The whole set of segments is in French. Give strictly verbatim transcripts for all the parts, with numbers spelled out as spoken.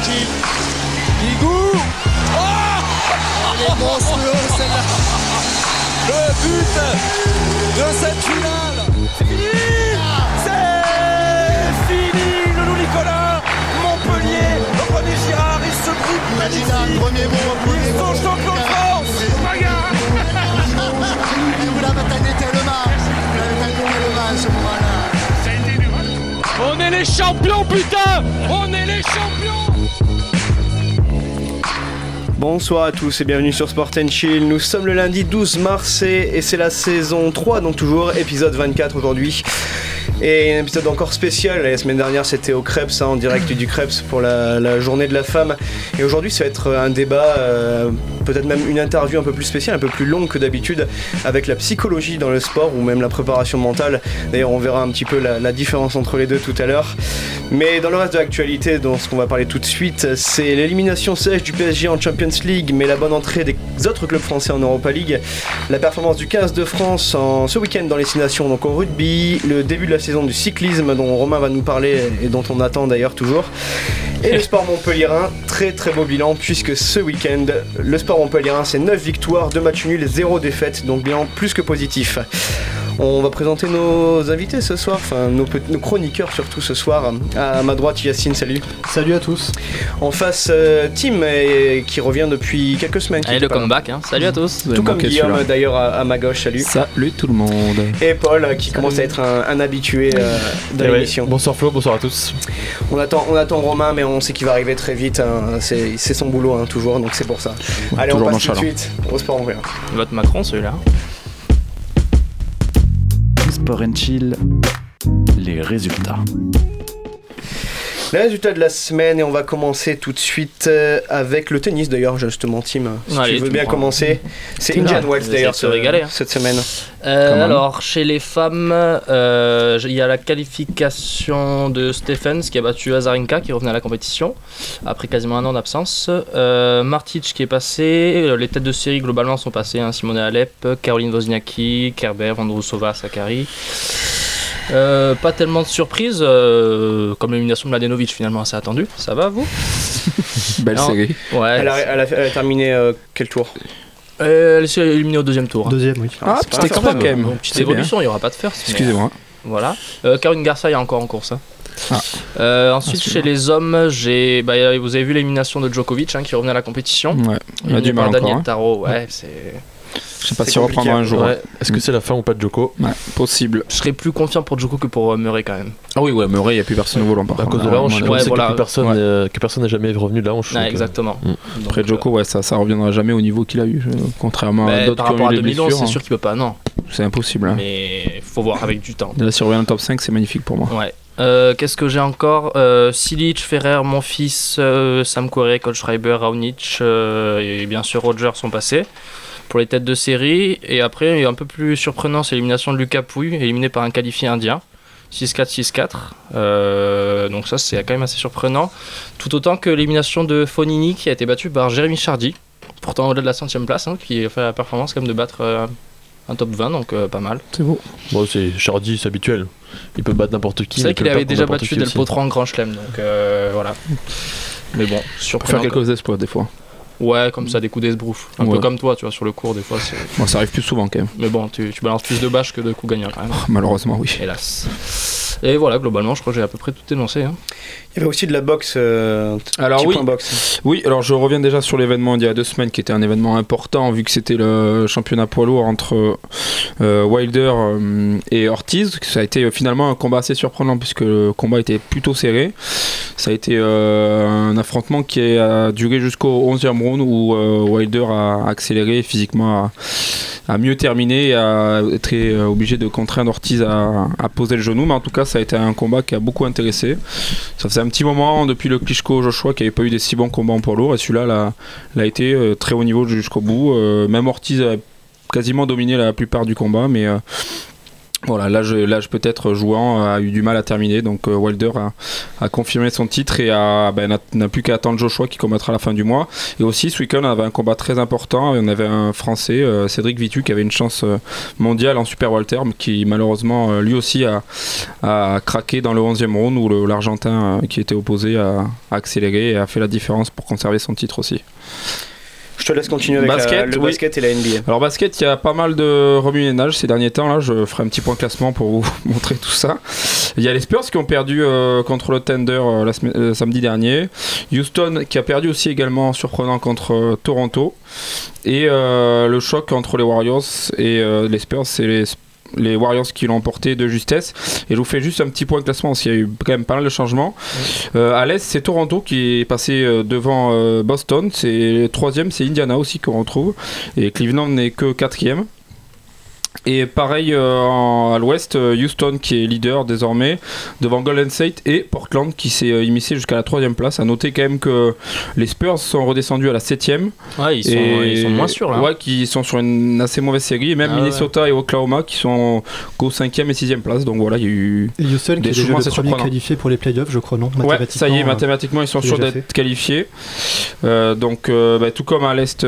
Hill. Bigou. Oh, elle est monstrueuse celle-là. Le but de cette finale. C'est fini. C'est fini. Loulou Nicolas. Montpellier. René Girard. Ils se groupent. Imagine un premier mot. Ils sont champions de France. Bagarre. Et vous la bataille tellement. Vous la bataille tellement à ce moment-là. On est les champions, putain. On est les champions. Bonsoir à tous et bienvenue sur Sport and Chill. Nous sommes le lundi douze mars et, et c'est la saison trois, donc toujours épisode vingt-quatre aujourd'hui. Et un épisode encore spécial. La semaine dernière c'était au Krebs, hein, en direct du Krebs pour la, la journée de la femme. Et aujourd'hui ça va être un débat, euh, peut-être même une interview un peu plus spéciale, un peu plus longue que d'habitude, avec la psychologie dans le sport ou même la préparation mentale. D'ailleurs on verra un petit peu la, la différence entre les deux tout à l'heure. Mais dans le reste de l'actualité, dans ce qu'on va parler tout de suite, c'est l'élimination sèche du P S G en Champions League, mais la bonne entrée des autres clubs français en Europa League, la performance du quinze de France en, ce week-end dans les Six Nations, donc au rugby, le début de la saison du cyclisme dont Romain va nous parler et dont on attend d'ailleurs toujours, et le sport montpelliérain, très très beau bilan puisque ce week-end, le sport montpelliérain c'est neuf victoires, deux matchs nuls et zéro défaite, donc bilan plus que positif. On va présenter nos invités ce soir, enfin nos, nos chroniqueurs surtout ce soir. À ma droite, Yacine, salut. Salut à tous. En face, euh, Tim, et, qui revient depuis quelques semaines. Allez, le comeback, hein. Salut à tous. Tout comme Guillaume celui-là. D'ailleurs à, à ma gauche, salut. Salut tout le monde. Et Paul qui salut. Commence à être un, un habitué euh, de et l'émission. Ouais. Bonsoir Flo, bonsoir à tous. On attend, on attend Romain, mais on sait qu'il va arriver très vite. Hein. C'est, c'est son boulot hein, toujours, donc c'est pour ça. Ouais, allez, on passe tout de suite au sport en vert. Vote Macron celui-là. Sport and Chill, les résultats. Les résultats de la semaine, et on va commencer tout de suite avec le tennis d'ailleurs, justement, Tim. Si Allez, tu veux bien prends. commencer. C'est Indian Wells d'ailleurs se régaler, hein. cette semaine. Euh, alors, chez les femmes, euh, il y a la qualification de Stephens qui a battu Azarenka qui revenait à la compétition après quasiment un an d'absence. Euh, Martic qui est passé. Les têtes de série globalement sont passées, hein. Simone Halep, Caroline Wozniacki, Kerber, Vondrousova, Sakkari. Euh, pas tellement de surprises, euh, comme l'élimination de Mladenovic finalement assez attendu. Ça va vous? Belle non. série. Ouais. Elle a, elle a, elle a terminé euh, quel tour? euh, Elle s'est éliminée au deuxième tour. Deuxième, oui. Ah, ah petite exploit quand même. Donc, petite c'est évolution, bien. Il n'y aura pas de first. Excusez-moi. Mais, voilà. Euh, Caroline Garça, il y a encore en course. Hein. Ah. Euh, ensuite, ah, chez bien. les hommes, j'ai, bah, vous avez vu l'élimination de Djokovic hein, qui revenait à la compétition. Ouais. Il a du mal encore. Daniel hein. Tarot, ouais, ouais. c'est. Je sais pas si on reprendra un jour. Ouais. Est-ce que c'est la fin ou pas de Djoko? Ouais, possible. Je serais plus confiant pour Djoko que pour euh, Murray quand même. Ah oui, ouais, Murray, il n'y a plus personne au volant par contre. À cause de la hanche, ouais, voilà. que, personne, ouais. euh, que personne n'est jamais revenu de la hanche. Ouais, exactement. Euh... Après Djoko, ouais, ça, ça reviendra jamais au niveau qu'il a eu, contrairement mais à d'autres qui ont eu des blessures. Par rapport à deux mille onze, c'est hein. sûr qu'il peut pas, non. C'est impossible. Hein. Mais il faut voir avec du temps. Et là, si on revient dans le top cinq, c'est magnifique pour moi. Ouais. Euh, qu'est-ce que j'ai encore euh, Silic, Ferrer, Monfils, euh, Sam Querrey, Kohlschreiber, Raonic euh, et bien sûr Roger sont passés pour les têtes de série. Et après, un peu plus surprenant, c'est l'élimination de Lucas Pouille, éliminé par un qualifié indien. six quatre, six quatre. Euh, donc ça, c'est quand même assez surprenant. Tout autant que l'élimination de Fonini, qui a été battu par Jérémy Chardy, pourtant au-delà de la centième place, hein, qui a fait la performance quand même de battre euh, un top vingt, donc euh, pas mal. C'est beau. Bon, c'est Chardy, c'est habituel. Il peut battre n'importe qui. C'est vrai qu'il avait déjà battu Del Potro en Grand Chelem, donc euh, voilà. Mais bon, surprenant. Faire quelques exploits des fois. Ouais, comme ça, des coups d'esbrouf. Un ouais. peu comme toi, tu vois, sur le cours, des fois. C'est... Bon, ça arrive plus souvent quand même. Mais bon, tu, tu balances plus de bâches que de coups gagnants quand même. Oh, malheureusement, oui. Hélas. Et voilà, globalement, je crois que j'ai à peu près tout énoncé. Hein. Il y avait aussi de la boxe. Euh, alors oui. Boxe. Oui, alors je reviens déjà sur l'événement d'il y a deux semaines qui était un événement important vu que c'était le championnat poids lourd entre euh, Wilder euh, et Ortiz. Ça a été euh, finalement un combat assez surprenant puisque le combat était plutôt serré. Ça a été euh, un affrontement qui a duré jusqu'au onzième round où euh, Wilder a accéléré physiquement, à, à mieux terminer et a été euh, obligé de contraindre Ortiz à, à poser le genou. Mais en tout cas, ça a été un combat qui a beaucoup intéressé. Ça faisait un petit moment depuis le Klitschko-Joshua qui n'avait pas eu des si bons combats en poids lourd et celui-là l'a, l'a été euh, très haut niveau jusqu'au bout. Euh, même Ortiz a quasiment dominé la plupart du combat, mais euh, Voilà, l'âge, l'âge peut-être jouant a eu du mal à terminer, donc euh, Wilder a, a confirmé son titre et a, ben, n'a, n'a plus qu'à attendre Joshua qui combattra à la fin du mois. Et aussi ce week-end on avait un combat très important, on avait un Français, euh, Cédric Vitu, qui avait une chance euh, mondiale en super welter, mais qui malheureusement euh, lui aussi a, a craqué dans le onzième round où le, l'Argentin euh, qui était opposé a, a accéléré et a fait la différence pour conserver son titre aussi. Je te laisse continuer avec basket, la, le oui. basket et la N B A. Alors basket, il y a pas mal de remue-ménage ces derniers temps. Là, je ferai un petit point classement pour vous montrer tout ça. Il y a les Spurs qui ont perdu euh, contre le Thunder euh, la semaine, euh, samedi dernier. Houston qui a perdu aussi également surprenant contre euh, Toronto. Et euh, le choc entre les Warriors et euh, les Spurs, c'est les les Warriors qui l'ont emporté de justesse. Et je vous fais juste un petit point de classement parce qu'il y a eu quand même pas mal de changements. Euh, à l'Est, c'est Toronto qui est passé euh, devant euh, Boston. C'est troisième, c'est Indiana aussi qu'on retrouve. Et Cleveland n'est que quatrième. Et pareil euh, en, à l'ouest, euh, Houston qui est leader désormais devant Golden State et Portland qui s'est euh, immiscé jusqu'à la troisième place. À noter quand même que les Spurs sont redescendus à la septième. Ouais, ils sont, et, ils sont moins sûrs là. Ouais, qui sont sur une assez mauvaise série. Et même ah, Minnesota ouais. et Oklahoma qui sont qu'au cinquième et sixième place. Donc voilà, il y a eu. Et Houston qui des est déjà le premier surprenants. qualifié pour les playoffs, je crois, non? Ouais, ça y est, mathématiquement ils sont sûrs d'être fait. qualifiés. Euh, donc euh, bah, tout comme à l'Est,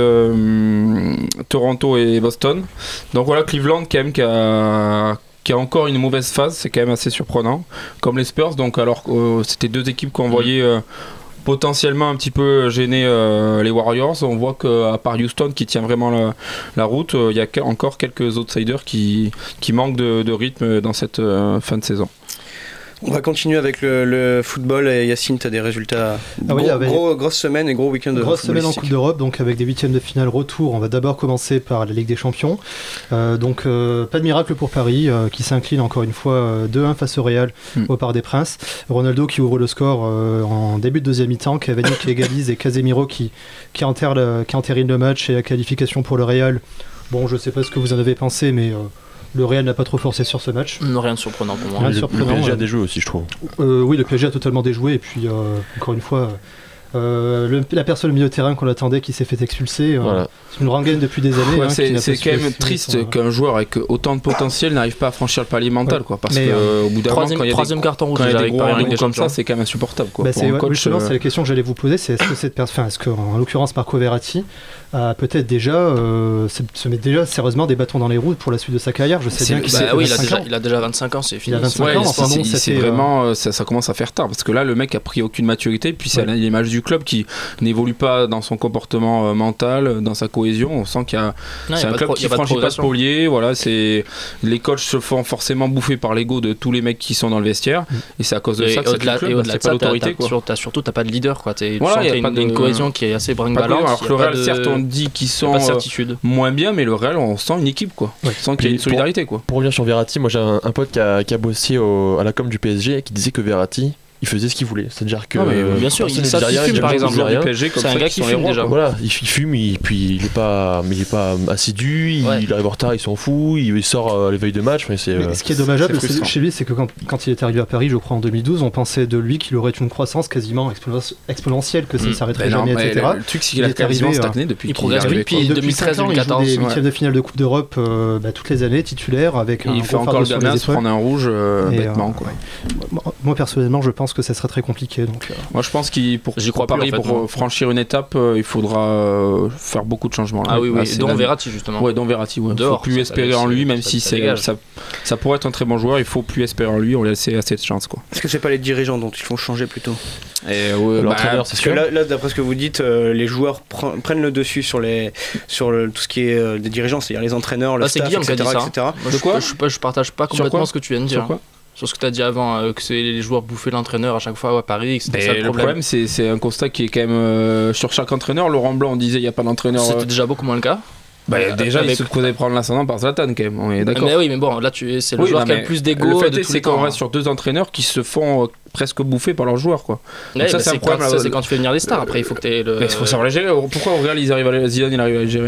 euh, Toronto et Boston. Donc voilà, Cleveland quand même qui a qui a encore une mauvaise phase, c'est quand même assez surprenant, comme les Spurs. Donc alors euh, c'était deux équipes qu'on voyait euh, potentiellement un petit peu gêner euh, les Warriors. On voit qu'à part Houston qui tient vraiment la, la route, il euh, y a encore quelques outsiders qui, qui manquent de, de rythme dans cette euh, fin de saison. On va continuer avec le, le football. Et Yacine, tu as des résultats. Ah oui, gros, avec... gros, grosse semaine et gros week-end de Grosse semaine en Coupe d'Europe, donc avec des huitièmes de finale retour. On va d'abord commencer par la Ligue des Champions. Euh, donc euh, pas de miracle pour Paris euh, qui s'incline encore une fois euh, deux un face au Real mm. au Parc des Princes. Ronaldo qui ouvre le score euh, en début de deuxième mi-temps, Cavani qui égalise et Casemiro qui, qui, enterre le, qui entérine le match et la qualification pour le Real. Bon, je sais pas ce que vous en avez pensé, mais... Euh, le Real n'a pas trop forcé sur ce match. Non, rien de surprenant pour moi. Rien de surprenant, le P S G ouais. a déjoué aussi, je trouve. Euh, oui, le P S G a totalement déjoué. Et puis, euh, encore une fois, euh, le, la personne au milieu de terrain qu'on attendait qui s'est fait expulser. Euh, voilà. C'est une rengaine depuis des années. Ouais, hein, c'est c'est quand même triste son... qu'un joueur avec autant de potentiel n'arrive pas à franchir le palier mental. Ouais. Quoi, parce qu'au euh, bout d'un moment, quand il y a troisième des, carton rouge, quand il y a des gros rendez-vous comme ça, c'est quand même insupportable. Quoi, bah pour c'est, un ouais, coach, justement, euh... c'est la question que j'allais vous poser. C'est est-ce que cette personne, enfin, est-ce qu'en l'occurrence Marco Verratti a peut-être déjà euh, se met déjà sérieusement des bâtons dans les roues pour la suite de sa carrière. Je sais c'est bien qu'il bah, a oui, il a, déjà, il a déjà vingt-cinq ans, c'est fini. Il a vingt-cinq ouais, ans, c'est, enfin, c'est, bon, c'est vraiment, euh, ça, ça commence à faire tard parce que là, le mec a pris aucune maturité. Puis c'est ouais. l'image du club qui n'évolue pas dans son comportement euh, mental, dans sa cohésion. On sent qu'il y a, non, c'est un club pro, qui franchit pas ce palier. Voilà, c'est les coachs se font forcément bouffer par l'ego de tous les mecs qui sont dans le vestiaire. Mm. Et c'est à cause de et ça que c'est le club. Et au-delà c'est de ça, pas l'autorité. T'as, t'as, t'as, surtout, t'as pas de leader, quoi. T'es, voilà, tu sens, t'as une, une cohésion qui est assez brinque-ballante. Alors que le Real, certes, on dit qu'ils sont moins bien, mais le Real, on sent une équipe, quoi. Ouais. On sent qu'il y a une solidarité, quoi. Pour revenir sur Verratti, moi j'ai un, un pote qui a, qui a bossé au, à la com du P S G et qui disait que Verratti, il faisait ce qu'il voulait. C'est-à-dire que. Non, mais euh, bien sûr, il, ça, il fume par exemple. Du P S G, comme c'est un gars qui fume déjà. Voilà, il fume, il, puis il est pas, mais il est pas assidu, il, ouais. il arrive en retard, il s'en fout, il, il sort euh, les veilles de match. Mais c'est, mais euh, ce qui est dommageable c'est chez lui, c'est que quand, quand il est arrivé à Paris, je crois en deux mille douze, on pensait de lui qu'il aurait une croissance quasiment exponentielle, que ça ne s'arrêterait jamais, et cetera. Le truc, c'est qu'il a quasiment stagné depuis. Il progresse depuis deux mille treize deux mille quatorze. Il joue des huitièmes de finale de Coupe d'Europe toutes les années, titulaire, avec un. Il fait encore le gamin, se prendre un rouge bêtement. Moi personnellement, je pense que ça serait très compliqué. Donc, euh... Moi je pense qu'il pour, J'y crois pour Paris plus, en fait, pour moi. franchir une étape euh, il faudra euh, faire beaucoup de changements là. Ah oui oui là, dont la... Verratti justement. Ouais dont Verratti ouais. Il faut plus espérer en lui même si c'est ça, ça pourrait être un très bon joueur, il faut plus espérer en lui, on lui a laissé assez de chance quoi. Est-ce que c'est pas les dirigeants dont il faut changer plutôt? Et ouais, l'entraîneur bah, c'est sûr. Là, là d'après ce que vous dites euh, les joueurs pre- prennent le dessus sur les sur le, tout ce qui est euh, des dirigeants, c'est-à-dire les entraîneurs, le ah, staff, c'est Guillaume et cetera, qui a dit et cetera. Moi, je, quoi je, je, je partage pas complètement ce que tu viens de dire. Sur quoi Sur ce que tu as dit avant, euh, que c'est les joueurs bouffaient l'entraîneur à chaque fois à Paris, que c'était ça le problème. Le problème, c'est, c'est un constat qui est quand même euh, sur chaque entraîneur. Laurent Blanc, on disait il n'y a pas d'entraîneur. C'était euh... déjà beaucoup moins le cas. Bah, euh, déjà, avec... il se faisait prendre l'ascendant par Zlatan quand même, on est d'accord. Mais oui, mais bon, là, tu... c'est le oui, joueur non, qui a le plus d'ego. Le fait de est, c'est qu'on reste sur deux entraîneurs qui se font euh, presque bouffer par leurs joueurs, quoi. Ouais, ça, bah, c'est, c'est, quand, ça, c'est quand tu fais venir des stars. Après, il faut que tu aies le. Il faut savoir les gérer. Pourquoi au Real, ils arrivent à... Zidane, il arrive à les gérer?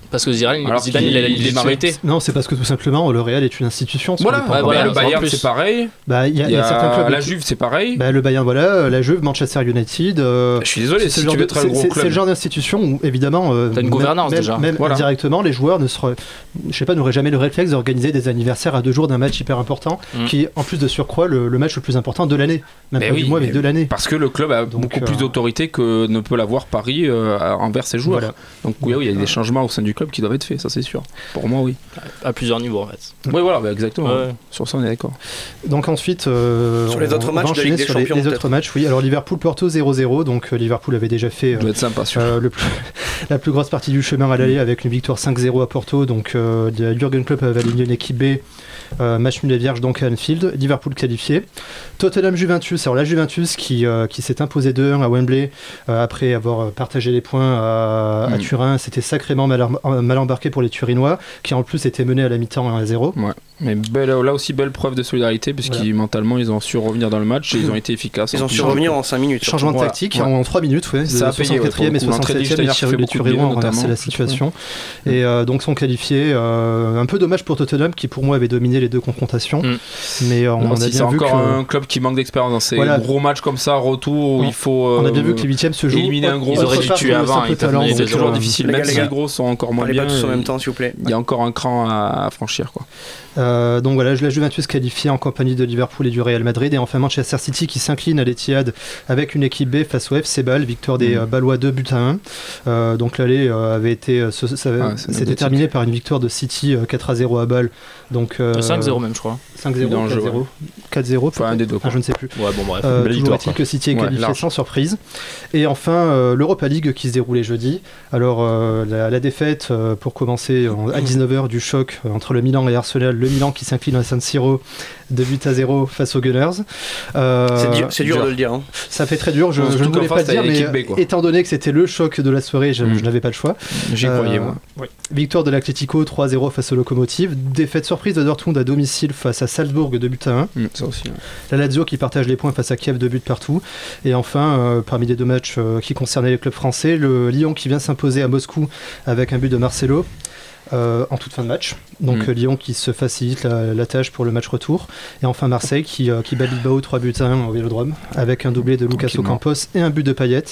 Parce que Zidane, Alors Zidane qu'il- il a il il est arrêté. Non, c'est parce que tout simplement, le Real est une institution. sur Voilà, le plan ouais, voilà, le en Bayern plus. c'est pareil. Bah, il y, a- il y a certains clubs. La Juve c'est pareil. Bah, le Bayern, voilà, la Juve, Manchester United. euh, Je suis désolé, c'est si le genre tu veux de- être un c'est- gros c'est- club. C'est le genre d'institution où, évidemment, euh, T'as une même- gouvernance, même, déjà. Même Voilà. indirectement, les joueurs ne seraient, je sais pas, n'auraient jamais le réflexe d'organiser des anniversaires à deux jours d'un match hyper important, Mm. qui est en plus de surcroît le, le match le plus important de l'année. Même Mais pas oui, du mois, mais mais- de l'année. Parce que le club a Donc, beaucoup euh, plus d'autorité que ne peut l'avoir Paris euh, envers ses joueurs. Voilà. Donc oui, oui, il y a des changements au sein du club qui doivent être faits, ça c'est sûr. Pour moi, oui. À plusieurs niveaux en fait. Oui, voilà, bah, exactement. Ouais. Sur ça, on est d'accord. Donc ensuite, euh, Sur les on- autres on va matchs de enchaîner Ligue des sur les- Champions, les, autres peut-être. matchs, oui. Alors Liverpool-Porto zéro zéro, donc euh, Liverpool avait déjà fait Ça euh, doit être sympa, sûr. euh, le plus- la plus grosse partie du chemin à l'aller avec une victoire cinq zéro à Porto. Donc euh, le Jürgen Klopp avait aligné une équipe B, euh, match nul et vierge donc à Anfield. Liverpool qualifié. Tottenham-Juventus. Alors la Juventus qui, euh, qui s'est imposée deux un à Wembley euh, après avoir partagé les points à, à Mm. Turin. C'était sacrément mal, em- mal embarqué pour les Turinois qui en plus étaient menés à la mi-temps un à zéro. Ouais. Mais belle, là aussi, belle preuve de solidarité, puisqu'ils mentalement, ils ont su revenir dans le match et ils ont été efficaces. Ils En ont plus, su revenir en cinq minutes. surtout. Changement de Voilà, tactique ouais. en trois minutes, ouais, Ça a de payé, ouais, soixante-quatrième et pour le coup. L'entrée de soixante-septième, Lichtsteiner qui fait les beaucoup de Turinois ont bien, renversé la notamment, situation. Et euh, donc sont qualifiés. euh, un peu dommage pour Tottenham qui pour moi avait dominé les deux confrontations. Mm. Mais euh, on, Non, a si, c'est bien vu que, encore un club qui manque d'expérience dans ces Voilà. gros matchs comme ça, retour, où On- il faut. on a bien euh, vu que les huitièmes se jouent. éliminer un gros, ils auraient autre dû part tuer que le avant, simple ils t'avaient talent, donné donc, des C'est toujours euh, difficile, les même gars, si les les gars, gros sont encore moins Parlez bien. pas tous en euh, même temps, s'il vous plaît. Il y a encore un cran à, à franchir, quoi. Euh, donc voilà, la Juventus qualifiée en compagnie de Liverpool et du Real Madrid. Et enfin Manchester City qui s'incline à l'Etihad avec une équipe B face au F C Bâle. Victoire des Mm. euh, Bâlois deux buts à un. Euh, donc l'aller euh, avait été, euh, ce- ça- Ah, c'est c'était anecdotique. terminé par une victoire de City euh, quatre à zéro à Bâle. Donc euh, cinq zéro même je crois. cinq zéro, Dans le quatre jeu, zéro, quatre zéro, Enfin, un des deux, ah, quoi. je ne sais plus. Ouais bon bref. Euh, Belle toujours victoire, est-il quoi. que City est Ouais, qualifié large. sans surprise. Et enfin euh, l'Europa League qui se déroulait jeudi. Alors euh, la, la défaite euh, pour commencer en- à dix-neuf heures du choc euh, entre le Milan et Arsenal. Le Milan qui s'incline à San Siro deux buts à zéro face aux Gunners. Euh, C'est dur, c'est dur dur. de le dire. hein. Ça fait très dur, je, Ouais, je surtout ne voulais qu'en pas face, le dire, t'as mais l'équipe B, quoi. étant donné que c'était le choc de la soirée, je, Mm. je n'avais pas le choix. J'y Euh, croyais, moi. Victoire de l'Atlético trois zéro face au Lokomotiv. Défaite surprise de Dortmund à domicile face à Salzbourg deux buts à un. Mm, ça aussi. ouais. La Lazio qui partage les points face à Kiev, deux buts partout. Et enfin, euh, parmi les deux matchs euh, qui concernaient les clubs français, le Lyon qui vient s'imposer à Moscou avec un but de Marcelo. euh, en toute fin de match. Donc Mm. euh, Lyon qui se facilite la, la tâche pour le match retour. Et enfin Marseille qui, euh, qui bat Bilbao trois buts à un au Vélodrome avec un doublé de Lucas Tranquillement. Ocampos et un but de Payet.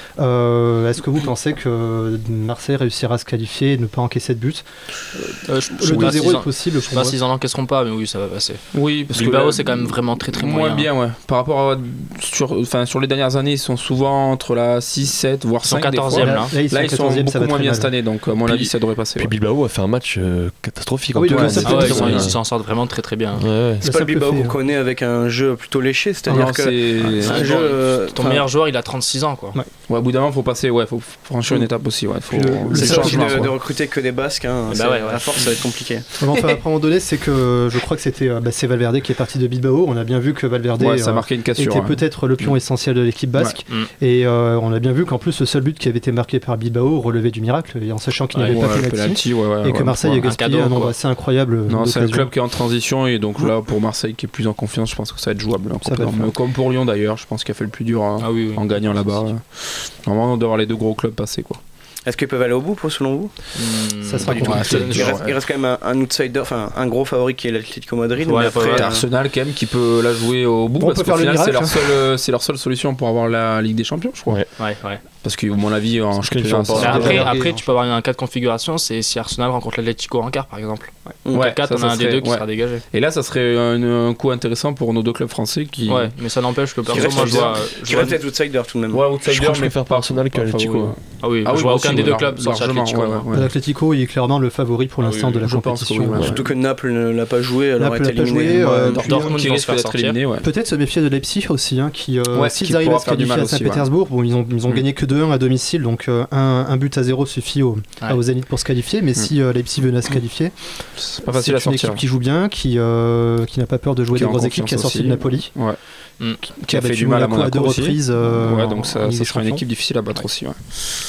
Euh, Est-ce que vous pensez que Marseille réussira à se qualifier et ne pas encaisser de but? Euh, je- je Le sais pas deux s'ils zéro en- est possible Je sais pour pas moi. s'ils en encaisseront pas mais oui ça va passer. Oui, parce que Bilbao là, c'est quand même vraiment très très moins moyen. bien, ouais. Par rapport à. Sur, enfin, sur les dernières années, ils sont souvent entre la six, sept, voire Ils sont cinq. des fois. quatorzième, là. Là, ils Là, sont ils sont quatorzième, ça beaucoup va moins très bien mal. cette année, donc à mon Puis- avis, ça devrait passer. Puis ouais. Bilbao a fait un match euh, catastrophique. Ah oui, en tout le cas. concept Ah ouais, était ils s'en- très ils bien. s'en sortent vraiment très très bien. Ouais, ouais. C'est pas le simple Bilbao fait, qu'on hein. connaît avec un jeu plutôt léché, c'est-à-dire Non, que c'est. un Ouais, jeu. euh, Ton enfin, meilleur joueur il a trente-six ans quoi. Ouais, au bout d'un moment, faut passer, ouais, faut franchir une étape aussi, ouais. Faut... Puis le- le C'est des ça aussi changements, de, quoi. de recruter que des Basques. Hein. Bah C'est- ouais, ouais. À force, ça va être compliqué. Enfin, après, à un moment donné, c'est que je crois que c'était euh, bah, c'est Valverde qui est parti de Bilbao. On a bien vu que Valverde Ouais, ça euh, marquait une cassure. était ouais. peut-être le pion essentiel de l'équipe basque. Ouais. Mm. Et euh, on a bien vu qu'en plus, le seul but qui avait été marqué par Bilbao relevait du miracle, et en sachant qu'il n'y Ouais, avait Ouais, pas le penalty, penalty, ouais, ouais, et que ouais, Marseille ouais. a gaspillé cadeau, un nombre quoi. assez incroyable. Non, c'est un d'occasions. club qui est en transition et donc là, pour Marseille qui est plus en confiance, je pense que ça va être jouable. hein, Ça va complètement. le faire. Mais comme pour Lyon d'ailleurs, je pense qu'il a fait le plus dur hein, Ah oui, oui. en gagnant là-bas. ouais. Normalement, on doit avoir les deux gros clubs passés, quoi. Est-ce qu'ils peuvent aller au bout, pour, selon vous? Hmm, Ça sera pas du tout. compliqué. Ouais, Il c'est- reste, il reste quand même un, un outsider, enfin un gros favori qui est l'Atlético Madrid. Ouais, mais faut- après, ouais, euh, Arsenal, quand même, qui peut la jouer au bout On parce peut qu'au faire le final, c'est miracle, leur, seule, euh, c'est leur seule solution pour avoir la Ligue des Champions, je crois. Ouais. Ouais, ouais. Parce que, à mon avis, en Parce qu'ils championnat, font pas- ça- Mais après, déjà après largué, tu peux avoir un cas de configuration, c'est si Arsenal rencontre l'Atlético en quart par exemple. Ouais, Ouais, quatre, ça, on a ça un des serait- deux qui ouais. sera dégagé. Et là, ça serait un, un coup intéressant pour nos deux clubs français qui. Ouais, mais ça n'empêche que perso, reste moi je vois. qui je vois- reste être outsider tout de même. Ouais, Je outsider, crois que je mais préfère pas Arsenal que pas Atlético. favori. Ah oui, Ah je oui, vois moi aucun aussi, des deux lar- clubs sortir largement, Atlético. ouais, moi. ouais. L'Atlético il est clairement le favori pour Ah l'instant oui, de la je pense que compétition. oui, ouais. Ouais. Surtout que Naples ne l'a pas joué, alors Naples est l'a pas éliminé. joué, euh, Ouais, puis- Dortmund Qui vont risque se faire d'être sortir. éliminé, ouais. Peut-être se méfier de Leipzig aussi, hein, qui, euh, Ouais, s'ils qui arrivent à pourra se faire du qualifier mal à aussi, Saint-Pétersbourg, bon, ils ont, ils ont Mm. gagné que deux un à domicile, donc euh, un, un but à zéro suffit au, Ouais. au Zénith pour se qualifier. Mais si euh, Leipzig venait à se qualifier, C'est pas facile à c'est une sortir. équipe qui joue bien, qui, euh, qui n'a pas peur de jouer Qui est des en grosses équipes, qui a confiance sorti aussi. de Napoli, Ouais. Mm. qui a fait battu du mal à Monaco à deux Monaco aussi. reprises. euh, Ouais, en- donc en ça, Ligue ça des sera une Champions. équipe difficile à battre aussi. Ouais.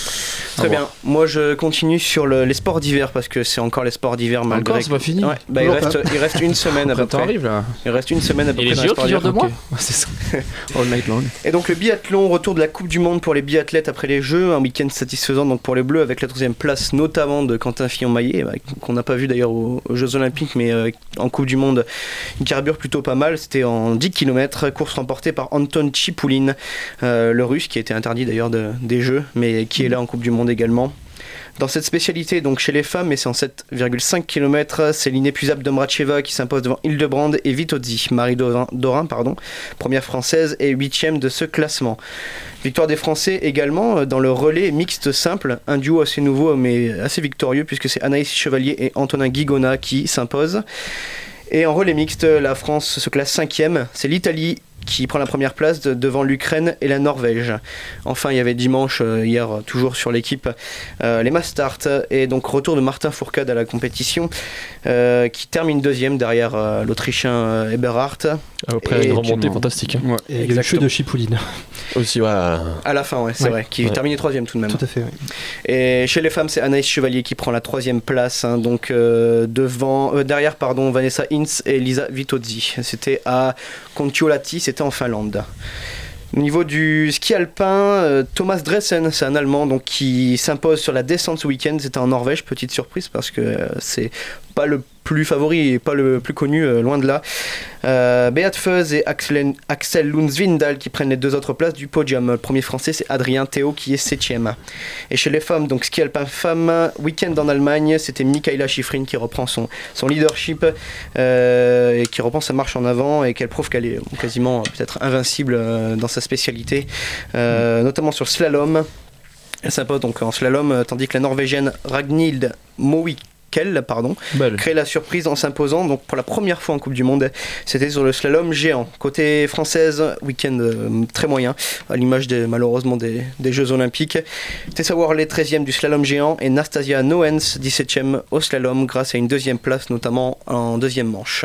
Très bien. Moi, je continue sur le, les sports d'hiver parce que c'est encore les sports d'hiver malgré. Encore, c'est pas fini. Ouais, bah, il, reste, il reste une semaine à peu près. Arrive, là. Il reste une semaine à peu Et près. les J O qui durent deux mois. C'est ça. All night long. Et donc le biathlon, retour de la Coupe du Monde pour les biathlètes après les Jeux, un week-end satisfaisant donc pour les Bleus avec la troisième place notamment de Quentin Fillon-Maillet, bah, qu'on n'a pas vu d'ailleurs aux, aux Jeux Olympiques, mais euh, en Coupe du Monde, il carbure plutôt pas mal. C'était en dix kilomètres, course remportée par Anton Tchipoulin, euh, le Russe qui a été interdit d'ailleurs de, des Jeux, mais qui est là en Coupe du Monde également. Dans cette spécialité, donc chez les femmes, et c'est en sept virgule cinq kilomètres, c'est l'inépuisable Domracheva qui s'impose devant Hildebrand et Vitozzi. Marie Dorin, Dorin, pardon, première française et huitième de ce classement. Victoire des Français également dans le relais mixte simple, un duo assez nouveau mais assez victorieux puisque c'est Anaïs Chevalier et Antonin Guigona qui s'imposent. Et en relais mixte, la France se classe cinquième, c'est l'Italie qui prend la première place de, devant l'Ukraine et la Norvège. Enfin, il y avait dimanche, euh, hier, toujours sur l'équipe, euh, les mass start, et donc retour de Martin Fourcade à la compétition, euh, qui termine deuxième derrière euh, l'Autrichien euh, Eberhardt. Après et une remontée tu... fantastique. Hein. Ouais, et il y a le chute de Chipouline. Aussi, ouais. À la fin, ouais, c'est ouais. vrai, qui ouais. termine troisième tout de même. Tout à fait, oui. Et chez les femmes, c'est Anaïs Chevalier qui prend la troisième place, hein, donc euh, devant, euh, derrière pardon, Vanessa Hintz et Lisa Vitozzi. C'était à Kontiolahti, c'était en Finlande. Au niveau du ski alpin, euh, Thomas Dressen, c'est un Allemand donc, qui s'impose sur la descente ce week-end. C'était en Norvège, petite surprise parce que euh, c'est pas le plus favori et pas le plus connu, euh, loin de là. Euh, Beat Feuz et Axel, Axel Lund-Svindal qui prennent les deux autres places du podium. Le premier français, c'est Adrien Théo qui est septième. Et chez les femmes, donc ski alpin femmes, week-end en Allemagne, c'était Mikaela Shiffrin qui reprend son, son leadership euh, et qui reprend sa marche en avant et qu'elle prouve qu'elle est quasiment peut-être invincible euh, dans sa spécialité, euh, notamment sur slalom. Elle s'impose donc en slalom, tandis que la Norvégienne Ragnhild Mowick Kell, pardon, Belle. crée la surprise en s'imposant donc pour la première fois en Coupe du Monde. C'était sur le slalom géant. Côté française, week-end euh, très moyen, à l'image des, malheureusement des, des Jeux Olympiques. Tessa Worley, treizième du slalom géant, et Nastasia Noens, dix-septième au slalom, grâce à une deuxième place, notamment en deuxième manche.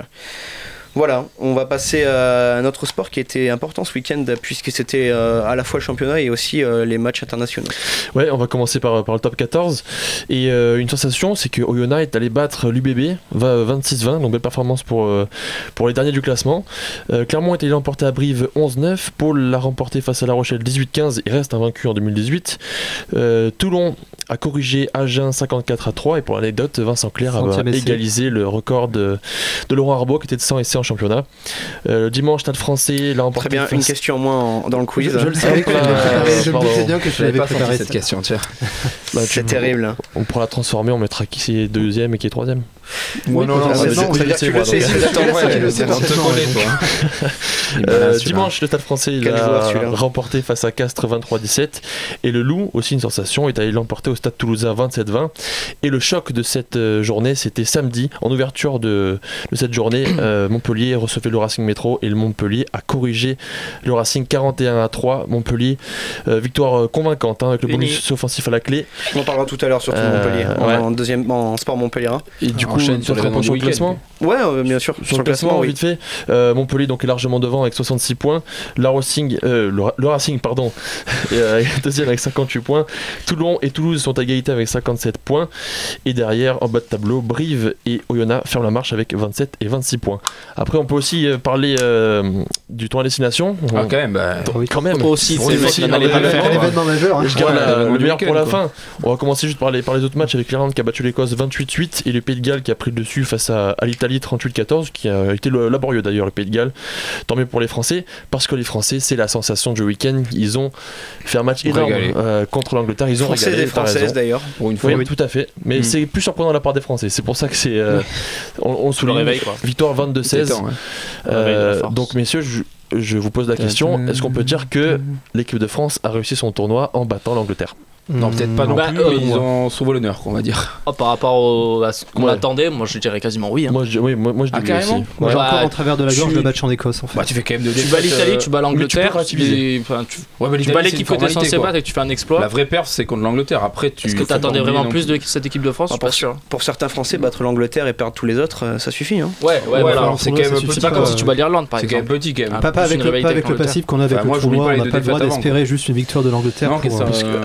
Voilà, on va passer à un autre sport qui était important ce week-end puisque c'était euh, à la fois le championnat et aussi euh, les matchs internationaux. Ouais, on va commencer par, par le top quatorze. Et euh, une sensation, c'est que Oyonnax est allé battre l'U B B vingt-six vingt, donc belle performance pour, euh, pour les derniers du classement. Euh, Clermont est allé l'emporter à Brive onze neuf. Pôle l'a remporté face à La Rochelle dix-huit quinze et reste invaincu en deux mille dix-huit. Euh, Toulon a corrigé Agen cinquante-quatre à trois. Et pour l'anecdote, Vincent Clerc a égalisé le record de, de Laurent Arbaud qui était de cent essais en championnat. Euh, le dimanche, Stade Français l'a emporté. Très bien, face... une question en moins en, dans le quiz. Je, je le savais que euh, je me disais bien que je l'avais préparé cette question, tiens. Bah, c'est tu... terrible. On pourra la transformer, on mettra qui est deuxième et qui est troisième. Ouais, non, non, c'est non, oui, tu le sais, tu le sais, on te connaît, toi. Euh, dimanche, le Stade Français il Quel a joueur, remporté face à Castres vingt-trois dix-sept. Et le Loup, aussi une sensation, est allé l'emporter au Stade Toulousain vingt-sept vingt. Et le choc de cette journée, c'était samedi, en ouverture de, de cette journée. euh, Montpellier recevait le Racing Métro et le Montpellier a corrigé le Racing quarante et un à trois. Montpellier, euh, victoire convaincante hein, avec le bonus Fini. offensif à la clé. On en parlera tout à l'heure surtout Euh, Montpellier en, ouais. en deuxième en sport Montpellier. Et du coup, enchaîne sur peut-être l'événement un point sur du le classement. week-end. Ouais, euh, bien sûr. Sur, le classement, oui. vite fait, euh, Montpellier donc est largement devant avec soixante-six points. La Racing, euh, le, le Racing, pardon, est euh, deuxième avec cinquante-huit points. Toulon et Toulouse sont à égalité avec cinquante-sept points. Et derrière, en bas de tableau, Brive et Oyonnax ferment la marche avec vingt-sept et vingt-six points. Après, on peut aussi euh, parler euh, du tournoi destination. Ah, quand même, bah. Oui. Quand même. Aussi, On c'est est vrai aussi qu'on dans allait les pas le événements. faire. Un événement majeur. Hein. Je garde Ouais, la- le le meilleur week-end, pour la quoi. fin. On va commencer juste par les, par les autres matchs avec l'Irlande qui a battu l'Écosse vingt-huit huit et le Pays de Galles qui a pris le dessus face à, à l'Italie trente-huit quatorze, qui a été le- laborieux d'ailleurs, le Pays de Galles. Tant mieux pour les Français, parce que les Français, c'est la sensation du week-end. Ils ont fait un match énorme Régalé. euh, contre l'Angleterre. Ils ont Français régalé. et t'as raison. françaises d'ailleurs. Pour une fois. Oui, tout à fait. Mais Mm. c'est plus surprenant de la part des Français. C'est pour ça que c'est. euh, on, on Sous le souligne. réveil, quoi. Victoire vingt-deux seize. Temps, ouais. Euh, Réveil de la force. donc, messieurs, je, je vous pose la question est-ce qu'on peut dire que l'équipe de France a réussi son tournoi en battant l'Angleterre? Non, peut-être pas non Bah, plus, euh, mais ils moi. ont sauvé l'honneur, on va dire. Oh, par rapport au, à ce qu'on Ouais. attendait, moi je dirais quasiment oui. hein. Moi, je, oui, moi, moi, je dis Ah, oui carrément aussi. Moi, Ouais. j'ai Bah, encore en travers de la gorge tu- le match en Écosse en fait. Bah, tu fais quand même de Tu défaites, bats l'Italie, euh, tu bats mais tu peux l'Angleterre, relativiser. les- enfin, tu, Ouais, mais tu bats l'Italie, l'équipe c'est que une t'es censé formalité, quoi. battre et tu fais un exploit. La vraie perf, c'est contre l'Angleterre. Après, tu. Est-ce que faut pas t'attendais oublier vraiment non plus de cette équipe de France? Je suis pour, pas sûr. pour certains Français, battre l'Angleterre et perdre tous les autres, euh, ça suffit. Hein. Ouais, ouais, Ouais, voilà. alors, c'est pour quand nous, même ça un peu C'est pas suffit comme pas, si tu ouais. bats l'Irlande par C'est quand même exemple. petit quand même. Ah, Pas, pas plus avec une le, rivalité pas avec avec le passif qu'on a avec Enfin, le moi, j'oublie tournoi, pas on les n'a deux pas le droit défaites avant, d'espérer juste une victoire de l'Angleterre. Non, pour, que ça. euh, euh, Alors,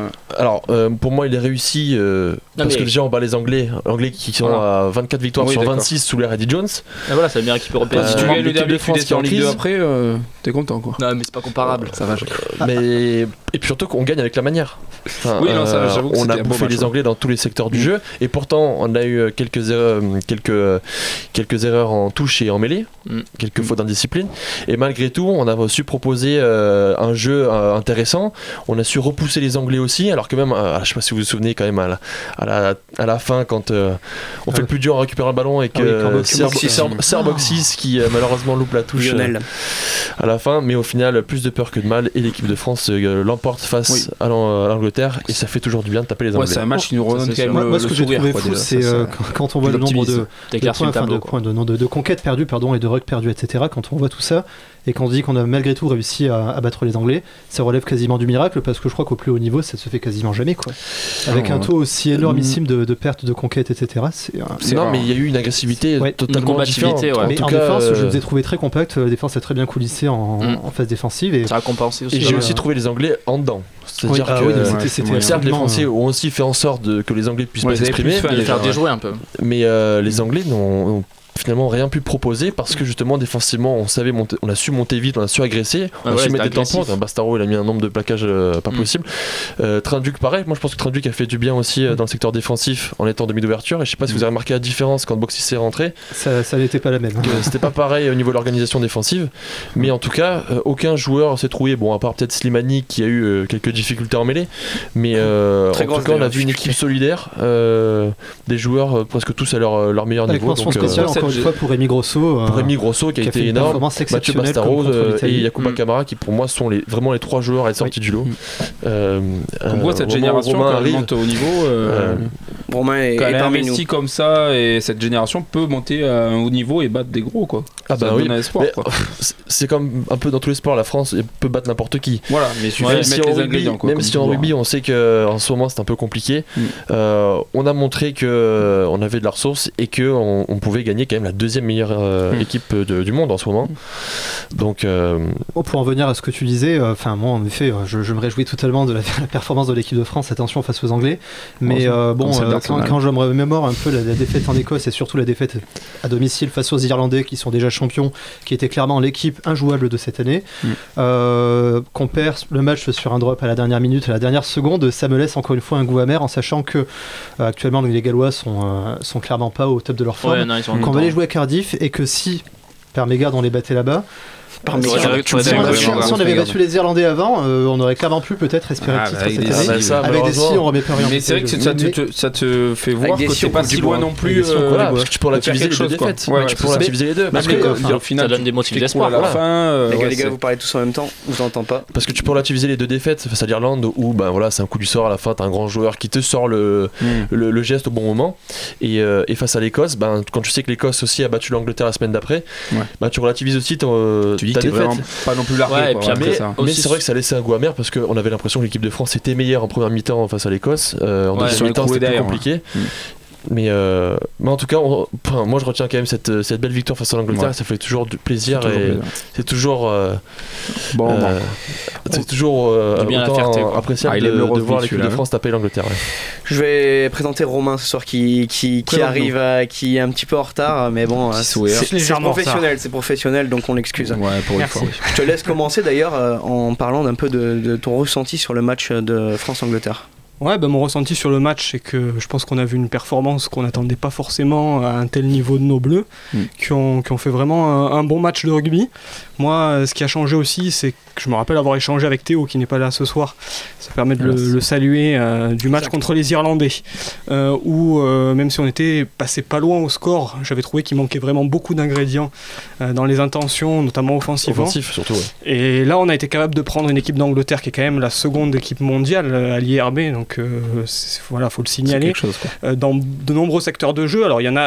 Alors, euh, pour moi, il est réussi euh, parce mais... que déjà on bat les Anglais, Anglais qui sont voilà. à vingt-quatre victoires oui, sur d'accord. vingt-six sous l'ère Eddie Jones. Et voilà, c'est la meilleure équipe européenne. Euh, si tu gagnes le derby de France qui est en Ligue deux après, euh, t'es content quoi. Non, mais c'est pas comparable. Ça va. Euh, mais et puis surtout qu'on gagne avec la manière. Enfin, oui, non, ça, j'avoue que on a c'était un bouffé beau match, les Anglais dans tous les secteurs du mmh. jeu, et pourtant on a eu quelques erreurs, quelques quelques erreurs en touche et en mêlée, mmh. quelques mmh. fautes d'indiscipline. Et malgré tout, on a su proposer euh, un jeu euh, intéressant. On a su repousser les Anglais aussi, alors que même, euh, je sais pas si vous vous souvenez quand même à la, à la, à la fin, quand euh, on ah fait oui. le plus dur en récupérant le ballon et que ah oui, Serboxis qui euh, malheureusement loupe la touche euh, à la fin, mais au final plus de peur que de mal, et l'équipe de France euh, l'emporte face oui. à l'Angleterre, et ça fait toujours du bien de taper les Anglais. Ouais, c'est un match qui nous redonne quand même moi, le, moi ce que j'ai trouvé fou, c'est euh, quand on voit le nombre de, de points, enfin, de, points de, de, de conquêtes perdues pardon, et de rucks perdus, et cetera. Quand on voit tout ça et qu'on se dit qu'on a malgré tout réussi à, à battre les Anglais, ça relève quasiment du miracle, parce que je crois qu'au plus haut niveau ça se fait quasiment jamais quoi. Avec non, un taux aussi énormissime de, de pertes de conquêtes, et cetera. C'est, c'est non rare. Mais il y a eu une agressivité ouais. totalement différente. Ouais. En mais tout en cas, défense, euh... je les ai trouvés très compacts. La défense a très bien coulissé en, mm. en phase défensive. Et ça a compensé aussi. Et j'ai aussi trouvé les Anglais en dedans. C'est-à-dire oui, que ah oui, c'était, c'était certes les Français ont aussi fait en sorte de, que les Anglais puissent ouais, pas s'exprimer, plus les faire déjouer un peu. Mais euh, les Anglais n'ont, n'ont finalement rien pu proposer, parce que justement défensivement on savait monter, on a su monter vite, on a su agresser, on ah a ouais, su mettre des tampons. Bastaro il a mis un nombre de plaquages euh, pas mm. possible. euh, Trinduc pareil, moi je pense que Trinduc a fait du bien aussi euh, dans le secteur défensif en étant demi d'ouverture, et je sais pas si mm. vous avez remarqué la différence quand Boxis est rentré, ça, ça n'était pas la même, euh, c'était pas pareil au niveau de l'organisation défensive, mais en tout cas euh, aucun joueur s'est trouvé, bon à part peut-être Slimani qui a eu euh, quelques difficultés en mêlée, mais euh, en tout cas on a vu une équipe solidaire, euh, des joueurs euh, presque tous à leur, leur meilleur avec niveau, donc, spéciale, encore une fois pour Rémi Grosso, euh, pour Rémi Grosso qui a, qui a été énorme, Mathieu Bastaro euh, et Yacouba mm. Camara qui pour moi sont les, vraiment les trois joueurs à être sortis oui. du lot. euh, On voit cette génération Romain quand elle monte au niveau, euh, euh, Romain est, quand est elle parmi investit nous. Comme ça, et cette génération peut monter à un haut niveau et battre des gros quoi. Ah bah ça oui, donne un espoir, mais, quoi. C'est comme un peu dans tous les sports, la France peut battre n'importe qui. Voilà, mais il suffit ouais, de si mettre les rugby, ingrédients quoi. Même si en rugby on sait qu'en ce moment c'est un peu compliqué, mm. euh, on a montré qu'on avait de la ressource et qu'on on pouvait gagner quand même la deuxième meilleure euh, mm. équipe de, du monde en ce moment. Donc, euh... bon, pour en venir à ce que tu disais, enfin euh, moi en effet, je, je me réjouis totalement de la, la performance de l'équipe de France. Attention face aux Anglais, mais euh, bon, euh, quand, quand je me remémore un peu la, la défaite en Écosse et surtout la défaite à domicile face aux Irlandais qui sont déjà champions, qui était clairement l'équipe injouable de cette année, mm. euh, qu'on perd le match sur un drop à la dernière minute, à la dernière seconde, ça me laisse encore une fois un goût amer, en sachant que euh, actuellement les Gallois sont euh, sont clairement pas au top de leur forme, ouais, non, qu'on va aller jouer à Cardiff, et que si par mégarde on les battait là-bas, Par si, si, si, si on avait battu les Irlandais avant, euh, on aurait clairement pu peut-être espérer ah, le titre cette année. Ça, avec des si, on remet pas rien. Mais c'est vrai que ça te, te, ça te fait voir que c'est pas si loin non plus. Voilà, parce que tu peux relativiser les deux défaites. Tu peux relativiser les deux. Parce que au final, ça donne des motifs d'espoir à la fin. Les gars, vous parlez tous en même temps, on vous entend pas. Parce que tu peux relativiser les deux défaites face à l'Irlande, où ben voilà, c'est un coup du sort à la fin, t'as un grand joueur qui te sort le le geste au bon moment. Et face à l'Écosse, quand tu sais que l'Écosse aussi a battu l'Angleterre la semaine d'après, tu relativises aussi ta défaite. Pas non plus largué, ouais, quoi, puis mais, ça. mais c'est vrai que ça laissait un goût amer, parce qu'on avait l'impression que l'équipe de France était meilleure en première mi-temps face à l'Écosse, euh, en ouais, deuxième mi-temps c'était plus compliqué. Ouais. Mm. Mais, euh, mais en tout cas, on, enfin, moi je retiens quand même cette, cette belle victoire face à l'Angleterre, ouais. Ça fait toujours du plaisir, c'est toujours, et plaisir. C'est toujours, euh, bon, euh, bon. C'est toujours euh, bien autant fierté, appréciable ah, de, de voir l'équipe de France taper l'Angleterre. Ouais. Je vais présenter Romain ce soir qui, qui, qui arrive, à, qui est un petit peu en retard, mais bon, c'est, c'est, c'est professionnel, c'est professionnel, donc on l'excuse. Ouais, pour une fois. Je te laisse commencer d'ailleurs en parlant d'un peu de, de ton ressenti sur le match de France-Angleterre. Ouais, bah, mon ressenti sur le match, c'est que je pense qu'on a vu une performance qu'on n'attendait pas forcément à un tel niveau de nos Bleus, mm. qui, ont, qui ont fait vraiment un, un bon match de rugby. Moi, ce qui a changé aussi, c'est que je me rappelle avoir échangé avec Théo, qui n'est pas là ce soir. Ça permet de le, le saluer euh, du match contre les Irlandais, euh, où euh, même si on était passé pas loin au score, j'avais trouvé qu'il manquait vraiment beaucoup d'ingrédients euh, dans les intentions, notamment offensivement. Offensif surtout, ouais. Et là, on a été capable de prendre une équipe d'Angleterre qui est quand même la seconde équipe mondiale à l'I R B, donc euh, voilà, faut le signaler. Chose, euh, dans de nombreux secteurs de jeu. Alors il y en a,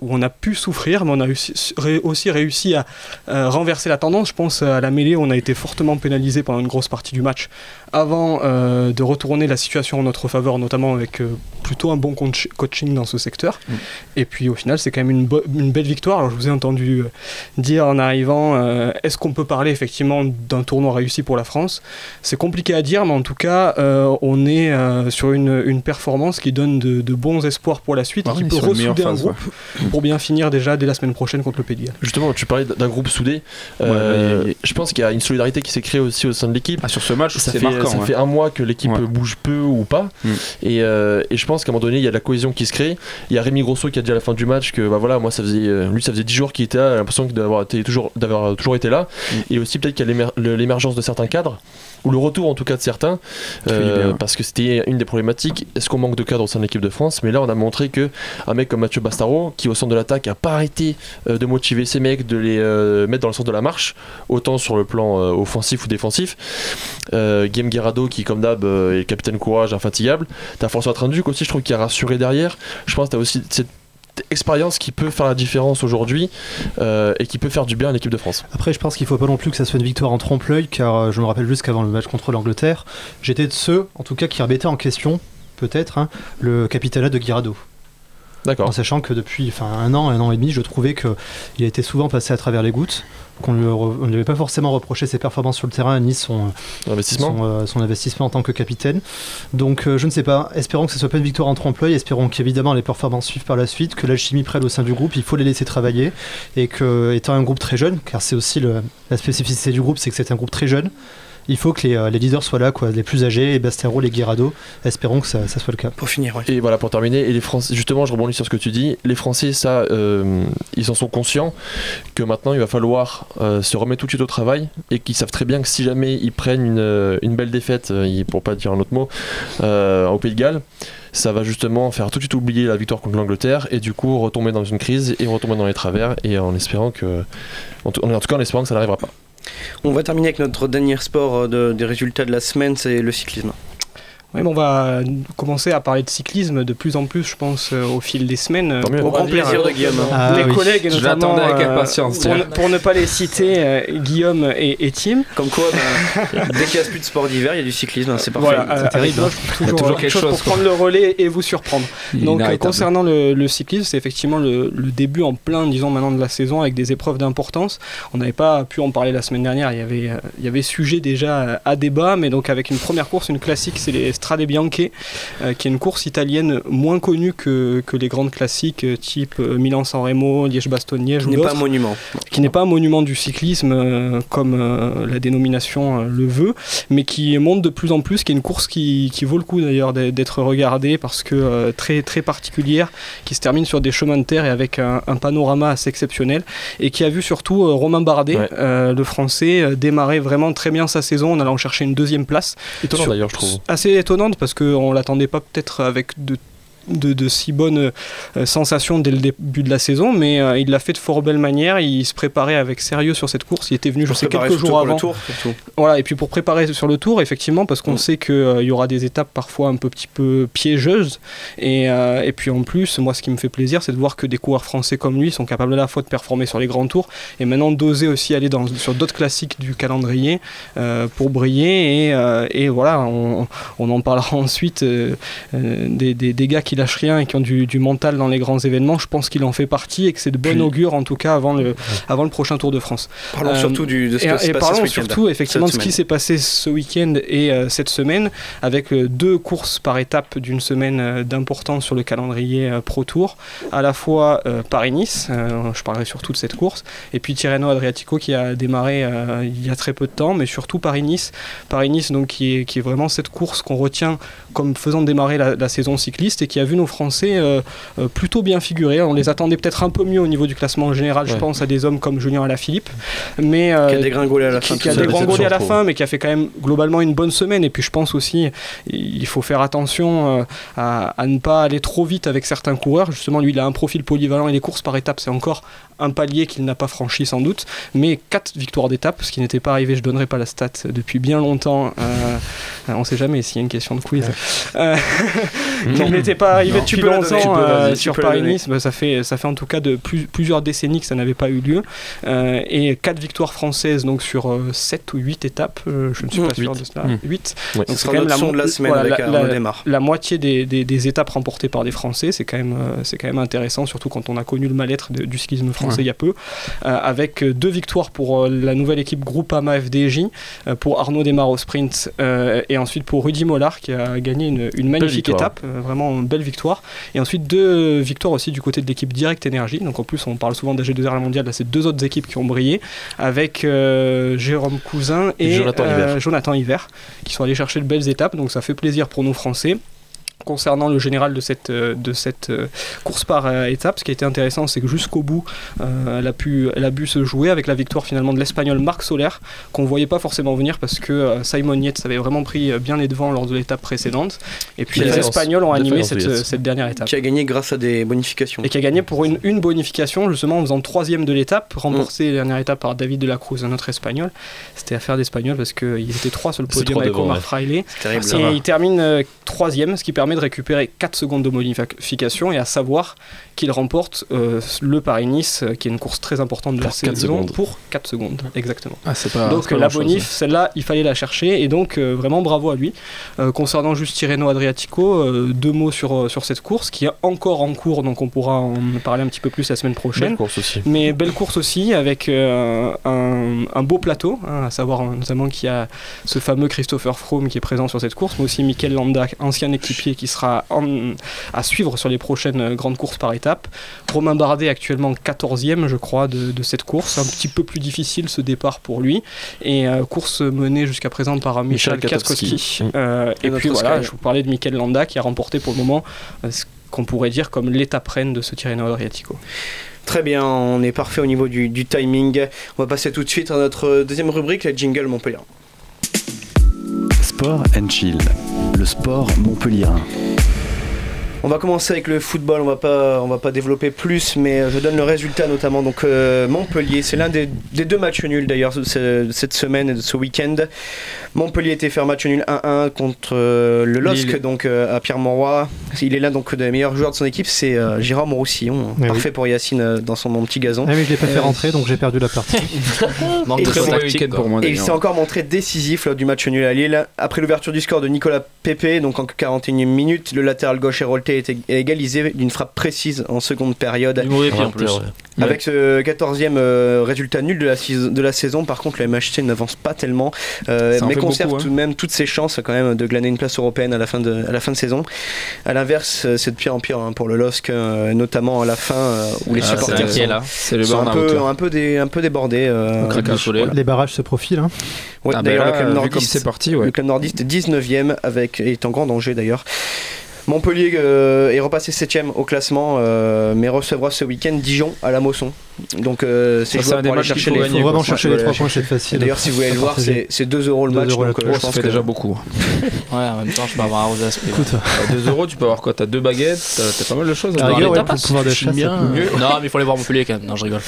où on a pu souffrir, mais on a aussi, aussi réussi à euh, renverser la tendance. Je pense à la mêlée, où on a été fortement pénalisé pendant une grosse partie du match, avant euh, de retourner la situation en notre faveur, notamment avec euh, plutôt un bon coach- coaching dans ce secteur. Mmh. Et puis au final, c'est quand même une, bo- une belle victoire. Alors je vous ai entendu dire en arrivant, euh, est-ce qu'on peut parler effectivement d'un tournoi réussi pour la France ? C'est compliqué à dire, mais en tout cas, euh, on est euh, sur une, une performance qui donne de, de bons espoirs pour la suite, ah, et qui peut ressouder un groupe ouais. pour bien finir déjà dès la semaine prochaine contre le Pays de Galles. Justement, tu parlais d'un groupe soudé. Euh, ouais, je pense qu'il y a une solidarité qui s'est créée aussi au sein de l'équipe. Ah, sur ce match, ça c'est fait, marquant. Ça ouais. fait un mois que l'équipe ouais. bouge peu ou pas. Mm. Et, euh, et je pense qu'à un moment donné, il y a de la cohésion qui se crée. Il y a Rémi Grosso qui a dit à la fin du match que bah voilà, moi ça faisait, lui ça faisait dix jours qu'il était là, j'ai l'impression d'avoir, été toujours, d'avoir toujours été là. Mm. Et aussi peut-être qu'il y a l'émer- l'émergence de certains cadres, ou le retour en tout cas de certains, euh, bien, parce que c'était une des problématiques. Est-ce qu'on manque de cadres au sein de l'équipe de France ? Mais là on a montré que un mec comme Mathieu Bastaro, qui au centre de l'attaque a pas arrêté euh, de motiver ces mecs, de les euh, mettre dans le sens de la marche, autant sur le plan euh, offensif ou défensif. euh, Guillaume Guerrado qui comme d'hab euh, est le capitaine courage infatigable. T'as François Trinduc aussi, je trouve, qui a rassuré derrière. Je pense que t'as aussi cette expérience qui peut faire la différence aujourd'hui euh, et qui peut faire du bien à l'équipe de France. Après, je pense qu'il ne faut pas non plus que ça soit une victoire en trompe-l'œil, car euh, je me rappelle juste qu'avant le match contre l'Angleterre, j'étais de ceux, en tout cas, qui remettaient en question, peut-être, hein, le capitanat de Guirado. D'accord. En sachant que depuis enfin, un an, un an et demi, je trouvais qu'il a été souvent passé à travers les gouttes, qu'on ne lui avait pas forcément reproché ses performances sur le terrain ni son investissement, son, euh, son investissement en tant que capitaine. Donc euh, je ne sais pas, espérons que ce soit pas une victoire en trompe-l'œil, espérons qu'évidemment les performances suivent par la suite, que l'alchimie prenne au sein du groupe, il faut les laisser travailler, et que, étant un groupe très jeune, car c'est aussi le, la spécificité du groupe, c'est que c'est un groupe très jeune, il faut que les, euh, les leaders soient là, quoi, les plus âgés, les Bastero, les Guirado. Espérons que ça, ça soit le cas. Pour finir, ouais. Et voilà, pour terminer, et les Français, justement, je rebondis sur ce que tu dis. Les Français, ça, euh, ils en sont conscients que maintenant, il va falloir euh, se remettre tout de suite au travail, et qu'ils savent très bien que si jamais ils prennent une, une belle défaite, euh, pour pas dire un autre mot, euh, au Pays de Galles, ça va justement faire tout de suite oublier la victoire contre l'Angleterre, et du coup retomber dans une crise et retomber dans les travers, et en espérant que, en tout, en tout cas, en espérant que ça n'arrivera pas. On va terminer avec notre dernier sport de, des résultats de la semaine, c'est le cyclisme. Oui, bon, on va commencer à parler de cyclisme de plus en plus, je pense, euh, au fil des semaines. Au grand plaisir de Guillaume. Ah, les oui. collègues, je notamment, l'attendais avec euh, impatience. Pour, ne, pour ne pas les citer, euh, Guillaume et, et Tim. Comme quoi, bah, dès qu'il n'y a plus de sport d'hiver, il y a du cyclisme, c'est parfait. Voilà, c'est euh, terrible. Moi, je trouve toujours, toujours quelque chose pour quoi. Prendre le relais et vous surprendre. Donc, euh, concernant le, le cyclisme, c'est effectivement le, le début en plein, disons maintenant, de la saison avec des épreuves d'importance. On n'avait pas pu en parler la semaine dernière. Il y avait, euh, il y avait sujet déjà à débat, mais donc avec une première course, une classique, c'est les Strade Bianche. Euh, qui est une course italienne moins connue que, que les grandes classiques euh, type euh, Milan-San Remo, Liège-Bastogne-Liège, qui n'est pas un monument, qui n'est pas un monument du cyclisme euh, comme euh, la dénomination euh, le veut, mais qui monte de plus en plus, qui est une course qui, qui vaut le coup d'ailleurs d'être regardée parce que euh, très, très particulière, qui se termine sur des chemins de terre et avec un, un panorama assez exceptionnel, et qui a vu surtout euh, Romain Bardet, ouais. euh, le français, euh, démarrer vraiment très bien sa saison en allant chercher une deuxième place. Étonnant d'ailleurs, je trouve. Assez étonnante parce qu'on l'attendait pas peut-être avec de De, de si bonnes euh, sensations dès le début de la saison, mais euh, il l'a fait de fort belle manière. Il se préparait avec sérieux sur cette course. Il était venu, je sais, quelques jours avant. Tour, voilà, et puis pour préparer sur le tour, effectivement, parce qu'on mmh. sait qu'il euh, y aura des étapes parfois un peu, petit peu piégeuses. Et, euh, et puis en plus, moi, ce qui me fait plaisir, c'est de voir que des coureurs français comme lui sont capables à la fois de performer sur les grands tours et maintenant d'oser aussi aller dans, sur d'autres classiques du calendrier euh, pour briller. Et, euh, et voilà, on, on en parlera ensuite euh, euh, des, des, des gars qui lâchent rien et qui ont du, du mental dans les grands événements. Je pense qu'il en fait partie et que c'est de bon augure en tout cas avant le, avant le prochain Tour de France. Parlons euh, surtout du, de ce qui s'est passé parlons ce week-end, surtout effectivement de ce qui s'est passé ce week-end et euh, cette semaine avec euh, deux courses par étape d'une semaine euh, d'importance sur le calendrier euh, Pro Tour, à la fois euh, Paris-Nice, euh, je parlerai surtout de cette course, et puis Tirreno-Adriatico qui a démarré euh, il y a très peu de temps, mais surtout Paris-Nice, Paris-Nice donc qui est, qui est vraiment cette course qu'on retient comme faisant démarrer la, la saison cycliste et qui a vu nos Français euh, euh, plutôt bien figurés. On les attendait peut-être un peu mieux au niveau du classement général, ouais. Je pense à des hommes comme Julien Alaphilippe, mais euh, qui a dégringolé à la fin, qui, qui a dégringolé à la fin, mais qui a fait quand même globalement une bonne semaine. Et puis je pense aussi, il faut faire attention euh, à, à ne pas aller trop vite avec certains coureurs. Justement, lui, il a un profil polyvalent et les courses par étapes, c'est encore un palier qu'il n'a pas franchi sans doute, mais quatre victoires d'étape, ce qui n'était pas arrivé, je donnerai pas la stat depuis bien longtemps, euh, on sait jamais s'il y a une question de quiz, euh, qu'il n'était pas arrivé non, depuis longtemps euh, sur Paris-Nice, bah, ça, fait, ça fait en tout cas de plus, plusieurs décennies que ça n'avait pas eu lieu, euh, et quatre victoires françaises donc sur euh, sept ou huit étapes, euh, je ne suis pas sûr de cela, huit, ouais. Donc c'est quand même la, mo- de la semaine voilà, avec la, la, la moitié des, des, des étapes remportées par des Français, c'est quand même, euh, c'est quand même intéressant, surtout quand on a connu le mal-être de, du cyclisme français ouais. il y a peu, euh, avec deux victoires pour euh, la nouvelle équipe Groupama F D J, euh, pour Arnaud Desmar au sprint, euh, et ensuite pour Rudy Mollard qui a gagné une, une magnifique étape, euh, vraiment une belle victoire, et ensuite deux victoires aussi du côté de l'équipe Direct Energy, donc en plus on parle souvent d'A G deux R la mondiale, là c'est deux autres équipes qui ont brillé, avec euh, Jérôme Cousin et Jonathan, euh, Hiver. Jonathan Hiver, qui sont allés chercher de belles étapes, donc ça fait plaisir pour nos Français. Concernant le général de cette, de cette euh, course par euh, étape, ce qui a été intéressant, c'est que jusqu'au bout, euh, elle, a pu, elle a pu se jouer avec la victoire finalement de l'Espagnol Marc Soler, qu'on ne voyait pas forcément venir parce que euh, Simon Yates avait vraiment pris bien les devants lors de l'étape précédente. Et puis les Espagnols ont animé cette, cette dernière étape. Qui a gagné grâce à des bonifications. Et qui a gagné pour une, une bonification, justement en faisant troisième de l'étape, remportée mmh. la dernière étape par David de la Cruz, un autre Espagnol. C'était affaire d'Espagnol parce qu'ils étaient trois sur le podium avec Omar ouais. Fraile. Terrible, et il termine euh, troisième, ce qui permet de récupérer quatre secondes de modification, et à savoir qu'il remporte euh, le Paris-Nice, euh, qui est une course très importante de la saison, pour quatre secondes, exactement. Ah, c'est pas, donc c'est pas la bonif, chose. Celle-là, il fallait la chercher, et donc euh, vraiment bravo à lui. Euh, concernant juste Tirreno Adriatico, euh, deux mots sur, euh, sur cette course, qui est encore en cours, donc on pourra en parler un petit peu plus la semaine prochaine. Belle course aussi. Mais belle course aussi, avec euh, un, un beau plateau, hein, à savoir notamment qu'il y a ce fameux Christopher Froome qui est présent sur cette course, mais aussi Mikel Landa, ancien équipier, qui sera en à suivre sur les prochaines grandes courses par étape. Romain Bardet actuellement quatorzième je crois de, de cette course, un petit peu plus difficile ce départ pour lui, et euh, course menée jusqu'à présent par Michel Kwiatkowski. Euh, et, et puis voilà, Sky. Je vous parlais de Mikel Landa qui a remporté pour le moment euh, ce qu'on pourrait dire comme l'étape reine de ce Tirreno Adriatico. Très bien, on est parfait au niveau du, du timing. On va passer tout de suite à notre deuxième rubrique, la jingle Montpellier. Sport and Chill, le sport montpelliérain. On va commencer avec le football, on va pas, on va pas développer plus, mais je donne le résultat notamment. Donc euh, Montpellier, c'est l'un des, des deux matchs nuls d'ailleurs cette semaine et de ce week-end. Montpellier était fait un match nul un un contre euh, le L O S C, donc euh, à Pierre-Mauroy. Il est l'un donc des meilleurs joueurs de son équipe, c'est euh, Jérôme Roussillon, oui, parfait oui. pour Yacine euh, dans son mon petit gazon. Ah oui, je l'ai pas fait rentrer, donc j'ai perdu la partie. et très bon week-end pour moi. Et il s'est encore montré décisif lors du match nul à Lille. Après l'ouverture du score de Nicolas Pépé, donc en quarante et unième minute, le latéral gauche Hérolté était égalisé d'une frappe précise en seconde période. Mauvais pied en plus. Avec ce quatorzième euh, résultat nul de la, de la saison, par contre, le M H C n'avance pas tellement, euh, mais conserve beaucoup, hein. tout de même toutes ses chances quand même de glaner une place européenne à la fin de, à la fin de saison. À l'inverse, c'est de pire en pire hein, pour le L O S C, euh, notamment à la fin euh, où les ah, supporters c'est sont, c'est le sont un, peu, un, peu des, un peu débordés. Euh, les barrages se profilent. Hein. Ouais, ah d'ailleurs, bah là, le club nordiste, c'est parti, ouais. le club nordiste est dix-neuvième avec, et est en grand danger d'ailleurs. Montpellier euh, est repassé septième au classement, euh, mais recevra ce week-end Dijon à la Mosson. Donc euh, c'est jouable pour aller chercher les. Il faut vraiment chercher les trois points, c'est facile. D'ailleurs, si vous voulez le voir, c'est, c'est deux euros le match. Donc, euh, je pense ça fait que déjà beaucoup. Ouais, en même temps, je peux avoir un rosé Écoute, à deux euros, tu peux avoir quoi? T'as deux baguettes, t'as, t'as pas mal de choses. À rigueur, ouais, pour pouvoir d'achat, bien. Non, mais il faut aller voir Montpellier quand même. Non, je rigole.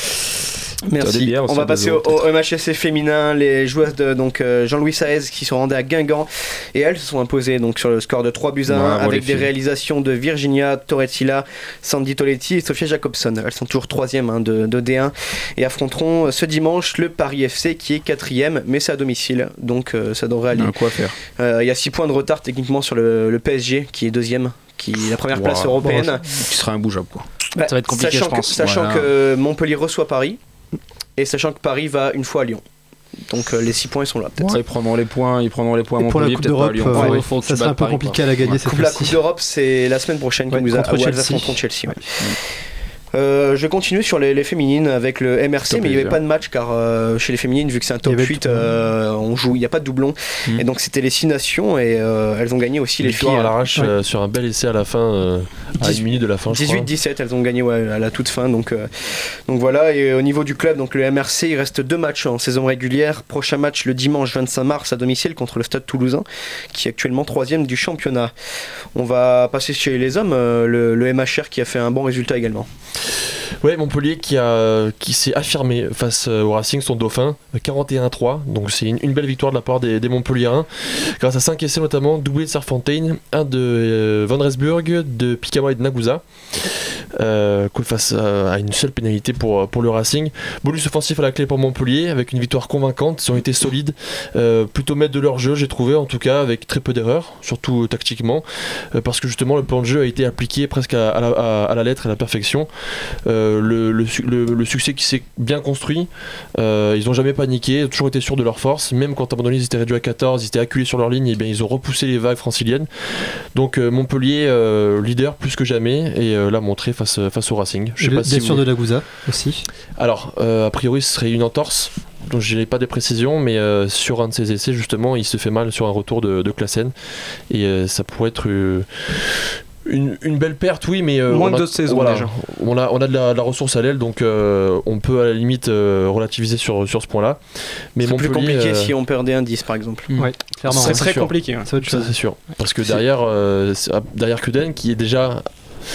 Merci. Bières, on va passer au, au M H S C féminin. Les joueuses de donc, euh, Jean-Louis Saez qui sont rendues à Guingamp et elles se sont imposées donc, sur le score de trois buts à un ouais, avec des réalisations de Virginia Torretilla, Sandy Toletti et Sophia Jacobson. Elles sont toujours troisième hein, de, de D un et affronteront ce dimanche le Paris F C qui est quatrième, mais c'est à domicile donc euh, ça devrait aller. Il y a quoi faire. Il euh, y a six points de retard techniquement sur le, le P S G qui est deuxième, qui est la première wow. place européenne. Bon, qui sera imbougeable quoi. Bah, ça va être compliqué sachant je pense. Que, sachant voilà. que Montpellier reçoit Paris. Et sachant que Paris va une fois à Lyon. Donc euh, les six points ils sont là peut-être. Ouais, ils prendront les points, ils prendront les points à Montpellier, peut-être pas à Lyon. Euh, ouais, faut ça sera un peu Paris, compliqué quoi. À la gagner cette coupe, La Coupe d'Europe c'est la semaine prochaine ouais, nous a contre Chelsea. Chelsea. Contre Chelsea ouais. Ouais. Euh, je vais continuer sur les, les féminines avec le M R C, mais il n'y avait pas de match car euh, chez les féminines, vu que c'est un top huit, euh, on joue, il n'y a pas de doublon. Mmh. Et donc c'était les six nations et euh, elles ont gagné aussi les filles. à l'arrache ouais. euh, sur un bel essai à la fin, euh, à une minute de la fin. dix-huit dix-sept, elles ont gagné ouais, à la toute fin. Donc, euh, donc voilà, et au niveau du club, donc le M R C, il reste deux matchs en saison régulière. Prochain match le dimanche vingt-cinq mars à domicile contre le Stade Toulousain, qui est actuellement troisième du championnat. On va passer chez les hommes, euh, le, le M H R qui a fait un bon résultat également. Ouais, Montpellier qui, a, qui s'est affirmé face au Racing, son dauphin, quarante et un à trois. Donc c'est une, une belle victoire de la part des, des Montpelliérains. Grâce à cinq essais notamment, doublé de Serfontein, un de euh, Van Resburg, de Picama et de Nagusa. Euh, face à, à une seule pénalité pour, pour le Racing. Bonus offensif à la clé pour Montpellier avec une victoire convaincante. Ils ont été solides, euh, plutôt maîtres de leur jeu, j'ai trouvé, en tout cas, avec très peu d'erreurs, surtout euh, tactiquement, euh, parce que justement le plan de jeu a été appliqué presque à, à, la, à, à la lettre et à la perfection. Euh, le, le, le, le succès qui s'est bien construit, euh, ils n'ont jamais paniqué, ils ont toujours été sûrs de leur force, même quand à un moment donné ils étaient réduits à quatorze, ils étaient acculés sur leur ligne, et bien ils ont repoussé les vagues franciliennes. Donc euh, Montpellier, euh, leader plus que jamais, et euh, l'a montré face, face au Racing. Je sais Bien pas si sûr vous... de Nagusa aussi. Alors, euh, a priori ce serait une entorse, donc je n'ai pas de précision, mais euh, sur un de ses essais justement il se fait mal sur un retour de, de Classen, et euh, ça pourrait être euh, une, une belle perte, oui, mais euh, moins on de a, deux saisons voilà, déjà. On a, on a de la, de la ressource à l'aile, donc euh, on peut à la limite euh, relativiser sur, sur ce point-là. Mais c'est plus Montpellier, compliqué euh, si on perdait un dix par exemple. Ouais, clairement. C'est Ça, très sûr. compliqué. hein. Ça, autre Ça chose. c'est sûr, parce que derrière, euh, c'est- derrière Kuden qui est déjà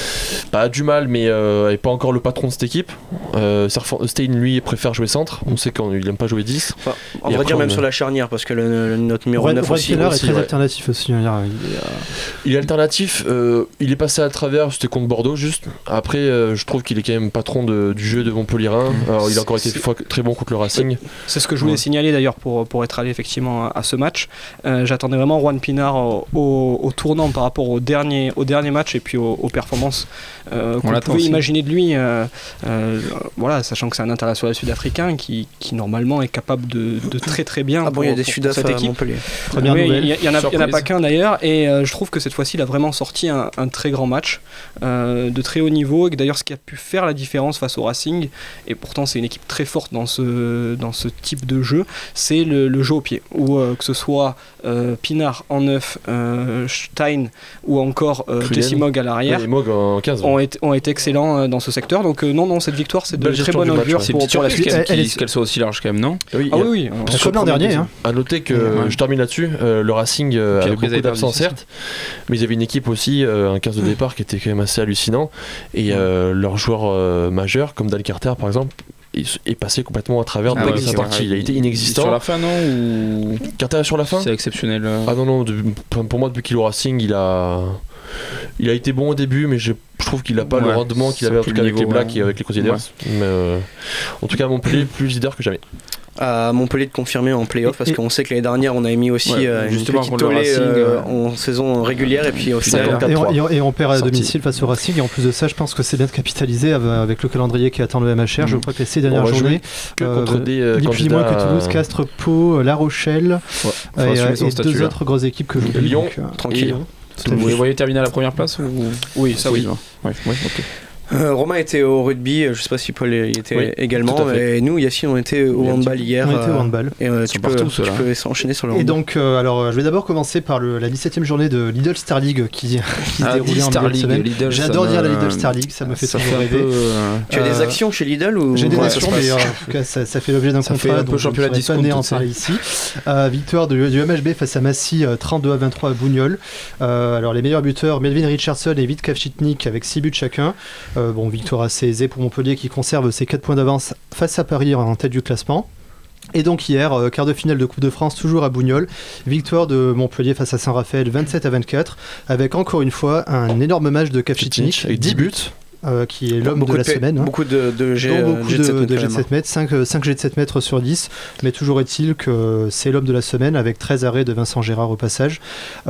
pas a du mal, mais euh, est pas encore le patron de cette équipe. Euh, Stein lui préfère jouer centre, on sait qu'il aime pas jouer dix. Enfin, on Et va après, dire même on a- sur la charnière parce que le, le- notre numéro Red, neuf Red aussi. Keller est aussi, très ouais. alternatif aussi. hein, il est, euh, Il est alternatif, euh, il est passé à travers, c'était contre Bordeaux juste. Après, euh, je trouve qu'il est quand même patron de, du jeu de Montpellierin. Alors, il a encore été C'est- fois très bon contre le Racing. C'est ce que je voulais Ouais. signaler d'ailleurs pour, pour être allé effectivement à, à ce match. Euh, J'attendais vraiment Juan Pinar au, au- au tournant par rapport au dernier, au dernier match et puis aux, aux performances euh, qu'on l'attend pouvait aussi. imaginer de lui. euh, euh, voilà, sachant que c'est un international sud-africain qui, qui normalement est capable de, de très très bien. Ah bon, il y a pour- des pour Sudaf cette à équipe. Montpellier. Première Oui, nouvelle. Il y, il y en a, il y en a Surprise. pas qu'un d'ailleurs, et euh, je trouve que cette fois-ci, il a vraiment sorti un, un très grand match euh, de très haut niveau, et que d'ailleurs, ce qui a pu faire la différence face au Racing, et pourtant c'est une équipe très forte dans ce, dans ce type de jeu, c'est le, le jeu au pied, où euh, que ce soit euh, Pinard en neuf, euh, Stein ou encore euh, Cruden. Jesse Mogg à l'arrière. Et Mog en quinze. Ont été, ont été excellents euh, dans ce secteur, donc euh, non, non, cette victoire c'est de Belle très gestion bonne du match, augure ouais. C'est pour, une pour la petite suite. surprise Elle- qu'elle elle est- qu'elle soit aussi large quand même, non? Oui, Ah il y a- oui, oui, C'est Sur comme l'an le premier dernier. deuxième. Hein. À noter que, Ouais. je termine là-dessus, euh, le Racing euh, Puis avait après, ils beaucoup avaient d'absents perdu, c'est ça. certes, mais ils avaient une équipe aussi, euh, un quinze de départ qui était quand même assez hallucinant, et euh, leur joueur euh, majeur, comme Dan Carter par exemple, il s- est passé complètement à travers Ah de ouais, sa c'est partie. vrai. Il a été Sur inexistant. la fin, non? Ou Carter sur la fin c'est exceptionnel? euh, Ah non, non, de- pour moi, depuis qu'il est au Racing, il a, il a été bon au début, mais je, je trouve qu'il n'a pas le Ouais, rendement qu'il c'est avait en plus tout cas le avec les niveau, Blacks ouais. et avec les Crusaders. Ouais. Mais, euh, en tout cas, Montpellier, plus leader que jamais. À Montpellier de confirmer en playoff parce Et- qu'on sait que l'année dernière on a mis aussi Ouais, euh, une justement, petite contre le tollée Racing, euh, euh, en saison régulière et puis au final cinquante-quatre. Et on, et on- et on perd à Sorti. domicile face au Racing, et en plus de ça, je pense que c'est bien de capitaliser av- avec le calendrier qui attend le M H R. Je Mm. crois que les six dernières On va jouer journées, Que Euh, contre des euh, ni plus ni moins que candidats, Toulouse, euh, Castres, Pau, La Rochelle Ouais. et, Faut assumer euh, son et statut, deux là. autres grosses équipes que j'oublie. Lyon, donc, euh, tranquille. et Lyon. Tout à Vous fait. les voyez terminer à la première place? Ou... Oui, ça oui. Ouais, ouais, ok. Euh, Romain était au rugby, je sais pas si Paul y était Oui, également, tout à fait. et nous Yacine on était au Oui, un handball petit hier. On était au euh, handball. Et euh, Ils tu, sont peux, partout, tu ceux-là. peux enchaîner sur le Et handball. donc, euh, alors, euh, je vais d'abord commencer par le- la dix-septième journée de Lidl Star League qui, qui se Ah, déroulait en Star milieu de League, semaine. Lidl, J'adore ça dire la me- Lidl Star League, ça me fait Ça toujours fait un rêver. peu, euh, Tu as des euh, actions chez Lidl ou J'ai des comment actions, ça se mais passe euh, en tout cas, ça, ça fait l'objet d'un Ça fait contrat. un peu donc championnat je ne serais pas né discount, en tu sais. parler ici. Euh, victoire de- du M H B face à Massy, euh, trente-deux à vingt-trois à Bougnols. Euh, alors, les meilleurs buteurs, Melvin Richardson et Vitkov Chitnik avec six buts chacun. Euh, bon, victoire assez aisée pour Montpellier qui conserve ses quatre points d'avance face à Paris en tête du classement. Et donc hier, euh, quart de finale de Coupe de France, toujours à Bougnols, victoire de Montpellier face à Saint-Raphaël vingt-sept à vingt-quatre, avec encore une fois un énorme match de Kavchitnik, Chitnik, avec dix dix buts, buts. euh, qui est l'homme Beaucoup de la P- semaine. hein. Beaucoup de, de G, Dont euh, beaucoup G de, de sept de mètres, G de quand même. sept mètres, cinq, euh, cinq G de sept mètres sur dix, mais toujours est-il que c'est l'homme de la semaine avec treize arrêts de Vincent Gérard au passage.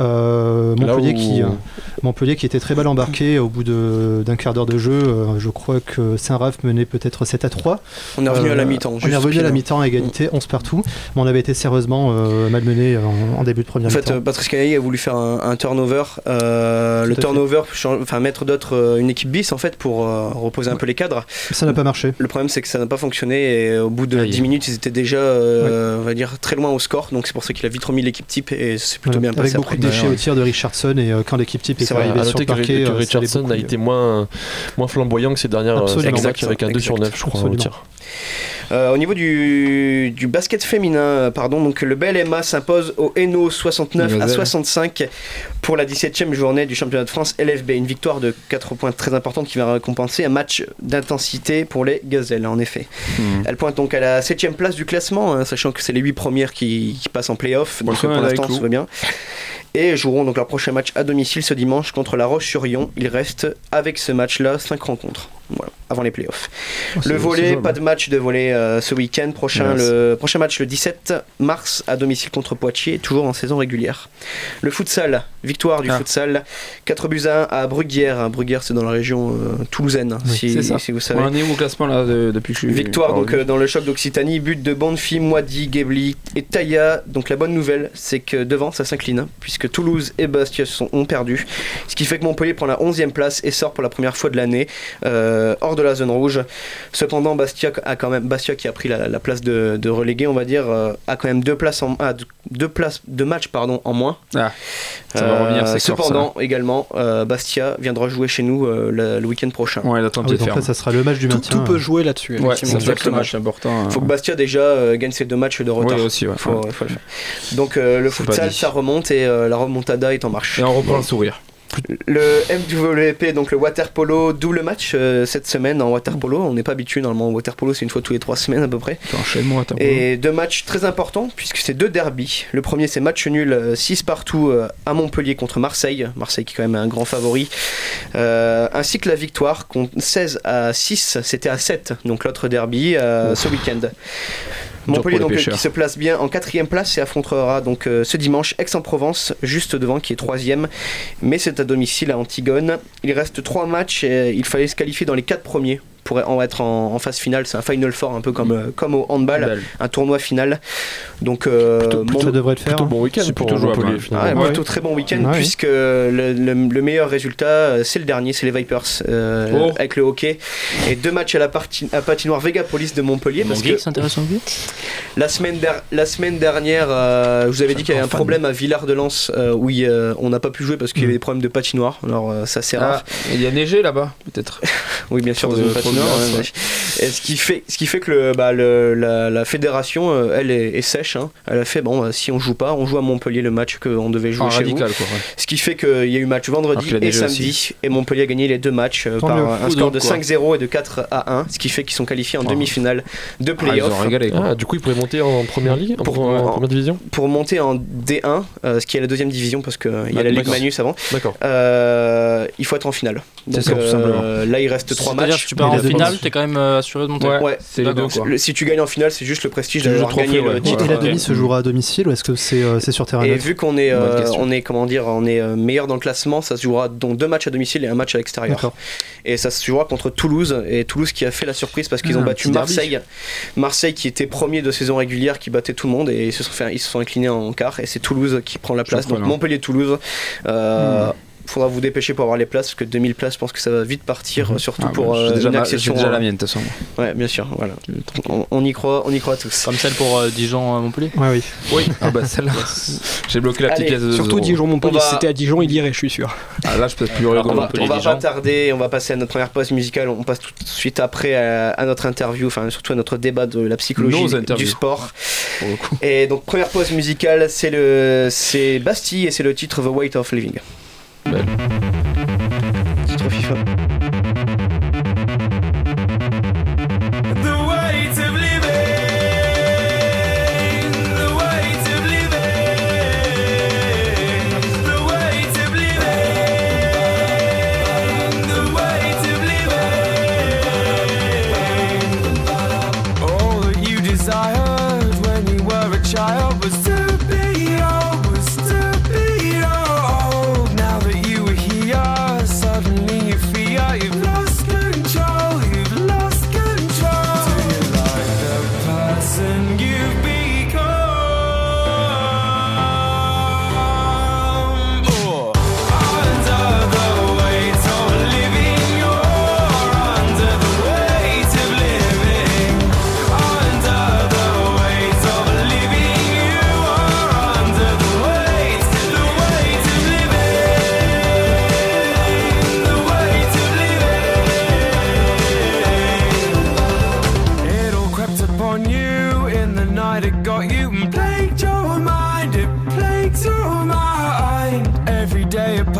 Euh, Là Montpellier, où- qui, euh, Montpellier qui était très mal embarqué au bout de- d'un quart d'heure de jeu. Euh, je crois que Saint-Raph menait peut-être sept à trois. On est revenu Euh, à la mi-temps. On juste est revenu à la pile. mi-temps à égalité, onze partout, mais on avait été sérieusement euh, malmené en, en début de première En fait, mi-temps. euh, Patrice Canaille a voulu faire un, un turnover. Euh, Tout le à fait. turnover, change- enfin mettre d'autres, euh, une équipe bis en fait pour euh, reposer un peu les cadres. Ça n'a pas marché. Le problème c'est que ça n'a pas fonctionné et au bout de Aïe. dix minutes ils étaient déjà, euh, on va dire, très loin au score. Donc c'est pour ça qu'il a vite remis l'équipe type et c'est plutôt Voilà. bien Avec passé beaucoup après. de déchets au tir de Richardson, et euh, quand l'équipe type est, C'est vrai, arrivée À sur noter le que, parquet, que euh, ça allait Richardson beaucoup a mieux. été moins, moins flamboyant que ses dernières Absolument. cinq matchs Exact, avec un deux sur exact. neuf, je crois, au Absolument. tir. Euh, au niveau du, du basket féminin, pardon, donc le B L M A s'impose au Hainaut soixante-neuf à soixante-cinq pour la dix-septième journée du championnat de France L F B. Une victoire de quatre points très importante qui va récompenser un match d'intensité pour les Gazelles, en effet. Mmh. Elle pointe donc à la septième place du classement, hein, sachant que c'est les huit premières qui, qui passent en play-off, donc pour l'instant ça va bien. Et joueront donc leur prochain match à domicile ce dimanche contre La Roche-sur-Yon. Il reste avec ce match-là cinq rencontres. Voilà, avant les playoffs. Oh, le volley, pas de match de volley euh, ce week-end. Prochain, yes. Le prochain match le dix-sept mars à domicile contre Poitiers, toujours en saison régulière. Le futsal, victoire du ah. futsal, quatre buts à un à Bruguière. Bruguière, c'est dans la région euh, toulousaine, oui, si, si vous savez. On est où au classement là de, depuis que je suis. Victoire donc euh, dans le choc d'Occitanie, but de Bonnefi, Moidi, Gebli et Taïa. Donc la bonne nouvelle, c'est que devant ça s'incline, puisque Toulouse et Bastia sont, ont perdu. Ce qui fait que Montpellier prend la onzième place et sort pour la première fois de l'année. Euh, hors de la zone rouge. Cependant, Bastia a quand même Bastia qui a pris la, la place de, de relégué, on va dire, euh, a quand même deux places en ah, deux places de match pardon en moins. Ah, ça va euh, revenir. C'est cependant, ça. également, euh, Bastia viendra jouer chez nous euh, le, le week-end prochain. Ouais, ah oui, donc là, ça sera le match du maintien. Tout, tout peut jouer là-dessus. Ouais, c'est exactement le match important. Il faut que Bastia déjà euh, gagne ses deux matchs de retard. Oui, aussi, ouais. Faut, faut le faire. Donc euh, le futsal, ça remonte et euh, la remontada est en marche. Et on reprend le sourire. Le M W P, donc le water polo, double match euh, cette semaine en water polo. On n'est pas habitué normalement au water polo, c'est une fois tous les trois semaines à peu près. Et deux matchs très importants puisque c'est deux derbys. Le premier c'est match nul six partout euh, à Montpellier contre Marseille. Marseille qui est quand même un grand favori. Euh, ainsi que la victoire contre seize à six, c'était à sept, donc l'autre derby euh, ce week-end. Montpellier donc, qui se place bien en quatrième place et affrontera donc euh, ce dimanche Aix-en-Provence juste devant qui est troisième, mais c'est à domicile à Antigone. Il reste trois matchs et il fallait se qualifier dans les quatre premiers pour en être en, en phase finale. C'est un Final Four un peu comme, euh, comme au handball, handball, un tournoi final. Donc euh, plutôt, plutôt mon... devrait le faire. Plutôt bon week-end c'est pour plutôt Montpellier. Ah, ouais, plutôt très bon week-end ouais. puisque le, le, le meilleur résultat c'est le dernier, c'est les Vipers euh, oh. avec le hockey et deux matchs à la parti- à patinoire Vegapolis de Montpellier. Mon parce geek que s'intéresse au hockey. La semaine, der- la semaine dernière, euh, je vous avais dit qu'il y avait un problème à Villard-de-Lans euh, où il, euh, on n'a pas pu jouer parce qu'il y avait des problèmes de patinoire. Alors euh, ça c'est rare. Ah, il y a neigé là-bas, peut-être. Oui, bien sûr, dans une patinoire. Ouais, ouais. Et ce qui fait, ce qui fait que le, bah, le, la, la fédération, euh, elle est, est sèche. Hein. Elle a fait bon, bah, si on joue pas, on joue à Montpellier le match qu'on devait jouer ah, chez radical, vous. Quoi, ouais. Ce qui fait qu'il y a eu match vendredi et samedi aussi. Et Montpellier a gagné les deux matchs euh, par un fou, score de quoi. cinq zéro et de quatre à un, ce qui fait qu'ils sont qualifiés en oh. demi-finale de play-off. Ah, régalé, ah, du coup, ils pourraient monter en première ligue, en, pour, en, en en première division. Pour monter en D un, euh, ce qui est la deuxième division parce qu'il y a ah, la Ligue Manus avant. D'accord. Euh, il faut être en finale. Donc, c'est ça, tout simplement. Euh, là, il reste trois matchs. Si tu pars en finale, t'es quand même assuré de monter. Ouais, ouais c'est les deux, quoi. Le, si tu gagnes en finale, c'est juste le prestige d'avoir gagné le titre. Et la demi se jouera à domicile ou est-ce que c'est, euh, c'est sur terrain Et neutre? vu qu'on est, euh, on est, comment dire, on est euh, meilleur dans le classement, ça se jouera donc deux matchs à domicile et un match à l'extérieur. D'accord. Et ça se jouera contre Toulouse, et Toulouse qui a fait la surprise parce qu'ils ah, ont battu Marseille. Derby. Marseille qui était premier de saison régulière, qui battait tout le monde et ils se sont, fait, ils se sont inclinés en quart. Et c'est Toulouse qui prend la place. Donc Montpellier-Toulouse. Euh, mmh. Faudra vous dépêcher pour avoir les places parce que deux mille places, je pense que ça va vite partir, mmh. surtout ah, pour euh, déjà une accession. J'ai déjà la mienne de toute façon. Ouais, bien sûr, voilà. On, on y croit, on y croit tous. Comme celle pour euh, Dijon-Montpellier. Ouais, oui. Oui. Ah bah celle-là. J'ai bloqué la petite Allez, pièce de surtout Dijon-Montpellier. Va... Si c'était à Dijon, il irait, je suis sûr. Ah là, je peux plus regarder. On va, on va pas tarder. On va passer à notre première pause musicale. On passe tout de suite après à, à notre interview, enfin surtout à notre débat de la psychologie du sport. Et donc première pause musicale, c'est le, c'est Bastille et c'est le titre The Weight of Living. Belle. C'est trop FIFA. Child was to be old, was to be old. Now that you were here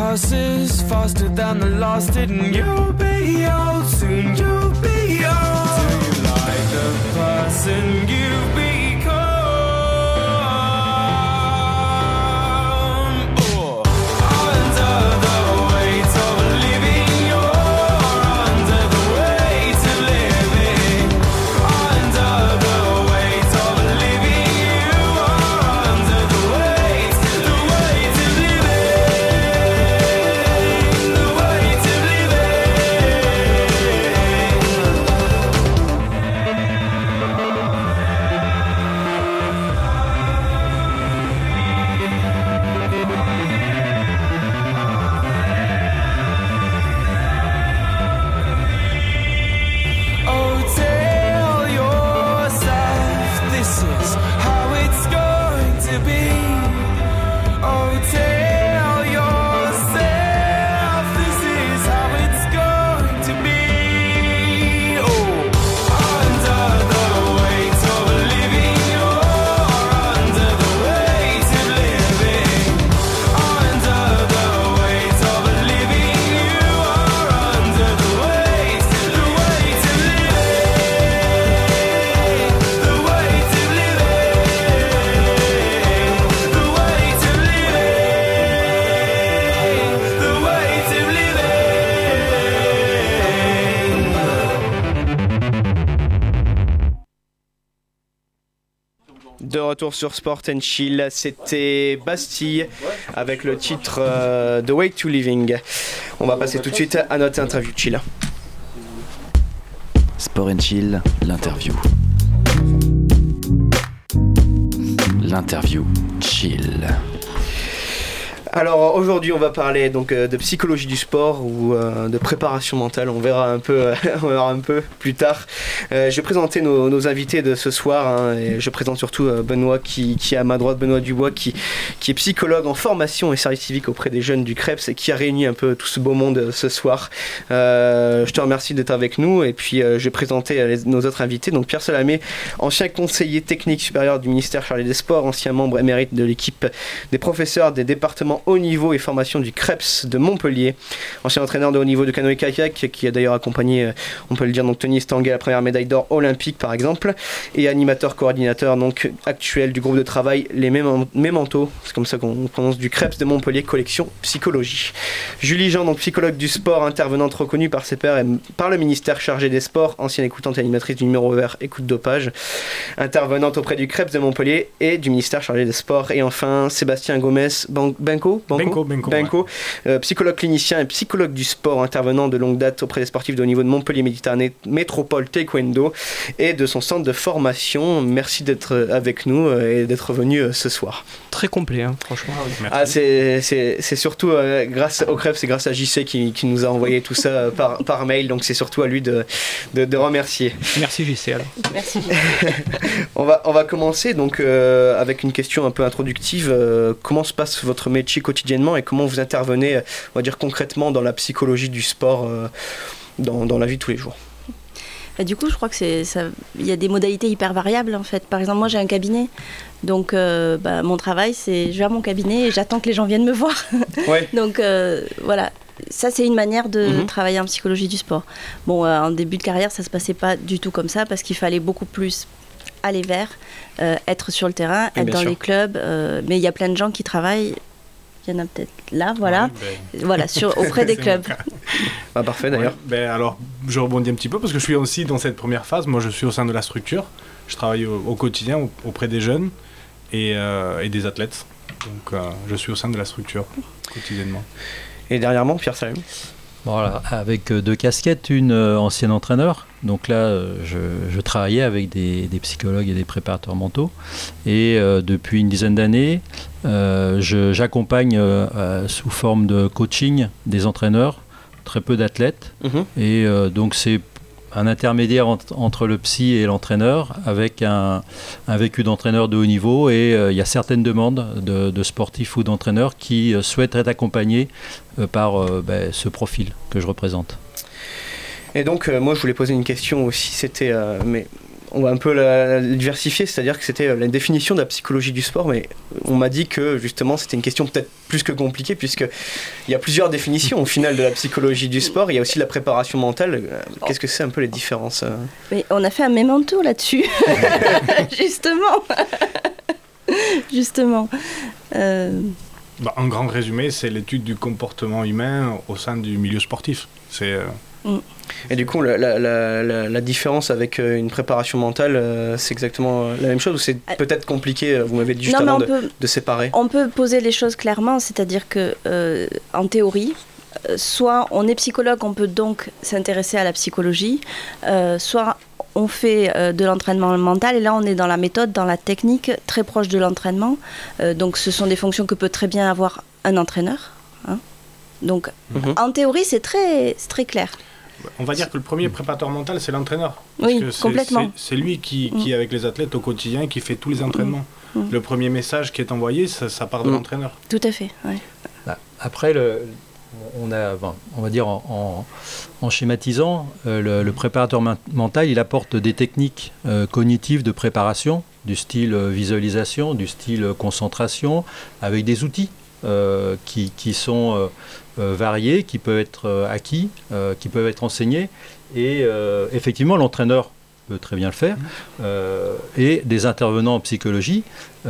passes faster than the last did, and you'll be old soon, you'll be old. Do you like the person you've become? Oh, under the weight of living, you're under the weight of living. Under the weight of living, you are under the weight, the weight of living, the weight of Oh, tell yourself this is how it's going to be. Oh, tell yourself this is how it's going to be. Oh, under the weight of living, you're under the weight of living. Under the weight of living, you are under the weight, the weight of living, the weight of living, the weight of living, the weight of living. De retour sur Sport and Chill, c'était Bastille avec le titre euh, The Way to Living. On va passer tout de suite à notre interview chill. Sport and Chill, l'interview. L'interview chill. Alors aujourd'hui on va parler donc euh, de psychologie du sport ou euh, de préparation mentale, on verra un peu, euh, on verra un peu plus tard. Euh, je vais présenter nos, nos invités de ce soir hein, et je présente surtout euh, Benoît qui, qui est à ma droite, Benoît Dubois qui, qui est psychologue en formation et service civique auprès des jeunes du CREPS et qui a réuni un peu tout ce beau monde euh, ce soir. Euh, je te remercie d'être avec nous et puis euh, je vais présenter euh, les, nos autres invités. Donc Pierre Salamé, ancien conseiller technique supérieur du ministère chargé des sports, ancien membre émérite de l'équipe des professeurs des départements haut niveau et formation du CREPS de Montpellier, ancien entraîneur de haut niveau de canoë-kayak qui a d'ailleurs accompagné, on peut le dire, donc Tony Estanguet à la première médaille d'or olympique par exemple, et animateur coordinateur donc actuel du groupe de travail Les Mémentos, c'est comme ça qu'on prononce, du CREPS de Montpellier, collection psychologie. Julie Jean, donc psychologue du sport, intervenante reconnue par ses pairs et par le ministère chargé des sports, ancienne écoutante et animatrice du numéro vert Écoute Dopage, intervenante auprès du CREPS de Montpellier et du ministère chargé des sports. Et enfin Sébastien Gomez Ban- Benko Benko, Benko, Benko, ouais. euh, psychologue clinicien et psychologue du sport, intervenant de longue date auprès des sportifs de haut niveau de Montpellier Méditerranée Métropole Taekwondo et de son centre de formation. Merci d'être avec nous et d'être venu ce soir. Très complet, hein, franchement. Ah, c'est, c'est, c'est surtout euh, grâce au CREPS, c'est grâce à J C qui, qui nous a envoyé tout ça euh, par, par mail, donc c'est surtout à lui de, de, de remercier. Merci J C alors. Merci. on, va, on va commencer donc euh, avec une question un peu introductive. Euh, comment se passe votre métier quotidiennement et comment vous intervenez, on va dire concrètement, dans la psychologie du sport euh, dans, dans la vie de tous les jours? Bah, du coup, je crois que c'est ça. Il y a des modalités hyper variables en fait. Par exemple, moi j'ai un cabinet, donc euh, bah, mon travail c'est je vais à mon cabinet et j'attends que les gens viennent me voir. Ouais. Donc euh, voilà. Ça, c'est une manière de Mm-hmm. travailler en psychologie du sport. Bon, euh, en début de carrière, ça se passait pas du tout comme ça parce qu'il fallait beaucoup plus aller vers, euh, être sur le terrain, Oui, être bien dans sûr. les clubs. euh, mais il y a plein de gens qui travaillent. Il y en a peut-être là, voilà, Ouais, ben. voilà, sur, auprès des C'est clubs. mon cas. Ah, parfait d'ailleurs. Ouais, ben alors, je rebondis un petit peu parce que je suis aussi dans cette première phase. Moi, je suis au sein de la structure. Je travaille au, au quotidien au- auprès des jeunes et, euh, et des athlètes. Donc, euh, je suis au sein de la structure quotidiennement. Et dernièrement, Pierre Salam. Voilà, avec euh, deux casquettes, une euh, ancienne entraîneur. Donc là, euh, je, je travaillais avec des, des psychologues et des préparateurs mentaux. Et euh, depuis une dizaine d'années, euh, je- j'accompagne euh, euh, sous forme de coaching des entraîneurs, très peu d'athlètes. Mhm. Et euh, donc c'est un intermédiaire ent- entre le psy et l'entraîneur avec un, un vécu d'entraîneur de haut niveau et euh, il y a certaines demandes de, de sportifs ou d'entraîneurs qui euh, souhaitent être accompagnés euh, par euh, ben, ce profil que je représente. Et donc, euh, moi, je voulais poser une question aussi. C'était, euh, mais on va un peu la, la diversifier, c'est-à-dire que c'était la définition de la psychologie du sport, mais on m'a dit que justement c'était une question peut-être plus que compliquée, puisqu'il y a plusieurs définitions au final de la psychologie du sport, il y a aussi la préparation mentale. Qu'est-ce que c'est un peu les différences? Mais on a fait un mémento là-dessus, justement. Justement. Euh... Bah, en grand résumé, c'est l'étude du comportement humain au sein du milieu sportif. C'est... Euh... Mm. Et du coup, la, la, la, la, la différence avec une préparation mentale, euh, c'est exactement la même chose ou c'est peut-être compliqué? Vous m'avez dit juste non, avant de, peut, de séparer. On peut poser les choses clairement, c'est-à-dire que euh, en théorie, euh, soit on est psychologue, on peut donc s'intéresser à la psychologie, euh, soit on fait euh, de l'entraînement mental et là on est dans la méthode, dans la technique, très proche de l'entraînement. Euh, donc ce sont des fonctions que peut très bien avoir un entraîneur. Hein. Donc mm-hmm. en théorie, c'est très, c'est très clair. On va dire que le premier préparateur mental, c'est l'entraîneur. Oui, que c'est, complètement. C'est, c'est lui qui, qui est avec les athlètes au quotidien, qui fait tous les entraînements. Mmh. Le premier message qui est envoyé, ça, ça part de mmh. l'entraîneur. Tout à fait, oui. Après, le, on, a, bon, on va dire en, en, en schématisant, euh, le, le préparateur ma- mental, il apporte des techniques euh, cognitives de préparation, du style euh, visualisation, du style euh, concentration, avec des outils euh, qui, qui sont... Euh, Euh, variés, qui peuvent être euh, acquis, euh, qui peuvent être enseignés. Et euh, effectivement, l'entraîneur peut très bien le faire. Euh, et des intervenants en psychologie,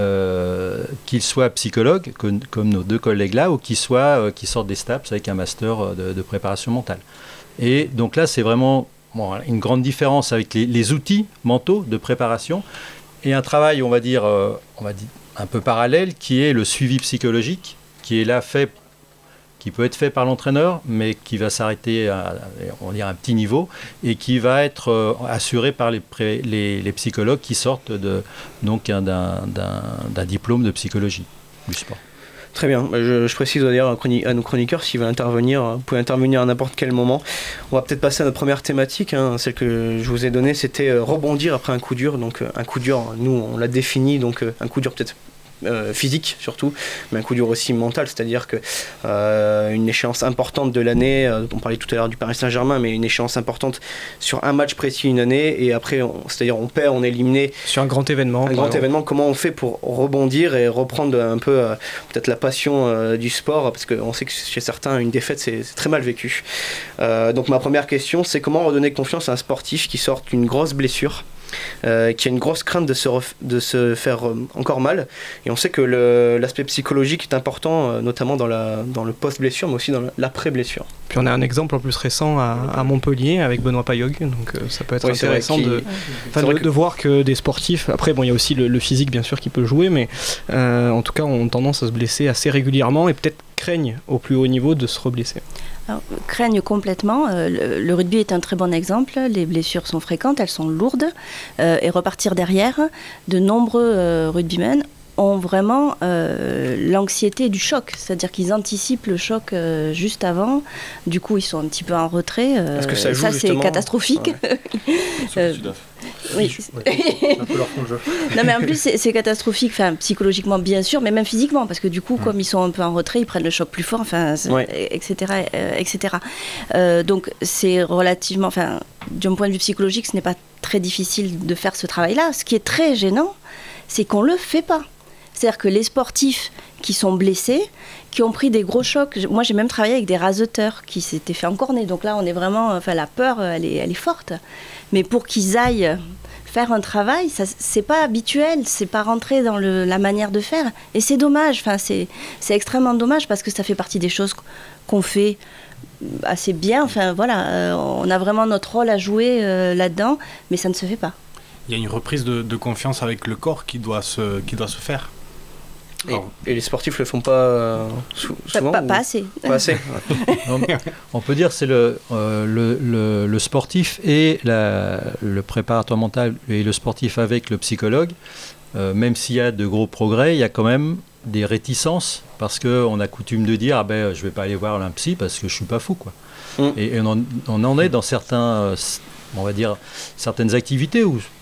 euh, qu'ils soient psychologues, comme, comme nos deux collègues là, ou qu'ils soient, euh, qui sortent des STAPS avec un master de, de préparation mentale. Et donc là, c'est vraiment bon, une grande différence avec les, les outils mentaux de préparation et un travail, on va dire, euh, on va dire un peu parallèle, qui est le suivi psychologique, qui est là fait qui peut être fait par l'entraîneur, mais qui va s'arrêter à, on va dire, un petit niveau, et qui va être euh, assuré par les, pré, les, les psychologues qui sortent de, donc, d'un, d'un, d'un diplôme de psychologie du sport. Très bien, je, je précise d'ailleurs à nos chroniqueurs, s'ils veulent intervenir, vous pouvez intervenir à n'importe quel moment. On va peut-être passer à notre première thématique, hein, celle que je vous ai donnée, c'était rebondir après un coup dur. Donc un coup dur, nous on l'a défini, donc un coup dur peut-être Euh, physique surtout, mais un coup dur aussi mental, c'est-à-dire que euh, une échéance importante de l'année, euh, on parlait tout à l'heure du Paris Saint-Germain, mais une échéance importante sur un match précis une année, et après, on, c'est-à-dire on perd, on est éliminé. Sur un grand événement. Un grand exemple. événement, comment on fait pour rebondir et reprendre un peu euh, peut-être la passion euh, du sport, parce qu'on sait que chez certains, une défaite, c'est, c'est très mal vécu. Euh, donc ma première question, c'est comment redonner confiance à un sportif qui sort d'une grosse blessure, Euh, qui a une grosse crainte de se, ref- de se faire euh, encore mal, et on sait que le, l'aspect psychologique est important, euh, notamment dans, la, dans le post-blessure, mais aussi dans l'après-blessure. Puis on a un exemple en plus récent à, à Montpellier avec Benoît Payog, donc euh, ça peut être oui, intéressant qui... de, enfin, de, que... de voir que des sportifs, après bon il y a aussi le, le physique bien sûr qui peut jouer, mais euh, en tout cas ont tendance à se blesser assez régulièrement et peut-être craignent au plus haut niveau de se reblesser. Alors, craignent complètement. Euh, le, le rugby est un très bon exemple. Les blessures sont fréquentes, elles sont lourdes. Euh, et repartir derrière, de nombreux euh, rugbymen ont vraiment euh, l'anxiété du choc. C'est-à-dire qu'ils anticipent le choc euh, juste avant. Du coup, ils sont un petit peu en retrait. Euh, Est-ce que ça joue, ça, justement c'est catastrophique. Ouais. euh, oui. Un peu leur fond de jeu. Non, mais en plus, c'est, c'est catastrophique, enfin, psychologiquement, bien sûr, mais même physiquement, parce que du coup, mmh. comme ils sont un peu en retrait, ils prennent le choc plus fort, enfin, ouais. et cetera, euh, et cetera. Euh, donc, c'est relativement, enfin, d'un point de vue psychologique, ce n'est pas très difficile de faire ce travail-là. Ce qui est très gênant, c'est qu'on le fait pas. C'est-à-dire que les sportifs qui sont blessés, qui ont pris des gros chocs. Moi, j'ai même travaillé avec des raseteurs qui s'étaient fait encorner. Donc là, on est vraiment... Enfin, la peur, elle est, elle est forte. Mais pour qu'ils aillent faire un travail, ça, c'est pas habituel. C'est pas rentré dans le, la manière de faire. Et c'est dommage. Enfin, c'est, c'est extrêmement dommage parce que ça fait partie des choses qu'on fait assez bien. Enfin, voilà. Euh, on a vraiment notre rôle à jouer euh, là-dedans, mais ça ne se fait pas. Il y a une reprise de, de confiance avec le corps qui doit se, qui doit se faire. Et, et les sportifs le font pas euh, sou- souvent Pas, pas, pas assez. Pas assez. Non, on peut dire que c'est le, euh, le, le, le sportif et la, le préparateur mental et le sportif avec le psychologue. Euh, même s'il y a de gros progrès, il y a quand même des réticences parce qu'on a coutume de dire ah ben, je ne vais pas aller voir un psy parce que je ne suis pas fou. Quoi. Mm. Et, et on, en, on en est dans certains, on va dire, certaines activités où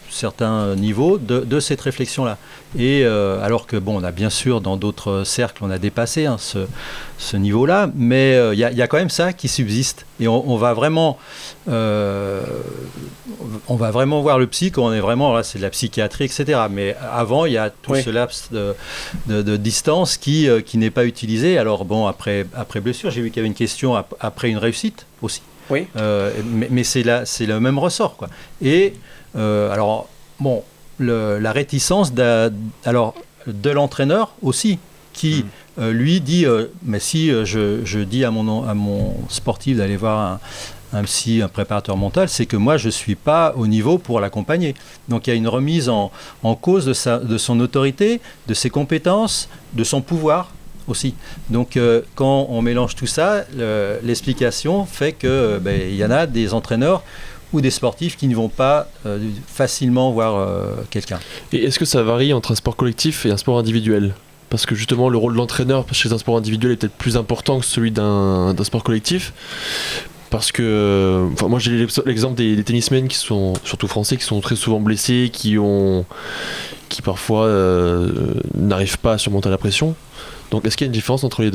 certains niveaux de, de cette réflexion-là. Et euh, alors que, bon, on a bien sûr, dans d'autres cercles, on a dépassé hein, ce, ce niveau-là, mais il euh, y, y a quand même ça qui subsiste. Et on, on va vraiment... Euh, on va vraiment voir le psy quand on est vraiment... Là, c'est de la psychiatrie, et cetera. Mais avant, il y a tout oui. ce laps de, de, de distance qui, euh, qui n'est pas utilisé. Alors, bon, après, après blessure, j'ai vu qu'il y avait une question ap- après une réussite aussi. Oui. Euh, mais, mais c'est, la, c'est le même ressort, quoi. Et, euh, alors, bon... Le, la réticence de, alors, de l'entraîneur aussi, qui mmh. euh, lui dit euh, mais si euh, je, je dis à mon, à mon sportif d'aller voir un, un psy, un préparateur mental, c'est que moi je ne suis pas au niveau pour l'accompagner. Donc il y a une remise en, en cause de, sa, de son autorité, de ses compétences, de son pouvoir aussi. Donc euh, quand on mélange tout ça, le, l'explication fait que ben, y en a des entraîneurs ou des sportifs qui ne vont pas euh, facilement voir euh, quelqu'un. Et est-ce que ça varie entre un sport collectif et un sport individuel ? Parce que justement, le rôle de l'entraîneur chez un sport individuel est peut-être plus important que celui d'un, d'un sport collectif. Parce que, enfin, moi j'ai l'exemple des, des tennismen qui sont, surtout français, qui sont très souvent blessés, qui, ont, qui parfois euh, n'arrivent pas à surmonter la pression. Donc est-ce qu'il y a une différence entre les deux ?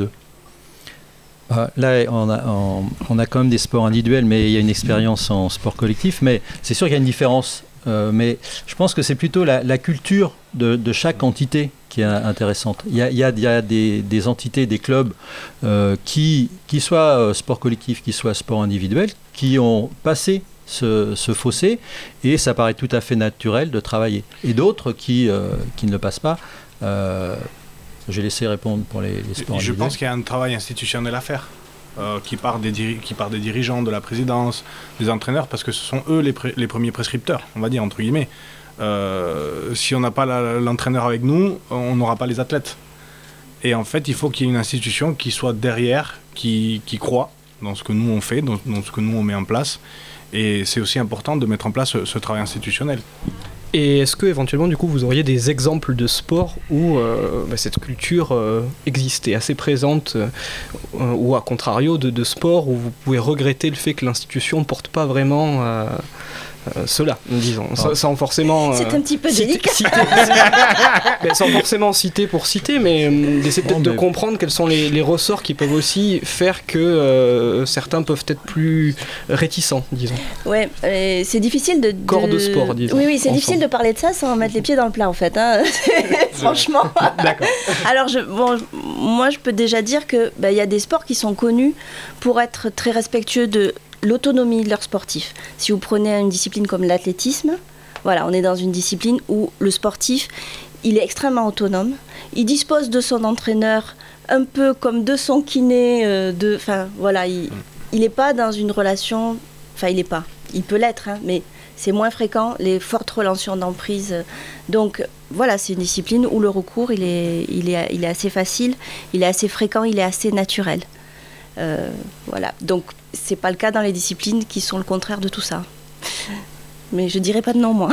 Là, on a, on, on a quand même des sports individuels, mais il y a une expérience en sport collectif. Mais c'est sûr qu'il y a une différence. Euh, mais je pense que c'est plutôt la, la culture de, de chaque entité qui est intéressante. Il y a, il y a, il y a des, des entités, des clubs, euh, qui, qui soient euh, sport collectif, qui soient sport individuel, qui ont passé ce, ce fossé, et ça paraît tout à fait naturel de travailler. Et d'autres qui, euh, qui ne le passent pas. Euh, J'ai laissé répondre pour les, les sports. Je pense qu'il y a un travail institutionnel à faire, euh, qui, part des diri- qui part des dirigeants, de la présidence, des entraîneurs, parce que ce sont eux les, pré- les premiers prescripteurs, on va dire, entre guillemets. Euh, si on n'a pas la, l'entraîneur avec nous, on n'aura pas les athlètes. Et en fait, il faut qu'il y ait une institution qui soit derrière, qui, qui croit dans ce que nous on fait, dans, dans ce que nous on met en place. Et c'est aussi important de mettre en place ce, ce travail institutionnel. Et est-ce que éventuellement du coup vous auriez des exemples de sports où euh, bah, cette culture euh, existait, assez présente, euh, ou à contrario de, de sports où vous pouvez regretter le fait que l'institution ne porte pas vraiment euh, euh, cela, disons, oh. sans, sans forcément... Euh, C'est un petit peu citer, délicat. Citer, mais sans forcément citer pour citer, mais euh, d'essayer peut-être oh, mais... de comprendre quels sont les, les ressorts qui peuvent aussi faire que euh, certains peuvent être plus réticents, disons. Ouais, euh, c'est difficile de... de... Corps de sport, disons. Oui, oui, c'est ensemble. Difficile de parler de ça sans mettre les pieds dans le plat, en fait. Hein. Franchement. D'accord. Alors, je, bon, moi, je peux déjà dire que bah, y a des sports qui sont connus pour être très respectueux de l'autonomie de leurs sportifs. Si vous prenez une discipline comme l'athlétisme, voilà, on est dans une discipline où le sportif, il est extrêmement autonome. Il dispose de son entraîneur un peu comme de son kiné. Euh, de, enfin, voilà, il n'est pas dans une relation... Enfin, il n'est pas. Il peut l'être, hein, mais c'est moins fréquent, les fortes relations d'emprise. Donc, voilà, c'est une discipline où le recours, il est, il est, il est assez facile, il est assez fréquent, il est assez naturel. Euh, voilà, donc c'est pas le cas dans les disciplines qui sont le contraire de tout ça. Mais je dirais pas de nom, moi.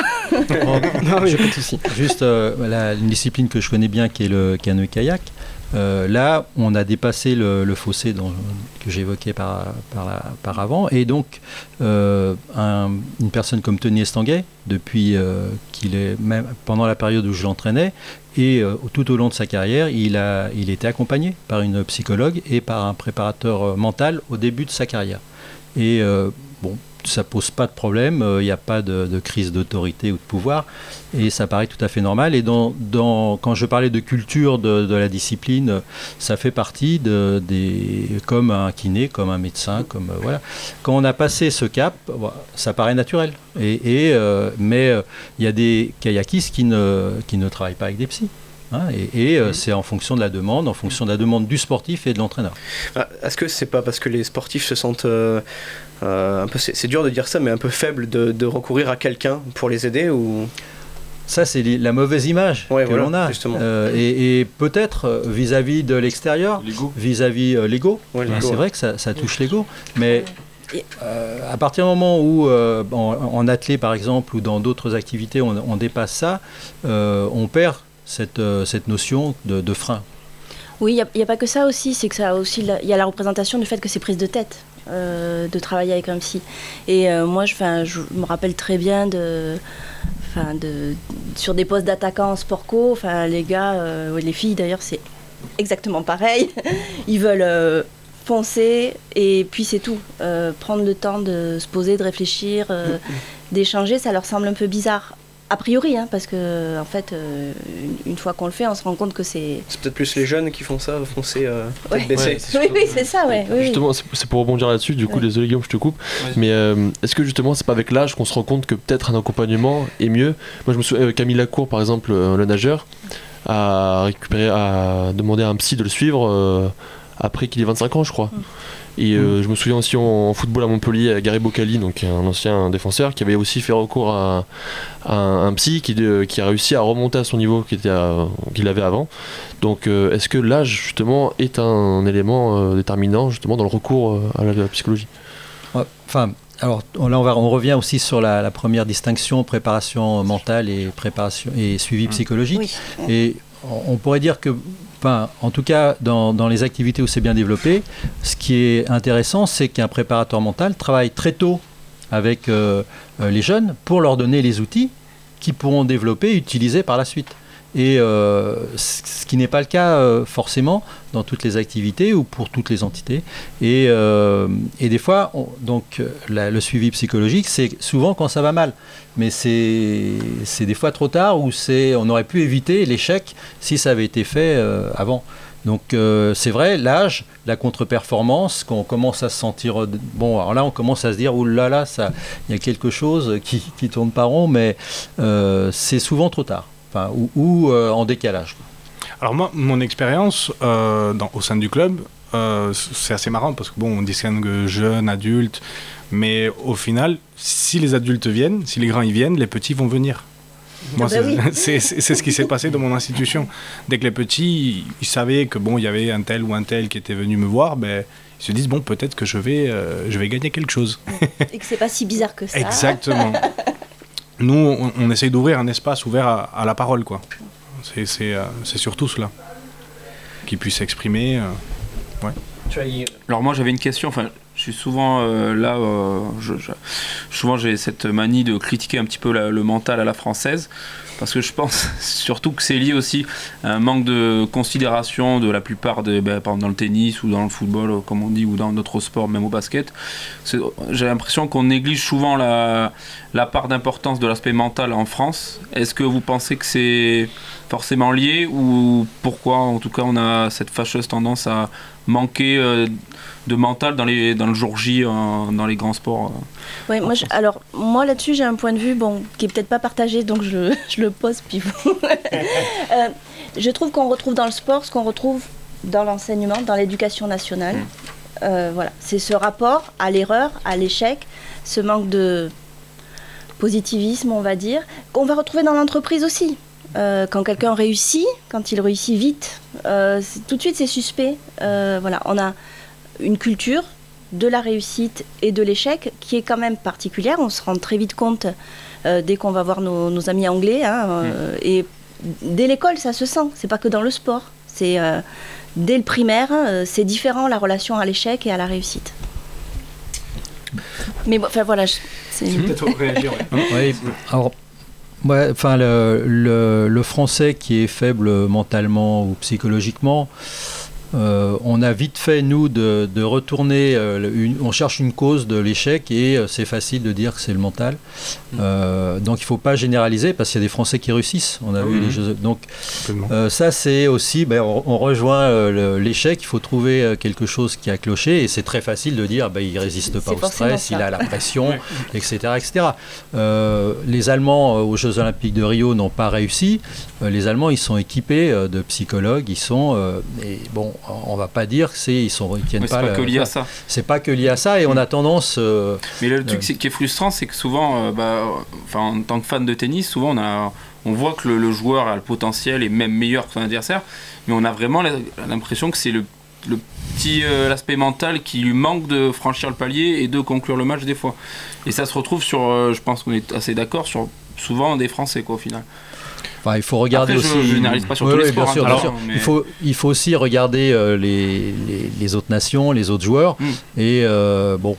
Non, mais j'ai pas de souci. Juste euh, la, une discipline que je connais bien, qui est le canoë-kayak. Euh, là, on a dépassé le, le fossé dont, que j'évoquais par, par, par avant. Et donc, euh, un, une personne comme Tony Estanguet, depuis euh, qu'il est, même pendant la période où je l'entraînais, et euh, tout au long de sa carrière, il a, il était accompagné par une psychologue et par un préparateur mental au début de sa carrière. Et euh, bon, ça pose pas de problème, il euh, n'y a pas de, de crise d'autorité ou de pouvoir, et ça paraît tout à fait normal. Et dans, dans, quand je parlais de culture de, de la discipline, ça fait partie de, des, comme un kiné, comme un médecin, comme euh, voilà. Quand on a passé ce cap, ça paraît naturel. Et, et euh, mais il euh, y a des kayakistes qui ne, qui ne travaillent pas avec des psys. Hein, et et euh, c'est en fonction de la demande, en fonction de la demande du sportif et de l'entraîneur. Est-ce que c'est pas parce que les sportifs se sentent euh, euh, un peu, c'est, c'est dur de dire ça, mais un peu faibles de, de recourir à quelqu'un pour les aider ou... Ça, c'est la mauvaise image ouais, que voilà, l'on a. Euh, et, et peut-être vis-à-vis de l'extérieur, l'ego. vis-à-vis euh, l'ego. Ouais, l'ego. C'est vrai que ça, ça touche l'ego, mais euh, à partir du moment où, euh, en, en athlé par exemple, ou dans d'autres activités, on, on dépasse ça, euh, on perd cette, euh, cette notion de, de frein. Oui, il n'y a, a pas que ça aussi, c'est que ça a aussi, il y a la représentation du fait que c'est prise de tête euh, de travailler avec un psy. Et euh, moi, je, je me rappelle très bien de... enfin, de, sur des postes d'attaquants en sport co, enfin, les gars, euh, ouais, les filles d'ailleurs, c'est exactement pareil. Ils veulent euh, foncer et puis c'est tout. Euh, prendre le temps de se poser, de réfléchir, euh, d'échanger, ça leur semble un peu bizarre. A priori, hein, parce que en fait, euh, une, une fois qu'on le fait, on se rend compte que c'est. C'est peut-être plus les jeunes qui font ça, foncer euh, tête Ouais. baissée. Ouais, oui, oui, c'est ça, ouais. Oui, Justement, oui. c'est c'est pour rebondir là-dessus, du coup, Ouais. désolé Guillaume, je te coupe. Ouais. Mais euh, est-ce que justement, c'est pas avec l'âge qu'on se rend compte que peut-être un accompagnement est mieux? Moi, je me souviens, euh, Camille Lacour, par exemple, euh, le nageur, a récupéré, a demandé à un psy de le suivre euh, après qu'il ait vingt-cinq ans, je crois. Mm. Et euh, je me souviens aussi en, en football à Montpellier, à Gary Boccali, donc un ancien défenseur, qui avait aussi fait recours à, à un, un psy qui, euh, qui a réussi à remonter à son niveau qu'il était à- qu'il avait avant. Donc euh, est-ce que l'âge justement est un élément euh, déterminant justement dans le recours euh, à la, la psychologie? Ouais, Enfin, alors là, on, va, on revient aussi sur la, la première distinction, préparation mentale et, préparation, et suivi psychologique. Oui. Et on, on pourrait dire que, enfin, en tout cas, dans, dans les activités où c'est bien développé, ce qui est intéressant, c'est qu'un préparateur mental travaille très tôt avec euh, euh, les jeunes pour leur donner les outils qu'ils pourront développer et utiliser par la suite. Et euh, c- ce qui n'est pas le cas euh, forcément dans toutes les activités ou pour toutes les entités. Et, euh, et des fois, on- donc, euh, la- le suivi psychologique, c'est souvent quand ça va mal. Mais c'est c'est des fois trop tard où c'est, on aurait pu éviter l'échec si ça avait été fait euh, avant. Donc euh, c'est vrai, l'âge, la contre-performance, qu'on commence à se sentir... euh, Bon, alors là, on commence à se dire, oulala, là là, ça, il y a quelque chose qui ne tourne pas rond, mais euh, c'est souvent trop tard. Enfin, ou, ou euh, en décalage. Alors moi, mon expérience euh, dans- au sein du club, euh, c'est assez marrant parce que bon, on distingue jeunes, adultes, mais au final, si les adultes viennent, si les grands y viennent, les petits vont venir. Moi, Ah bah c'est oui. c'est- c'est- c'est ce qui s'est passé dans mon institution. Dès que les petits, ils savaient que bon, il y avait un tel ou un tel qui était venu me voir, ben ils se disent bon, peut-être que je vais, euh, je vais gagner quelque chose. Et que c'est pas si bizarre que ça. Exactement. Nous, on, on essaye d'ouvrir un espace ouvert à, à la parole, quoi. C'est c'est, euh, c'est surtout cela. Qu'ils puissent s'exprimer. euh, ouais. Alors moi j'avais une question, enfin je suis souvent euh, là, euh, je, je- souvent j'ai cette manie de critiquer un petit peu la- le mental à la française, parce que je pense surtout que c'est lié aussi à un manque de considération de la plupart des, ben, par exemple dans le tennis ou dans le football euh, comme on dit, ou dans d'autres sports, même au basket. C'est- J'ai l'impression qu'on néglige souvent la, la part d'importance de l'aspect mental en France. Est-ce que vous pensez que c'est forcément lié, ou pourquoi en tout cas on a cette fâcheuse tendance à manquer euh, de mental dans, les, dans le jour J, euh, dans les grands sports euh. Ouais, moi, je- alors, moi là-dessus, j'ai un point de vue bon, qui est peut-être pas partagé, donc je, je le pose, puis vous. Euh, je trouve qu'on retrouve dans le sport ce qu'on retrouve dans l'enseignement, dans l'éducation nationale. Euh, voilà, c'est ce rapport à l'erreur, à l'échec, ce manque de positivisme, on va dire, qu'on va retrouver dans l'entreprise aussi. Euh, quand quelqu'un réussit, quand il réussit vite, euh, c'est- tout de suite c'est suspect. Euh, voilà, on a une culture de la réussite et de l'échec qui est quand même particulière. On se rend très vite compte euh, dès qu'on va voir nos, nos amis anglais. Hein, euh, Et dès l'école, ça se sent. C'est pas que dans le sport. C'est euh, dès le primaire, euh, c'est différent la relation à l'échec et à la réussite. Mais bon, enfin voilà. je- c'est- Oui, alors, ouais, enfin, le, le, le français qui est faible mentalement ou psychologiquement, euh, on a vite fait, nous, de, de retourner, euh, le- une- on cherche une cause de l'échec et euh, c'est facile de dire que c'est le mental. Euh, donc il ne faut pas généraliser parce qu'il y a des Français qui réussissent. On a vu Mhm. les Jeux. Donc euh, ça, c'est aussi, ben, on, on rejoint euh, le- l'échec, il faut trouver euh, quelque chose qui a cloché et c'est très facile de dire ben, il ne résiste pas C'est au forcément stress, ça. il a la pression, et cetera et cetera. Euh, les Allemands euh, aux Jeux Olympiques de Rio n'ont pas réussi. Euh, les Allemands, ils sont équipés euh, de psychologues, ils sont, euh, et bon, on va pas dire que c'est, ils sont, ils tiennent Mais c'est pas. pas le- que lié à ça. C'est pas que lié à ça et on a tendance. euh, Mais le truc euh, c'est- qui est frustrant, c'est que souvent, euh, bah, enfin, en tant que fan de tennis, souvent on, a, on voit que le, le joueur a le potentiel et même meilleur que son adversaire, mais on a vraiment la- l'impression que c'est le, le petit euh, l'aspect mental qui lui manque de franchir le palier et de conclure le match des fois. Et ça se retrouve sur, euh, je pense qu'on est assez d'accord, sur souvent des Français quoi au final. Enfin, il faut regarder Après, je- aussi. je généralise pas sur Oui, tous les oui, bien sports, sûr, hein, bien alors, sûr. mais- Il faut, il faut aussi regarder euh, les, les, les autres nations, les autres joueurs. Mm. Et euh, bon,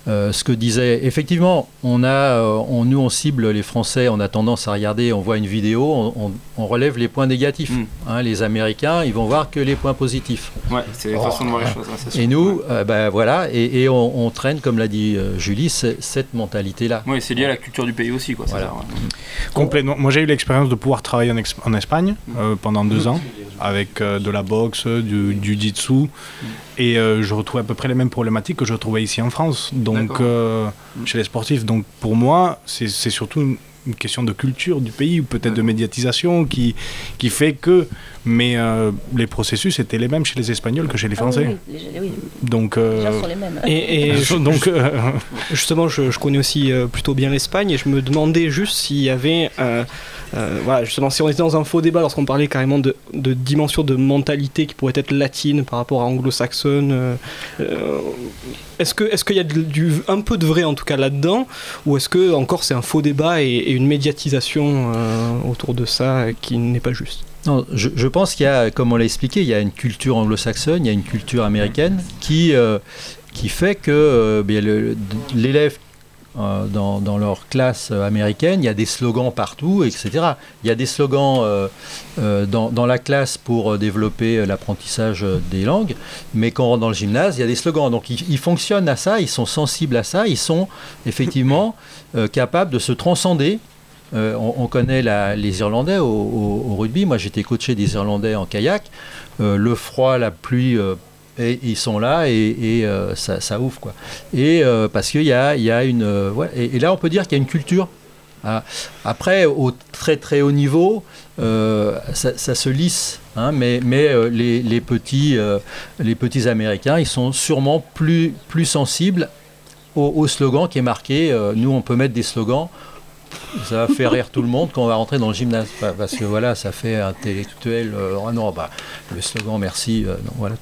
euh, ce que disait, effectivement, on a, euh, on, nous on cible les Français, on a tendance à regarder, on voit une vidéo, on, on, on relève les points négatifs. Mm. Hein, les Américains, ils vont voir que les points positifs. Ouais, c'est la façon de voir les choses. Hein, et nous, euh, ben voilà, et, et on, on traîne, comme l'a dit euh, Julie, cette mentalité-là. Oui, c'est lié à la culture du pays aussi, quoi. Voilà. Ça, ouais. Complètement. Moi, j'ai eu l'expérience de pouvoir travailler en, ex- en Espagne euh, pendant deux ans avec euh, de la boxe, du, du jiu-jitsu, et euh, je retrouvais à peu près les mêmes problématiques que je retrouvais ici en France. Donc, euh, chez les sportifs. Donc, pour moi, c'est, c'est surtout une, une question de culture du pays, ou peut-être de médiatisation, qui, qui fait que. Mais euh, les processus étaient les mêmes chez les Espagnols que chez les Français. Ah oui, oui, oui. Donc, euh, les gens sont les mêmes. Et, et je, donc, euh, justement, je, je connais aussi euh, plutôt bien l'Espagne, et je me demandais juste s'il y avait, euh, euh, voilà, justement, si on était dans un faux débat lorsqu'on parlait carrément de, de dimension de mentalité qui pourrait être latine par rapport à anglo-saxonne. Euh, euh, est-ce que, est-ce qu'il y a du, du, un peu de vrai en tout cas là-dedans, ou est-ce que encore c'est un faux débat et, et une médiatisation euh, autour de ça qui n'est pas juste? Non, je, je pense qu'il y a, comme on l'a expliqué, il y a une culture anglo-saxonne, il y a une culture américaine qui, euh, qui fait que euh, bien, le, l'élève euh, dans, dans leur classe américaine, il y a des slogans partout, et cetera. Il y a des slogans euh, euh, dans, dans la classe pour développer l'apprentissage des langues, mais quand on rentre dans le gymnase, il y a des slogans. Donc ils, ils fonctionnent à ça, ils sont sensibles à ça, ils sont effectivement euh, capables de se transcender. Euh, on, on connaît la, les Irlandais au, au, au rugby. Moi, j'étais coaché des Irlandais en kayak. Euh, le froid, la pluie, euh, et, ils sont là et, et euh, ça, ça ouvre, quoi. Et euh, parce qu'il y a, il y a une, euh, ouais, et, et là, on peut dire qu'il y a une culture. Ah, après, au très très haut niveau, euh, ça, ça se lisse. Hein, mais mais euh, les, les petits, euh, les petits Américains, ils sont sûrement plus plus sensibles au, au slogan qui est marqué. Euh, nous, on peut mettre des slogans. Ça va faire rire tout le monde quand on va rentrer dans le gymnase, parce que voilà, ça fait intellectuel. Euh, oh non, bah, le slogan merci. Euh, non, voilà.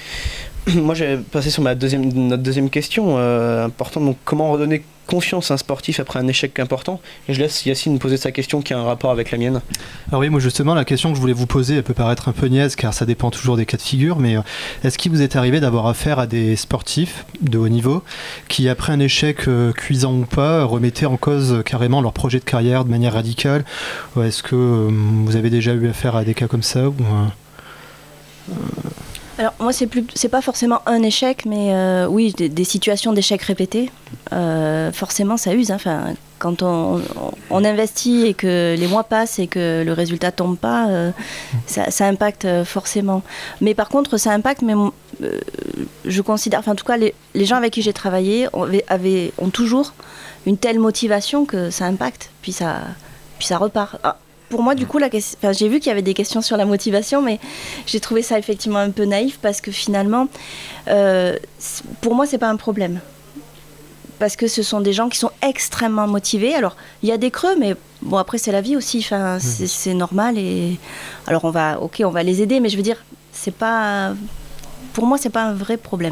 Moi, j'ai passé sur ma deuxième, notre deuxième question euh, importante. Donc, comment redonner confiance à un sportif après un échec important? Et je laisse Yacine poser sa question qui a un rapport avec la mienne. Alors oui, moi justement, la question que je voulais vous poser, elle peut paraître un peu niaise car ça dépend toujours des cas de figure, mais est-ce qu'il vous est arrivé d'avoir affaire à des sportifs de haut niveau qui, après un échec euh, cuisant ou pas, remettaient en cause carrément leur projet de carrière de manière radicale? Ou est-ce que euh, vous avez déjà eu affaire à des cas comme ça ou, euh, Alors moi c'est plus c'est pas forcément un échec, mais euh, oui des, des situations d'échecs répétés. Euh, forcément ça use. Hein. Enfin quand on, on, on investit et que les mois passent et que le résultat tombe pas, euh, ça, ça impacte forcément. Mais par contre ça impacte. Mais euh, je considère, enfin en tout cas les, les gens avec qui j'ai travaillé ont, avaient, ont toujours une telle motivation que ça impacte. Puis ça puis ça repart. Ah. Pour moi, du coup, la question... enfin, j'ai vu qu'il y avait des questions sur la motivation, mais j'ai trouvé ça effectivement un peu naïf parce que finalement, euh, pour moi, c'est pas un problème. Parce que ce sont des gens qui sont extrêmement motivés. Alors, il y a des creux, mais bon, après, c'est la vie aussi. Enfin, mmh. c'est, c'est normal. Et alors, on va, ok, on va les aider, mais je veux dire, c'est pas, pour moi, c'est pas un vrai problème.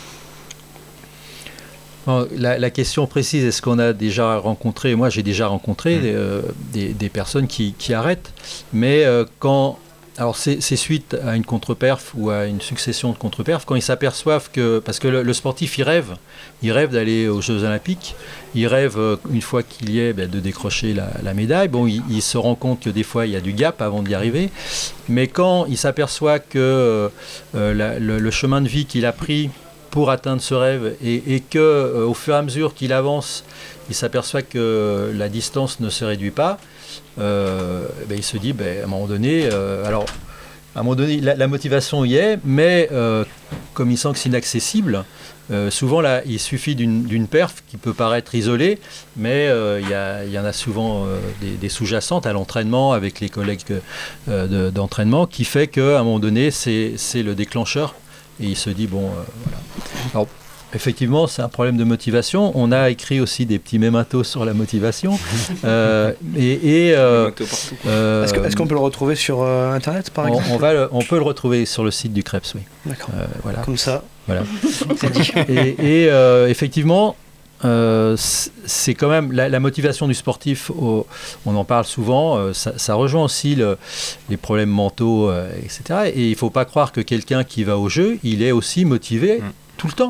La, la question précise, est-ce qu'on a déjà rencontré, moi j'ai déjà rencontré mmh. euh, des, des personnes qui, qui arrêtent, mais euh, quand, alors c'est, c'est suite à une contre-perf ou à une succession de contre-perfs, quand ils s'aperçoivent que, parce que le, le sportif il rêve, il rêve d'aller aux Jeux Olympiques, il rêve euh, une fois qu'il y est ben, de décrocher la, la médaille, bon il, il se rend compte que des fois il y a du gap avant d'y arriver, mais quand il s'aperçoit que euh, la, le, le chemin de vie qu'il a pris pour atteindre ce rêve et, et que euh, au fur et à mesure qu'il avance, il s'aperçoit que la distance ne se réduit pas, euh, ben, il se dit ben, à un moment donné, euh, alors à un moment donné la, la motivation y est, mais euh, comme il sent que c'est inaccessible, euh, souvent là il suffit d'une, d'une perf qui peut paraître isolée, mais euh, il y, a, y en a souvent euh, des, des sous-jacentes à l'entraînement avec les collègues euh, de, d'entraînement qui fait qu'à un moment donné c'est, c'est le déclencheur. Et il se dit, bon, euh, voilà. Alors, effectivement, c'est un problème de motivation. On a écrit aussi des petits mémentos sur la motivation. euh, et, et, euh, euh, est-ce, que, est-ce qu'on peut le retrouver sur euh, Internet, par exemple? on, on, va le, on peut le retrouver sur le site du Krebs, oui. D'accord. Euh, voilà. Comme ça. Voilà. et et euh, effectivement, Euh, c'est quand même la, la motivation du sportif, au, on en parle souvent, euh, ça, ça rejoint aussi le, les problèmes mentaux, euh, et cetera. Et il ne faut pas croire que quelqu'un qui va au jeu, il est aussi motivé mmh. tout le temps.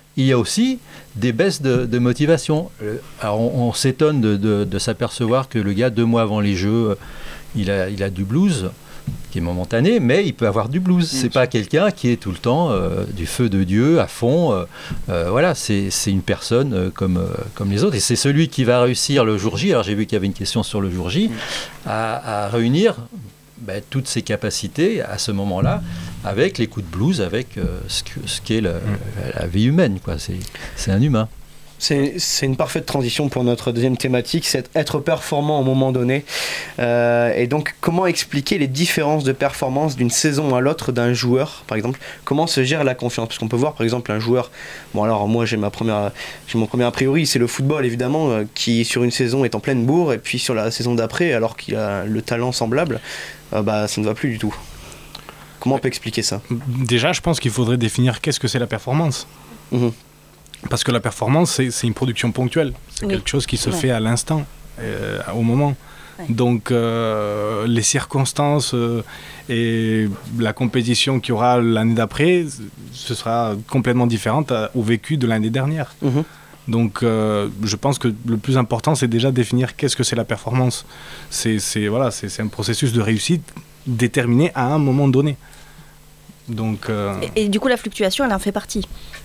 il y a aussi des baisses de, de motivation. Alors on, on s'étonne de, de, de s'apercevoir que le gars, deux mois avant les Jeux, il a, il a du blues, qui est momentané, mais il peut avoir du blues. C'est pas quelqu'un qui est tout le temps euh, du feu de Dieu, à fond. Euh, euh, voilà, c'est, c'est une personne euh, comme, euh, comme les autres. Et c'est celui qui va réussir le jour J, alors j'ai vu qu'il y avait une question sur le jour J, à, à réunir ben, toutes ses capacités à ce moment-là, avec les coups de blues, avec euh, ce, que, ce qu'est le, la, la vie humaine. Quoi. C'est, c'est un humain. C'est, c'est une parfaite transition pour notre deuxième thématique, c'est être performant au moment donné. Euh, et donc, comment expliquer les différences de performance d'une saison à l'autre d'un joueur, par exemple? Comment se gère la confiance? Parce qu'on peut voir, par exemple, un joueur... Bon, alors, moi, j'ai, ma première, j'ai mon premier a priori, c'est le football, évidemment, euh, qui, sur une saison, est en pleine bourre, et puis sur la saison d'après, alors qu'il a le talent semblable, euh, bah, ça ne va plus du tout. Comment on peut expliquer ça? Déjà, je pense qu'il faudrait définir qu'est-ce que c'est la performance. Mmh. Parce que la performance, c'est, c'est une production ponctuelle. C'est oui. quelque chose qui se ouais. fait à l'instant, euh, au moment. Ouais. Donc, euh, les circonstances euh, et la compétition qu'il y aura l'année d'après, ce sera complètement différente à, au vécu de l'année dernière. Mmh. Donc, euh, je pense que le plus important, c'est déjà définir qu'est-ce que c'est la performance. C'est, c'est, voilà, c'est, c'est un processus de réussite déterminé à un moment donné. Donc, euh... et, et du coup, la fluctuation, elle en fait partie.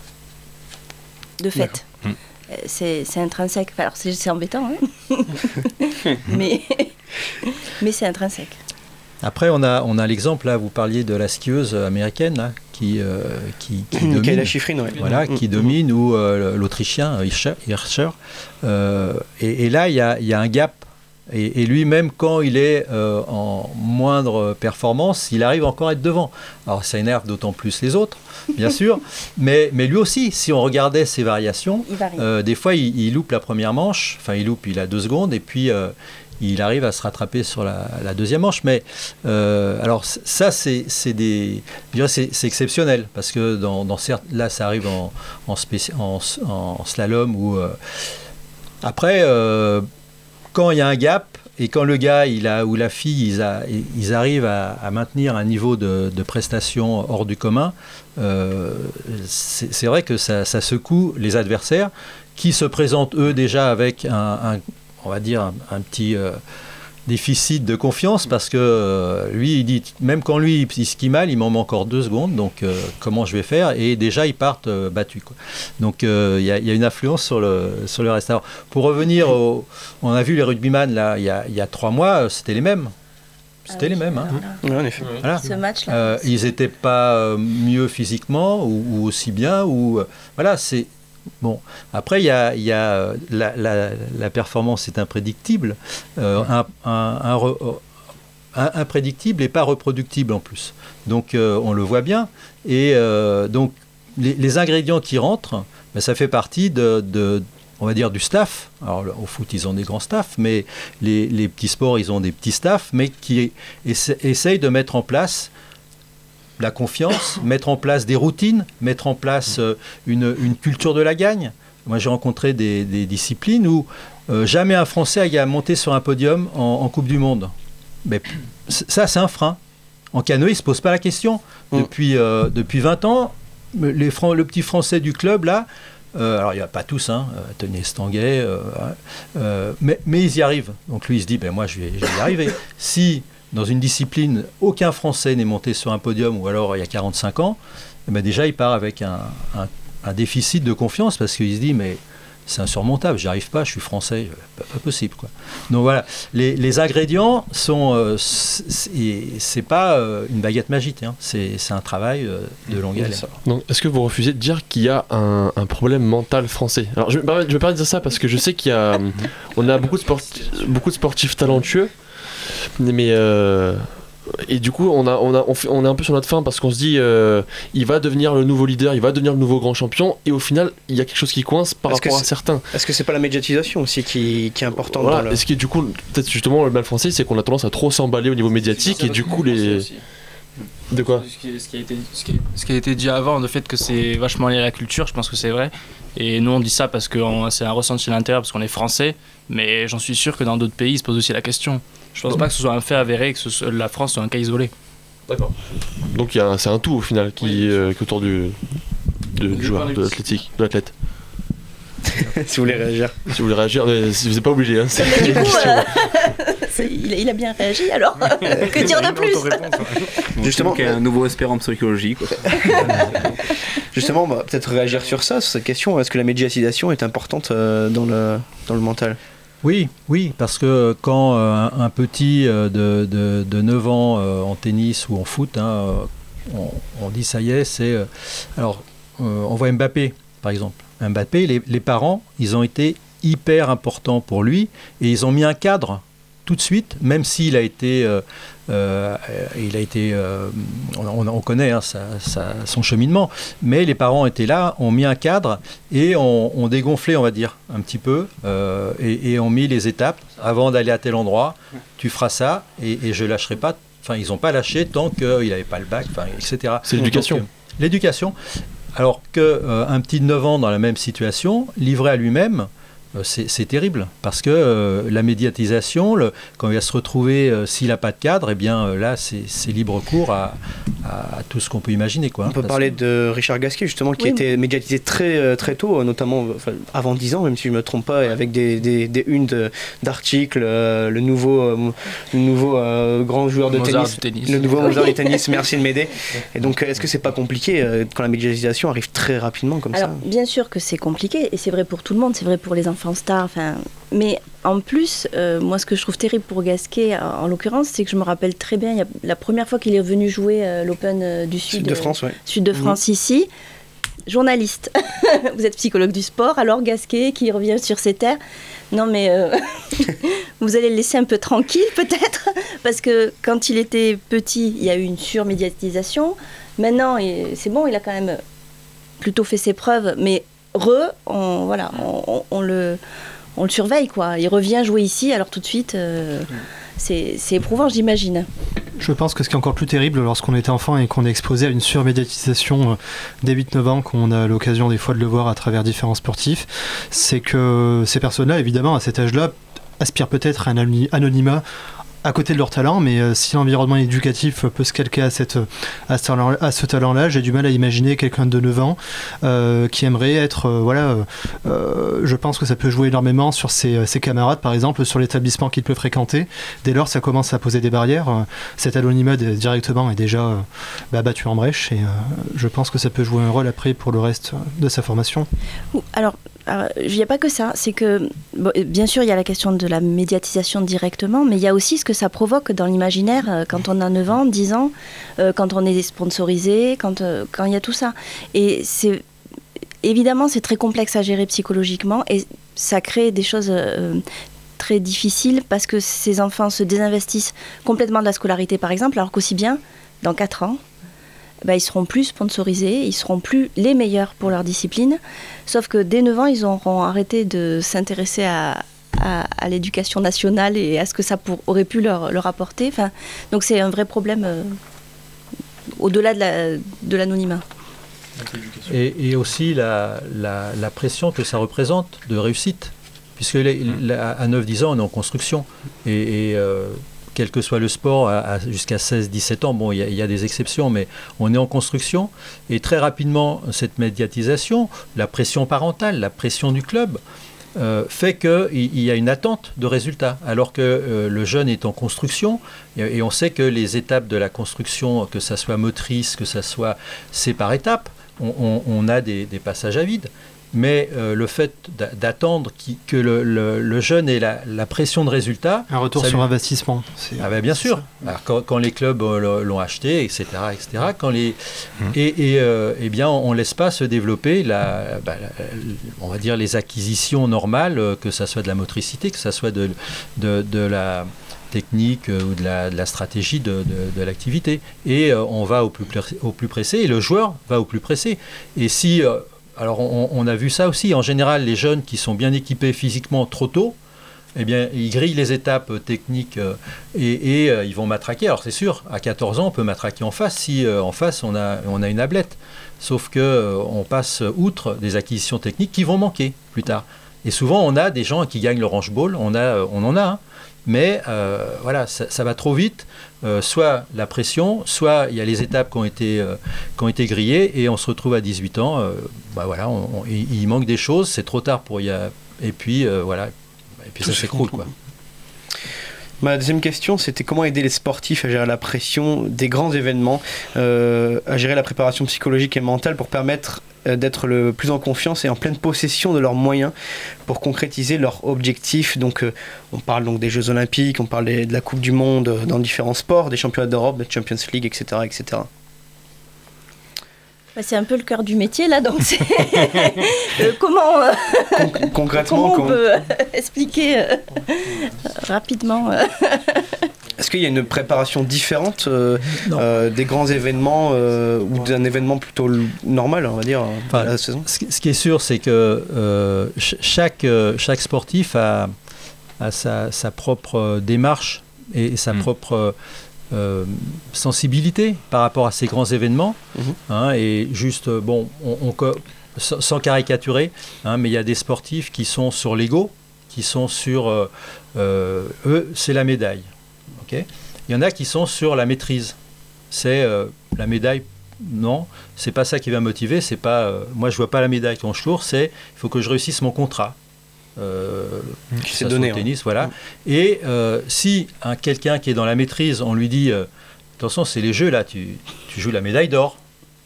De fait, mmh. c'est, c'est intrinsèque. Alors c'est, c'est embêtant, hein mais, mais c'est intrinsèque. Après, on a, on a l'exemple, là, vous parliez de la skieuse américaine, là, qui, euh, qui, qui domine. Kayla Schifrin, ouais. Voilà, qui domine, ou euh, l'Autrichien, Hirscher. Hirscher euh, et, et là, il y a, y a un gap. Et, et lui, même quand il est euh, en moindre performance, il arrive encore à être devant. Alors ça énerve d'autant plus les autres, bien sûr, mais, mais lui aussi, si on regardait ses variations, euh, des fois il, il loupe la première manche, enfin il loupe, il a deux secondes, et puis euh, il arrive à se rattraper sur la, la deuxième manche. Mais euh, alors ça, c'est, c'est, des, je dirais c'est, c'est exceptionnel, parce que dans, dans certes, là ça arrive en, en, spéci- en, en slalom, ou euh, après... Euh, quand il y a un gap et quand le gars il a, ou la fille ils, a, ils arrivent à, à maintenir un niveau de, de prestation hors du commun, euh, c'est, c'est vrai que ça, ça secoue les adversaires qui se présentent eux déjà avec un, un on va dire un, un petit euh, déficit de confiance, parce que euh, lui il dit, même quand lui il skie mal, il m'en met encore deux secondes, donc euh, comment je vais faire, et déjà ils partent euh, battus, quoi. Donc il euh, y, y a une influence sur le, sur le reste. Alors, pour revenir au, on a vu les rugbyman là il y a, y a trois mois, c'était les mêmes. C'était ah oui, les mêmes. Hein. Voilà. Ouais, en effet. Voilà. Ce match-là. Euh, ils n'étaient pas euh, mieux physiquement ou, ou aussi bien. Ou, euh, voilà, c'est. Bon, après, il y a, y a la, la, la performance est imprédictible. Euh, un, un, un, re, un, imprédictible et pas reproductible en plus. Donc, euh, on le voit bien. Et euh, donc, les, les ingrédients qui rentrent, ben, ça fait partie de... de on va dire du staff. Alors au foot ils ont des grands staffs, mais les, les petits sports ils ont des petits staffs, mais qui essa- essayent de mettre en place la confiance, mettre en place des routines, mettre en place euh, une, une culture de la gagne. Moi j'ai rencontré des, des disciplines où euh, jamais un Français a monté sur un podium en, en Coupe du Monde. Mais ça c'est un frein. En canoë ils ne se posent pas la question. Depuis, euh, depuis vingt ans, les Fran- le petit Français du club là, Euh, alors il n'y a pas tous, hein, Tony Estanguet, euh, euh, mais, mais ils y arrivent. Donc lui il se dit, ben moi je vais, je vais y arriver. Si dans une discipline aucun Français n'est monté sur un podium, ou alors il y a quarante-cinq ans, ben déjà il part avec un, un, un déficit de confiance, parce qu'il se dit, mais c'est insurmontable, j'y arrive pas, je suis Français, pas, pas possible, quoi. Donc voilà, les, les ingrédients sont, euh, c'est, c'est pas euh, une baguette magique, hein. c'est, c'est un travail euh, de longue haleine. Donc, est-ce que vous refusez de dire qu'il y a un, un problème mental français? Alors je, je vais pas dire ça parce que je sais qu'il y a, on a beaucoup de, sportifs, beaucoup de sportifs talentueux, mais euh, et du coup on a, on a, on, fait, on est un peu sur notre fin, parce qu'on se dit euh, il va devenir le nouveau leader, il va devenir le nouveau grand champion, et au final il y a quelque chose qui coince par est-ce rapport à certains. Est-ce que c'est pas la médiatisation aussi qui, qui est importante? Voilà, dans le... est-ce que du coup peut-être justement le mal français, c'est qu'on a tendance à trop s'emballer au niveau médiatique, et du coup les... De quoi? ce qui, ce, qui a été, ce, qui, ce qui a été dit avant, le fait que c'est vachement lié à la culture, je pense que c'est vrai. Et nous on dit ça parce que on, c'est un ressenti à l'intérieur, parce qu'on est français, mais j'en suis sûr que dans d'autres pays ils se posent aussi la question. Je pense pas que ce soit un fait avéré, que ce soit, la France soit un cas isolé. D'accord. Donc y a un, c'est un tout au final qui, oui, euh, qui est autour du... de, de joueur, de l'athlétique, de l'athlète. Si vous voulez réagir. Si vous voulez réagir, mais si vous n'êtes pas obligé. Hein, c'est Du coup, euh, il, a, il a bien réagi alors. Que dire de plus? Justement, qu'il y a un nouveau espérant en psychologie. Quoi. Justement, on va peut-être réagir sur ça, sur cette question. Est-ce que la médiatisation est importante euh, dans, le, dans le mental? Oui, oui, parce que quand euh, un, un petit euh, de, de, de neuf ans euh, en tennis ou en foot, hein, euh, on, on dit ça y est, c'est... Euh, alors, euh, on voit Mbappé, par exemple. Mbappé, les, les parents, ils ont été hyper importants pour lui et ils ont mis un cadre tout de suite, même s'il a été, euh, euh, il a été, euh, on, on connaît hein, sa, sa, son cheminement, mais les parents étaient là, ont mis un cadre et ont, ont dégonflé, on va dire, un petit peu, euh, et, et ont mis les étapes avant d'aller à tel endroit. Tu feras ça et, et je lâcherai pas. Enfin, ils n'ont pas lâché tant qu'il n'avait pas le bac, enfin, et cetera. C'est l'éducation. Donc, euh, l'éducation. Alors qu'un euh, petit de neuf ans dans la même situation, livré à lui-même, euh, c'est, c'est terrible. Parce que euh, la médiatisation, le, quand il va se retrouver, euh, s'il n'a pas de cadre, eh bien euh, là, c'est, c'est libre cours à, à, à tout ce qu'on peut imaginer. Quoi, On peut parler que... de Richard Gasquet, justement, qui Oui. a été médiatisé très, très tôt, notamment enfin, avant dix ans, même si je ne me trompe pas, avec des, des, des unes de, d'articles, euh, le nouveau, euh, le nouveau euh, grand joueur de Mozart tennis, du tennis. le nouveau Mozart du tennis, merci de m'aider. Et donc, est-ce que c'est pas compliqué euh, quand la médiatisation arrive très rapidement comme Alors, ça? bien sûr que c'est compliqué, et c'est vrai pour tout le monde, c'est vrai pour les enfants stars, enfin, mais en plus, euh, moi ce que je trouve terrible pour Gasquet, en, en l'occurrence, c'est que je me rappelle très bien, il y a, la première fois qu'il est venu jouer euh, l'Open euh, du Sud, Sud de France, ouais. Sud de France mmh. ici, journaliste, vous êtes psychologue du sport, alors Gasquet qui revient sur ses terres, non mais euh, vous allez le laisser un peu tranquille peut-être, parce que quand il était petit, il y a eu une surmédiatisation, maintenant il, c'est bon, il a quand même plutôt fait ses preuves, mais re, on, voilà, on, on, on, le, on le surveille, quoi. Il revient jouer ici, alors tout de suite, euh, c'est, c'est éprouvant, j'imagine. Je pense que ce qui est encore plus terrible lorsqu'on est enfant et qu'on est exposé à une surmédiatisation euh, dès huit neuf ans, qu'on a l'occasion des fois de le voir à travers différents sportifs, c'est que ces personnes-là, évidemment, à cet âge-là, aspirent peut-être à un anonymat à côté de leur talent, mais euh, si l'environnement éducatif peut se calquer à, cette, à, ce, talent, à ce talent-là, j'ai du mal à imaginer quelqu'un de neuf ans euh, qui aimerait être... Euh, voilà, euh, je pense que ça peut jouer énormément sur ses, ses camarades, par exemple, sur l'établissement qu'il peut fréquenter. Dès lors, ça commence à poser des barrières. Euh, cet anonymat directement est déjà euh, bah, battu en brèche, et euh, je pense que ça peut jouer un rôle après pour le reste de sa formation. Alors, il n'y a pas que ça, c'est que, bon, bien sûr, il y a la question de la médiatisation directement, mais il y a aussi ce que ça provoque dans l'imaginaire euh, quand on a neuf ans, dix ans, euh, quand on est sponsorisé, quand euh, quand il y a tout ça. Et c'est, évidemment, c'est très complexe à gérer psychologiquement, et ça crée des choses euh, très difficiles, parce que ces enfants se désinvestissent complètement de la scolarité, par exemple, alors qu'aussi bien, dans quatre ans, bah, ils seront plus sponsorisés, ils seront plus les meilleurs pour leur discipline. Sauf que dès neuf ans, ils auront arrêté de s'intéresser à, à, à l'éducation nationale et à ce que ça pour, aurait pu leur, leur apporter. Enfin, donc c'est un vrai problème euh, au-delà de, la, de l'anonymat. Et, et aussi la, la, la pression que ça représente de réussite. Puisque les, la, à neuf dix ans, on est en construction. Et... et euh, quel que soit le sport, à, à, jusqu'à seize dix-sept ans, bon, il y, y a des exceptions, mais on est en construction. Et très rapidement, cette médiatisation, la pression parentale, la pression du club, euh, fait qu'il y a une attente de résultats. Alors que euh, le jeune est en construction, et, et on sait que les étapes de la construction, que ça soit motrice, que ça soit... c'est par étapes. On, on, on a des, des passages à vide. Mais euh, le fait d'attendre qui, que le, le, le jeune ait la, la pression de résultat... Un retour sur lui... investissement. C'est... Ah ben bien sûr. Alors, quand, quand les clubs euh, l'ont acheté, et cetera, et cetera, quand les... Mmh. Et, et euh, eh bien, on ne laisse pas se développer, la, bah, la, on va dire, les acquisitions normales, que ça soit de la motricité, que ça soit de, de, de la... technique ou de la, de la stratégie de, de, de l'activité. Et euh, on va au plus, au plus pressé, et le joueur va au plus pressé. Et si... Euh, alors on, on a vu ça aussi, en général les jeunes qui sont bien équipés physiquement trop tôt, eh bien ils grillent les étapes techniques euh, et, et euh, ils vont matraquer. Alors c'est sûr, à quatorze ans on peut matraquer en face si euh, en face on a, on a une ablette, sauf que euh, on passe outre des acquisitions techniques qui vont manquer plus tard. Et souvent on a des gens qui gagnent l'Orange Bowl, on, a, on en a, hein, mais euh, voilà, ça, ça va trop vite. Euh, soit la pression, soit il y a les étapes qui ont été, euh, qui ont été grillées et on se retrouve à dix-huit ans. Euh, bah voilà, on, on, il, il manque des choses, c'est trop tard pour y a... Et puis euh, voilà, et puis ça s'écroule quoi. Ma deuxième question, c'était comment aider les sportifs à gérer la pression des grands événements, euh, à gérer la préparation psychologique et mentale pour permettre euh, d'être le plus en confiance et en pleine possession de leurs moyens pour concrétiser leurs objectifs. Donc, euh, on parle donc des Jeux Olympiques, on parle des, de la Coupe du Monde euh, dans différents sports, des championnats d'Europe, de Champions League, et cetera, et cetera. Bah, c'est un peu le cœur du métier là, donc c'est euh, comment, euh, Con- concrètement, comment on comment- peut euh, expliquer euh, rapidement. euh. Est-ce qu'il y a une préparation différente euh, euh, des grands événements euh, ou d'un événement plutôt l- normal, on va dire, Enfin, à la saison? ce, qui- ce qui est sûr, c'est que euh, ch- chaque, euh, chaque sportif a, a sa, sa propre démarche et, et sa Mm. propre euh, sensibilité par rapport à ces grands événements. Mhm. Hein, et juste, euh, bon, on, on co- sans, sans caricaturer, hein, mais il y a des sportifs qui sont sur l'ego, qui sont sur... euh, euh, eux, c'est la médaille. ok Il y en a qui sont sur la maîtrise. C'est euh, la médaille. Non, c'est pas ça qui va motiver. C'est pas, euh, moi, je vois pas la médaille quand je cours. C'est, il faut que je réussisse mon contrat. Euh, Qui que s'est ça donné, soit au ouais. tennis, voilà. Et euh, si un quelqu'un qui est dans la maîtrise, on lui dit, euh, attention, c'est les jeux là, tu, tu joues la médaille d'or.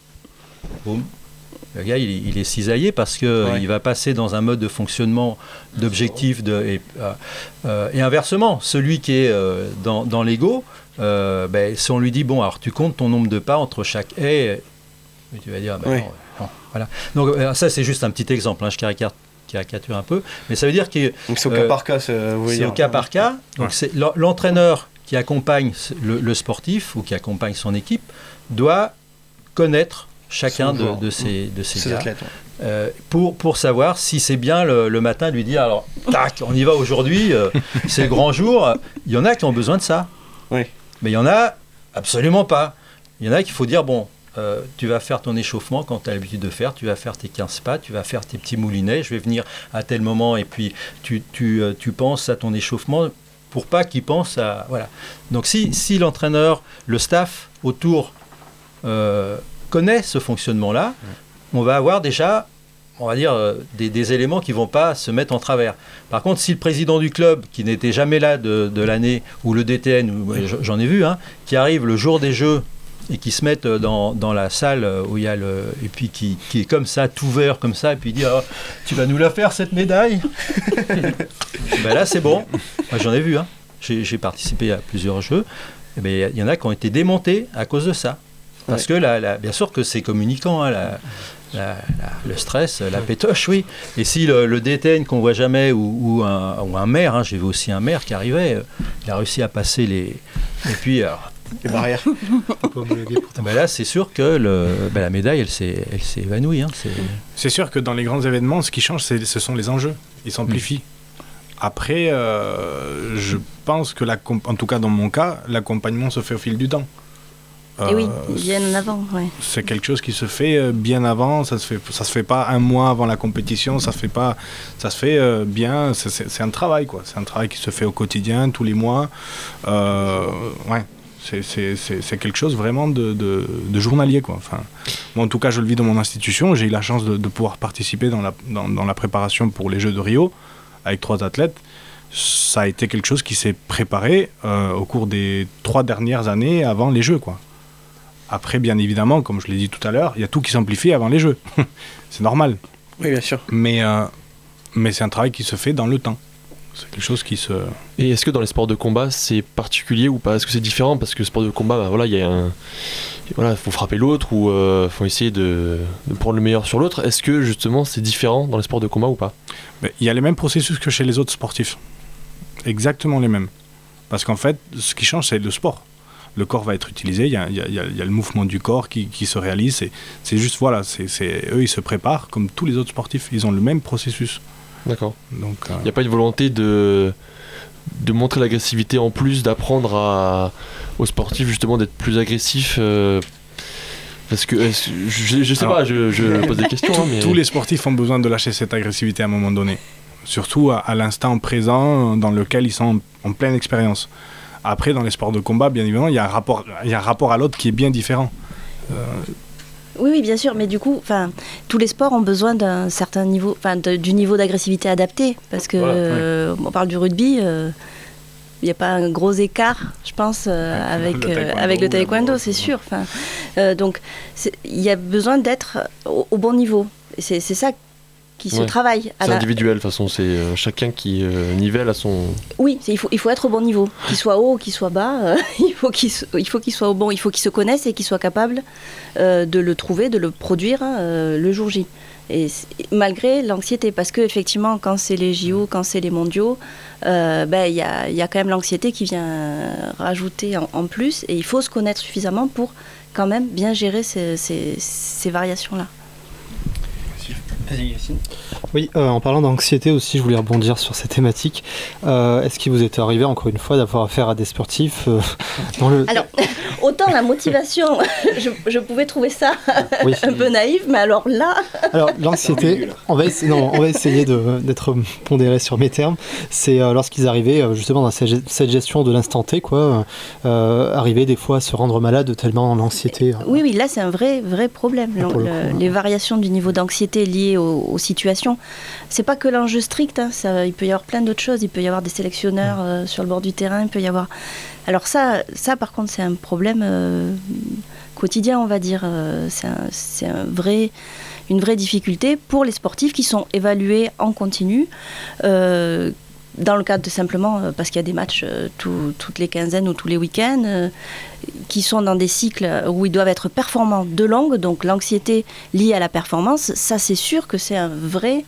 Boum. Le gars, il, est- il est cisaillé parce que Ouais. il va passer dans un mode de fonctionnement d'objectif de, et, euh, euh, et inversement, celui qui est euh, dans, dans l'ego, euh, ben, si on lui dit bon, alors tu comptes ton nombre de pas entre chaque haie, et tu vas dire ben, Ouais. non, non, voilà. Donc euh, ça c'est juste un petit exemple, hein, je caricature, caricature un peu, mais ça veut dire que Donc c'est au euh, cas par cas, c'est, vous voulez c'est dire. au cas par cas. Donc Ouais. c'est l'en- l'entraîneur qui accompagne le, le sportif ou qui accompagne son équipe doit connaître chacun Son de, joueur. de ces, de ces Ces gars, athlètes, ouais. euh, pour, pour savoir si c'est bien le, le matin de lui dire alors tac on y va aujourd'hui, euh, c'est le grand jour. Il y en a qui ont besoin de ça, Oui. mais il y en a absolument pas. Il y en a qu'il faut dire bon, euh, tu vas faire ton échauffement quand tu as l'habitude de faire, tu vas faire tes quinze pas, tu vas faire tes petits moulinets, je vais venir à tel moment et puis tu, tu, euh, tu penses à ton échauffement pour pas qu'il pense à... Voilà. Donc si, si l'entraîneur, le staff autour euh, connaît ce fonctionnement-là, on va avoir déjà, on va dire, euh, des, des éléments qui vont pas se mettre en travers. Par contre, si le président du club, qui n'était jamais là de, de l'année, ou le D T N, ou- j'en ai vu, hein, qui arrive le jour des Jeux et qui se mettent dans, dans la salle où il y a le... et puis qui, qui est comme ça, tout vert comme ça, et puis dit ah, tu vas nous la faire cette médaille. Ben là c'est bon. Moi j'en ai vu, hein. J'ai, j'ai participé à plusieurs jeux. Et ben, il y en a qui ont été démontés à cause de ça. Parce que la, la- bien sûr que c'est communicant, hein, la- la- la- le stress, la pétoche, oui. Et si le, le D T N qu'on voit jamais, ou, ou un, ou un maire, hein, j'ai vu aussi un maire qui arrivait, euh, il a réussi à passer les... Et puis... alors, les barrières. Ben là, c'est sûr que le, ben la médaille, elle s'est, elle s'est évanouie. Hein, c'est... C'est sûr que dans les grands événements, ce qui change, c'est, ce sont les enjeux. Ils s'amplifient. Après, euh, je pense que, l'accom- en tout cas dans mon cas, l'accompagnement se fait au fil du temps. Et oui, Euh, bien en avant, ouais. c'est quelque chose qui se fait euh, bien avant, ça se fait, ça se fait pas un mois avant la compétition, ça se fait pas, ça se fait euh, bien, c'est, c'est, c'est un travail quoi, c'est un travail qui se fait au quotidien, tous les mois, euh, ouais, c'est, c'est, c'est, c'est quelque chose vraiment de, de, de journalier quoi. Enfin, moi en tout cas je le vis dans mon institution, j'ai eu la chance de, de pouvoir participer dans la, dans, dans la préparation pour les Jeux de Rio avec trois athlètes. Ça a été quelque chose qui s'est préparé euh, au cours des trois dernières années avant les Jeux quoi. Après, bien évidemment, comme je l'ai dit tout à l'heure, il y a tout qui s'amplifie avant les Jeux. C'est normal. Oui, bien sûr. Mais, euh, mais c'est un travail qui se fait dans le temps. C'est quelque chose qui se... Et est-ce que dans les sports de combat, c'est particulier ou pas? Est-ce que c'est différent? Parce que le sport de combat, bah, voilà, il y a un... Voilà, faut frapper l'autre ou euh, faut essayer de, de prendre le meilleur sur l'autre. Est-ce que justement c'est différent dans les sports de combat ou pas? Mais il y a les mêmes processus que chez les autres sportifs. Exactement les mêmes. Parce qu'en fait, ce qui change, c'est le sport. Le corps va être utilisé, il y a, il y a- il y a- il y a le mouvement du corps qui, qui se réalise. C'est, c'est juste, voilà, c'est, c'est, eux, ils se préparent comme tous les autres sportifs. Ils ont le même processus. D'accord. Donc, euh, Il n'y a pas une volonté de, de montrer l'agressivité en plus, d'apprendre à, aux sportifs justement d'être plus agressifs euh, parce que est-ce- je, je sais Alors, pas, je, je pose des questions. tous- hein, mais... Tous les sportifs ont besoin de lâcher cette agressivité à un moment donné. Surtout à, à l'instant présent dans lequel ils sont en pleine expérience. Après, dans les sports de combat, bien évidemment, il y a un rapport, il y a un rapport à l'autre qui est bien différent. Euh, Oui, oui, bien sûr, mais du coup, enfin, tous les sports ont besoin d'un certain niveau, enfin, de- du niveau d'agressivité adapté, parce que Voilà, euh, on parle du rugby, euh, il n'y a pas un gros écart, je pense, euh, avec, le euh, taekwondo, avec le la taekwondo, boxe, c'est sûr. Enfin, euh, donc, c'est- il y a besoin d'être au, au bon niveau. Et c'est c'est ça qui se Ouais. travaille. à C'est la- individuel, de toute façon, c'est euh, chacun qui euh, nivelle à son. Oui, c'est- il faut, il faut être au bon niveau. Qu'il soit haut, qu'il soit bas, euh, il faut qu'il so- il faut qu'il soit au bon, il faut qu'il se connaisse et qu'il soit capable euh, de le trouver, de le produire euh, le jour J. Et c'est- malgré l'anxiété, parce que effectivement, quand c'est les J O, quand c'est les mondiaux, euh, ben, il y, a, il y a quand même l'anxiété qui vient rajouter en, en plus, et il faut se connaître suffisamment pour quand même bien gérer ces, ces- ces variations-là. Vas-y, Yacine. Oui, euh, en parlant d'anxiété aussi, je voulais rebondir sur cette thématique. Euh, Est-ce qu'il vous est arrivé, encore une fois, d'avoir affaire à des sportifs euh, dans le... Alors, autant la motivation, je, je pouvais trouver ça Oui. un peu naïf, mais alors là... Alors, l'anxiété, on va essayer, non, on va essayer de- d'être pondéré sur mes termes. C'est euh, lorsqu'ils arrivaient euh, justement dans cette ge- cette gestion de l'instant T, quoi, euh, arriver des fois à se rendre malade tellement l'anxiété. euh, Oui, oui, là c'est un vrai, vrai problème. Ah, pour le Le- coup, les variations du niveau d'anxiété liées aux, aux situations, c'est pas que l'enjeu strict. Hein, ça, il peut y avoir plein d'autres choses. Il peut y avoir des sélectionneurs euh, sur le bord du terrain. Il peut y avoir. Alors ça, ça par contre, c'est un problème euh, quotidien, on va dire. Euh, c'est un, c'est un vrai, une vraie difficulté pour les sportifs qui sont évalués en continu. Euh, dans le cadre de simplement, euh, parce qu'il y a des matchs euh, tout- toutes les quinzaines ou tous les week-ends, euh, qui sont dans des cycles où ils doivent être performants de longue, donc l'anxiété liée à la performance, ça c'est sûr que c'est un vrai,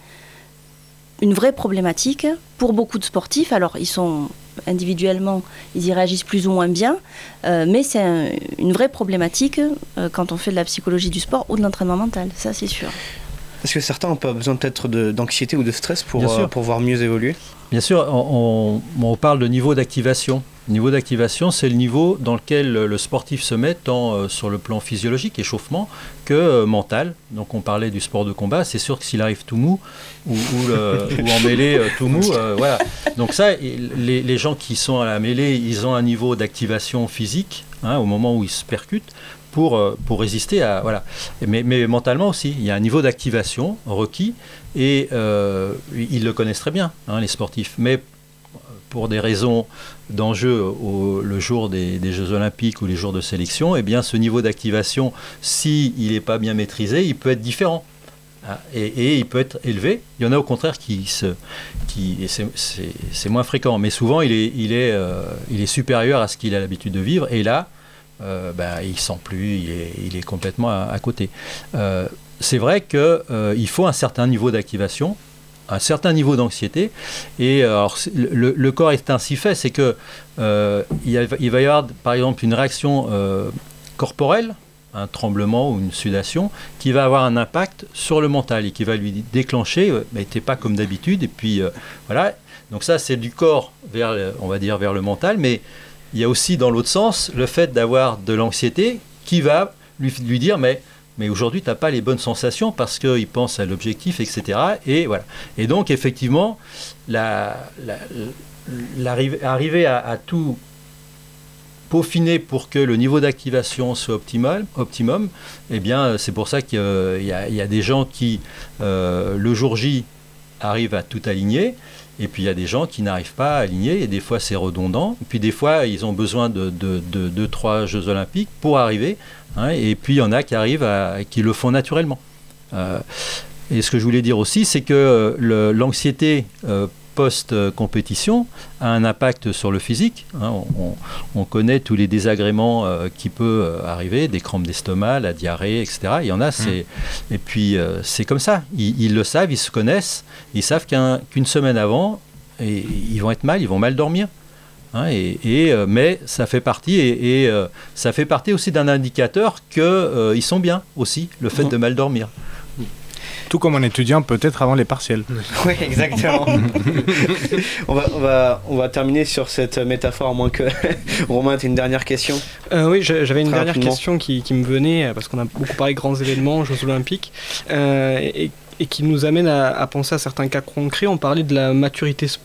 une vraie problématique pour beaucoup de sportifs. Alors ils sont individuellement, ils y réagissent plus ou moins bien, euh, mais c'est un- une vraie problématique euh, quand on fait de la psychologie du sport ou de l'entraînement mental, ça c'est sûr. Est-ce que certains n'ont pas besoin peut-être de- d'anxiété ou de stress pour, Bien euh, sûr. pour voir mieux évoluer? Bien sûr, on, on- on parle de niveau d'activation. Niveau d'activation, c'est le niveau dans lequel le sportif se met tant euh, sur le plan physiologique, échauffement, que euh, mental. Donc on parlait du sport de combat, c'est sûr que s'il arrive tout mou, ou, ou, le- ou en mêlée euh, tout mou, euh, voilà. Donc ça, il- les, les gens qui sont à la mêlée, ils ont un niveau d'activation physique, hein, au moment où ils se percutent, pour, euh, pour résister à... Voilà. Mais, mais mentalement aussi, il y a un niveau d'activation requis, et euh, ils le connaissent très bien, hein, les sportifs. Mais pour des raisons d'enjeu au- le jour des, des Jeux Olympiques ou les jours de sélection, eh bien, ce niveau d'activation, s'il n'est pas bien maîtrisé, il peut être différent. Ah, Et, et il peut être élevé. Il y en a au contraire qui se, qui, et c'est, c'est- c'est moins fréquent, mais souvent il est, il est, euh, il est supérieur à ce qu'il a l'habitude de vivre. Et là, euh, bah, il sent plus, il est, il est complètement à, à côté. Euh, c'est vrai qu'il euh, il faut un certain niveau d'activation, un certain niveau d'anxiété. Et euh, alors, c'est- le, le corps est ainsi fait, c'est que euh, il, y a- il va y avoir par exemple une réaction euh, corporelle, un tremblement ou une sudation, qui va avoir un impact sur le mental et qui va lui déclencher, euh, mais t'es pas comme d'habitude, et puis euh, voilà. Donc ça, c'est du corps vers, le- on va dire, vers le mental, mais il y a aussi dans l'autre sens le fait d'avoir de l'anxiété qui va lui, lui dire, mais mais aujourd'hui, tu n'as pas les bonnes sensations parce qu'il pense à l'objectif, et cetera. Et voilà. Et donc, effectivement, la, la, l'arriver, arriver à, à tout peaufiner pour que le niveau d'activation soit optimal, optimum, eh bien, c'est pour ça qu'il y a, il y a- il y a des gens qui, euh, le jour J, arrivent à tout aligner. Et puis il y a des gens qui n'arrivent pas à aligner, et des fois c'est redondant. Et puis des fois ils ont besoin de deux, de, de, trois Jeux Olympiques pour arriver. Hein, et puis il y en a qui arrivent, à, qui le font naturellement. Euh, et ce que je voulais dire aussi, c'est que euh, le, l'anxiété euh, post-compétition a un impact sur le physique. Hein, on, on connaît tous les désagréments euh, qui peuvent arriver, des crampes d'estomac, la diarrhée, et cetera. Il y en a, c'est... Et puis euh, c'est comme ça. Ils, ils le savent, ils se connaissent, ils savent qu'un, qu'une semaine avant, et, ils vont être mal, ils vont mal dormir. Hein, et, et, euh, mais ça fait partie, et, et euh, ça fait partie aussi d'un indicateur qu'ils euh, sont bien aussi, le fait de mal dormir. Tout comme un étudiant peut-être avant les partiels. Oui, exactement. on, va, on, va, on va terminer sur cette métaphore, à moins que Romain ait une dernière question. Euh, oui, j'a- j'avais une Très dernière rapidement. question qui, qui me venait, euh, parce qu'on a beaucoup parlé de grands événements, Jeux Olympiques, euh, et, et qui nous amène à, à penser à certains cas concrets. On parlait de la maturité s-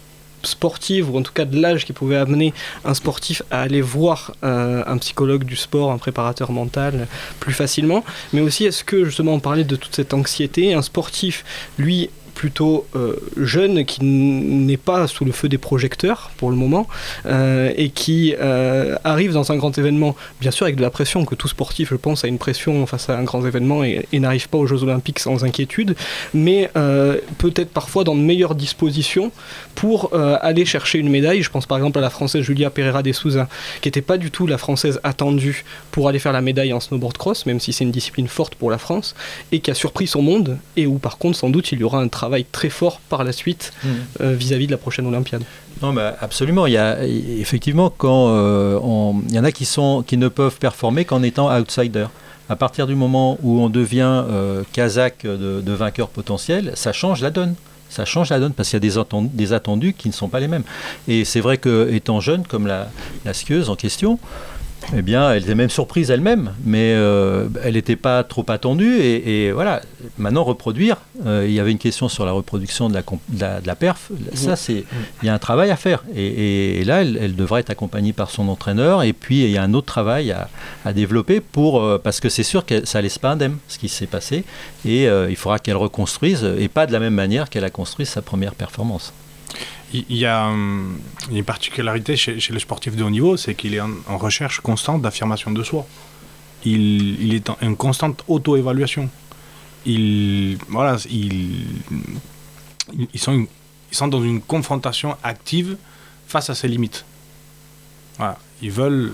sportive, ou en tout cas de l'âge qui pouvait amener un sportif à aller voir euh, un psychologue du sport, un préparateur mental plus facilement. Mais aussi, est-ce que justement on parlait de toute cette anxiété, un sportif, lui, plutôt euh, jeune, qui n- n'est pas sous le feu des projecteurs pour le moment, euh, et qui euh, arrive dans un grand événement, bien sûr avec de la pression, que tout sportif, je pense, a une pression face à un grand événement et, et n'arrive pas aux Jeux Olympiques sans inquiétude, mais euh, peut-être parfois dans de meilleures dispositions pour euh, aller chercher une médaille. Je pense par exemple à la Française Julia Pereira de Souza, qui n'était pas du tout la Française attendue pour aller faire la médaille en snowboard cross, même si c'est une discipline forte pour la France, et qui a surpris son monde, et où par contre sans doute il y aura un travail travail très fort par la suite mmh. euh, vis-à-vis de la prochaine Olympiade. Non, bah, absolument. Il y a, effectivement, quand euh, on, il y en a qui, sont, qui ne peuvent performer qu'en étant outsider. À partir du moment où on devient euh, kazakh de, de vainqueur potentiel, ça change la donne. Ça change la donne parce qu'il y a des attendus, des attendus qui ne sont pas les mêmes. Et c'est vrai qu'étant jeune, comme la, la skieuse en question, eh bien, elle était même surprise elle-même, mais euh, elle n'était pas trop attendue. Et, et voilà, maintenant reproduire, euh, il y avait une question sur la reproduction de la, de la, de la perf. Ça, c'est, il y a un travail à faire. Et, et, et là, elle, elle devrait être accompagnée par son entraîneur. Et puis, il y a un autre travail à, à développer pour, euh, parce que c'est sûr que ça ne laisse pas indemne ce qui s'est passé. Et euh, il faudra qu'elle reconstruise, et pas de la même manière qu'elle a construit sa première performance. Il y a hum, une particularité chez, chez le sportif de haut niveau, c'est qu'il est en, en recherche constante d'affirmation de soi. Il, il est en une constante auto-évaluation. Il, voilà, il, ils, sont une, ils sont dans une confrontation active face à ses limites. Voilà. Ils veulent...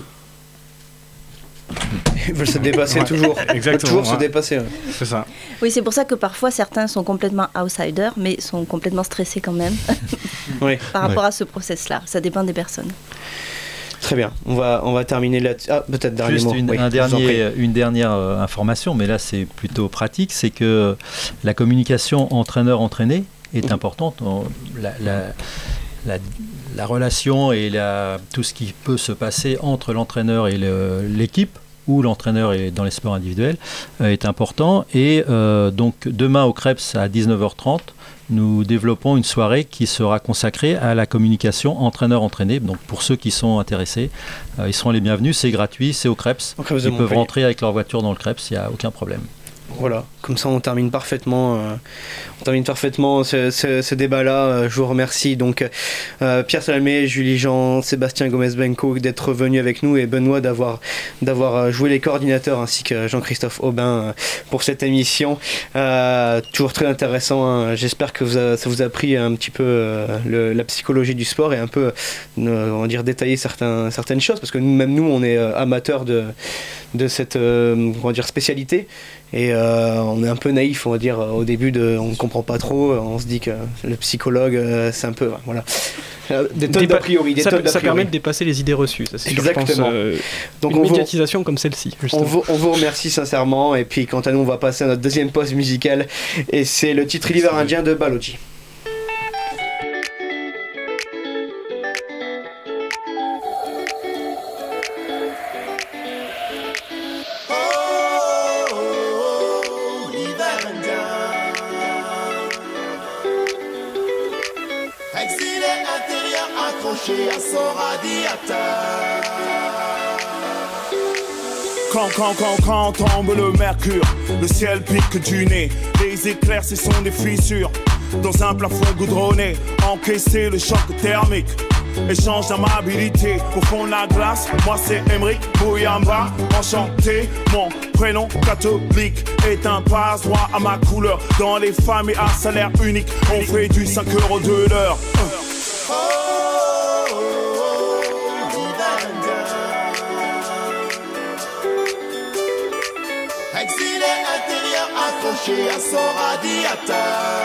Ils veulent se dépasser ouais. toujours. Exactement. Toujours ouais. se dépasser. Ouais. C'est ça. Oui, c'est pour ça que parfois certains sont complètement outsiders, mais sont complètement stressés quand même oui. par rapport oui. à ce process-là. Ça dépend des personnes. Très bien. On va, on va terminer là-dessus. Ah, peut-être dernier Juste mot. Une, oui, un dernier, une dernière euh, information, mais là c'est plutôt pratique, c'est que la communication entraîneur-entraîné est mmh. importante. On, la, la, la, la relation et la, tout ce qui peut se passer entre l'entraîneur et le, l'équipe, où l'entraîneur est dans les sports individuels, euh, est important. Et euh, donc demain au Krebs à dix-neuf heures trente, nous développons une soirée qui sera consacrée à la communication entraîneur-entraîné. Donc pour ceux qui sont intéressés, euh, ils seront les bienvenus, c'est gratuit, c'est au Krebs. Au Krebs ils peuvent rentrer avec leur voiture dans le Krebs, il n'y a aucun problème. Voilà, comme ça on termine parfaitement, euh, on termine parfaitement ce, ce, ce débat-là. Euh, je vous remercie donc euh, Pierre Salamé, Julie Jean, Sébastien Gomez-Benko d'être venus avec nous et Benoît d'avoir, d'avoir joué les coordinateurs ainsi que Jean-Christophe Aubin euh, pour cette émission. Euh, toujours très intéressant, hein. J'espère que vous a, ça vous a pris un petit peu euh, le, la psychologie du sport et un peu, euh, on va dire, détailler certains, certaines choses parce que nous, même nous on est euh, amateurs de, de cette euh, on va dire, spécialité. Et euh, on est un peu naïf, on va dire, au début, de, on ne comprend pas trop, on se dit que le psychologue, euh, c'est un peu... Voilà. Des tonnes d'a priori. Des ça, tonnes ça permet de dépasser les idées reçues, ça, c'est exactement. Sûr, je pense, euh, donc une on médiatisation vous, comme celle-ci. On vous, on vous remercie sincèrement, et puis quant à nous, on va passer à notre deuxième pause musicale, et c'est le titre L'hiver indien de Baloji. À son radiateur. Quand, quand, quand, quand tombe le mercure, le ciel pique du nez. Les éclairs, ce sont des fissures. Dans un plafond goudronné, encaisser le choc thermique. Échange d'amabilité au fond de la glace. Moi c'est Emric Bouyamba, enchanté. Mon prénom catholique est un passe-droit à ma couleur. Dans les familles à salaire unique, on fait du cinq euros de l'heure. Oh. Accroché à son radiateur.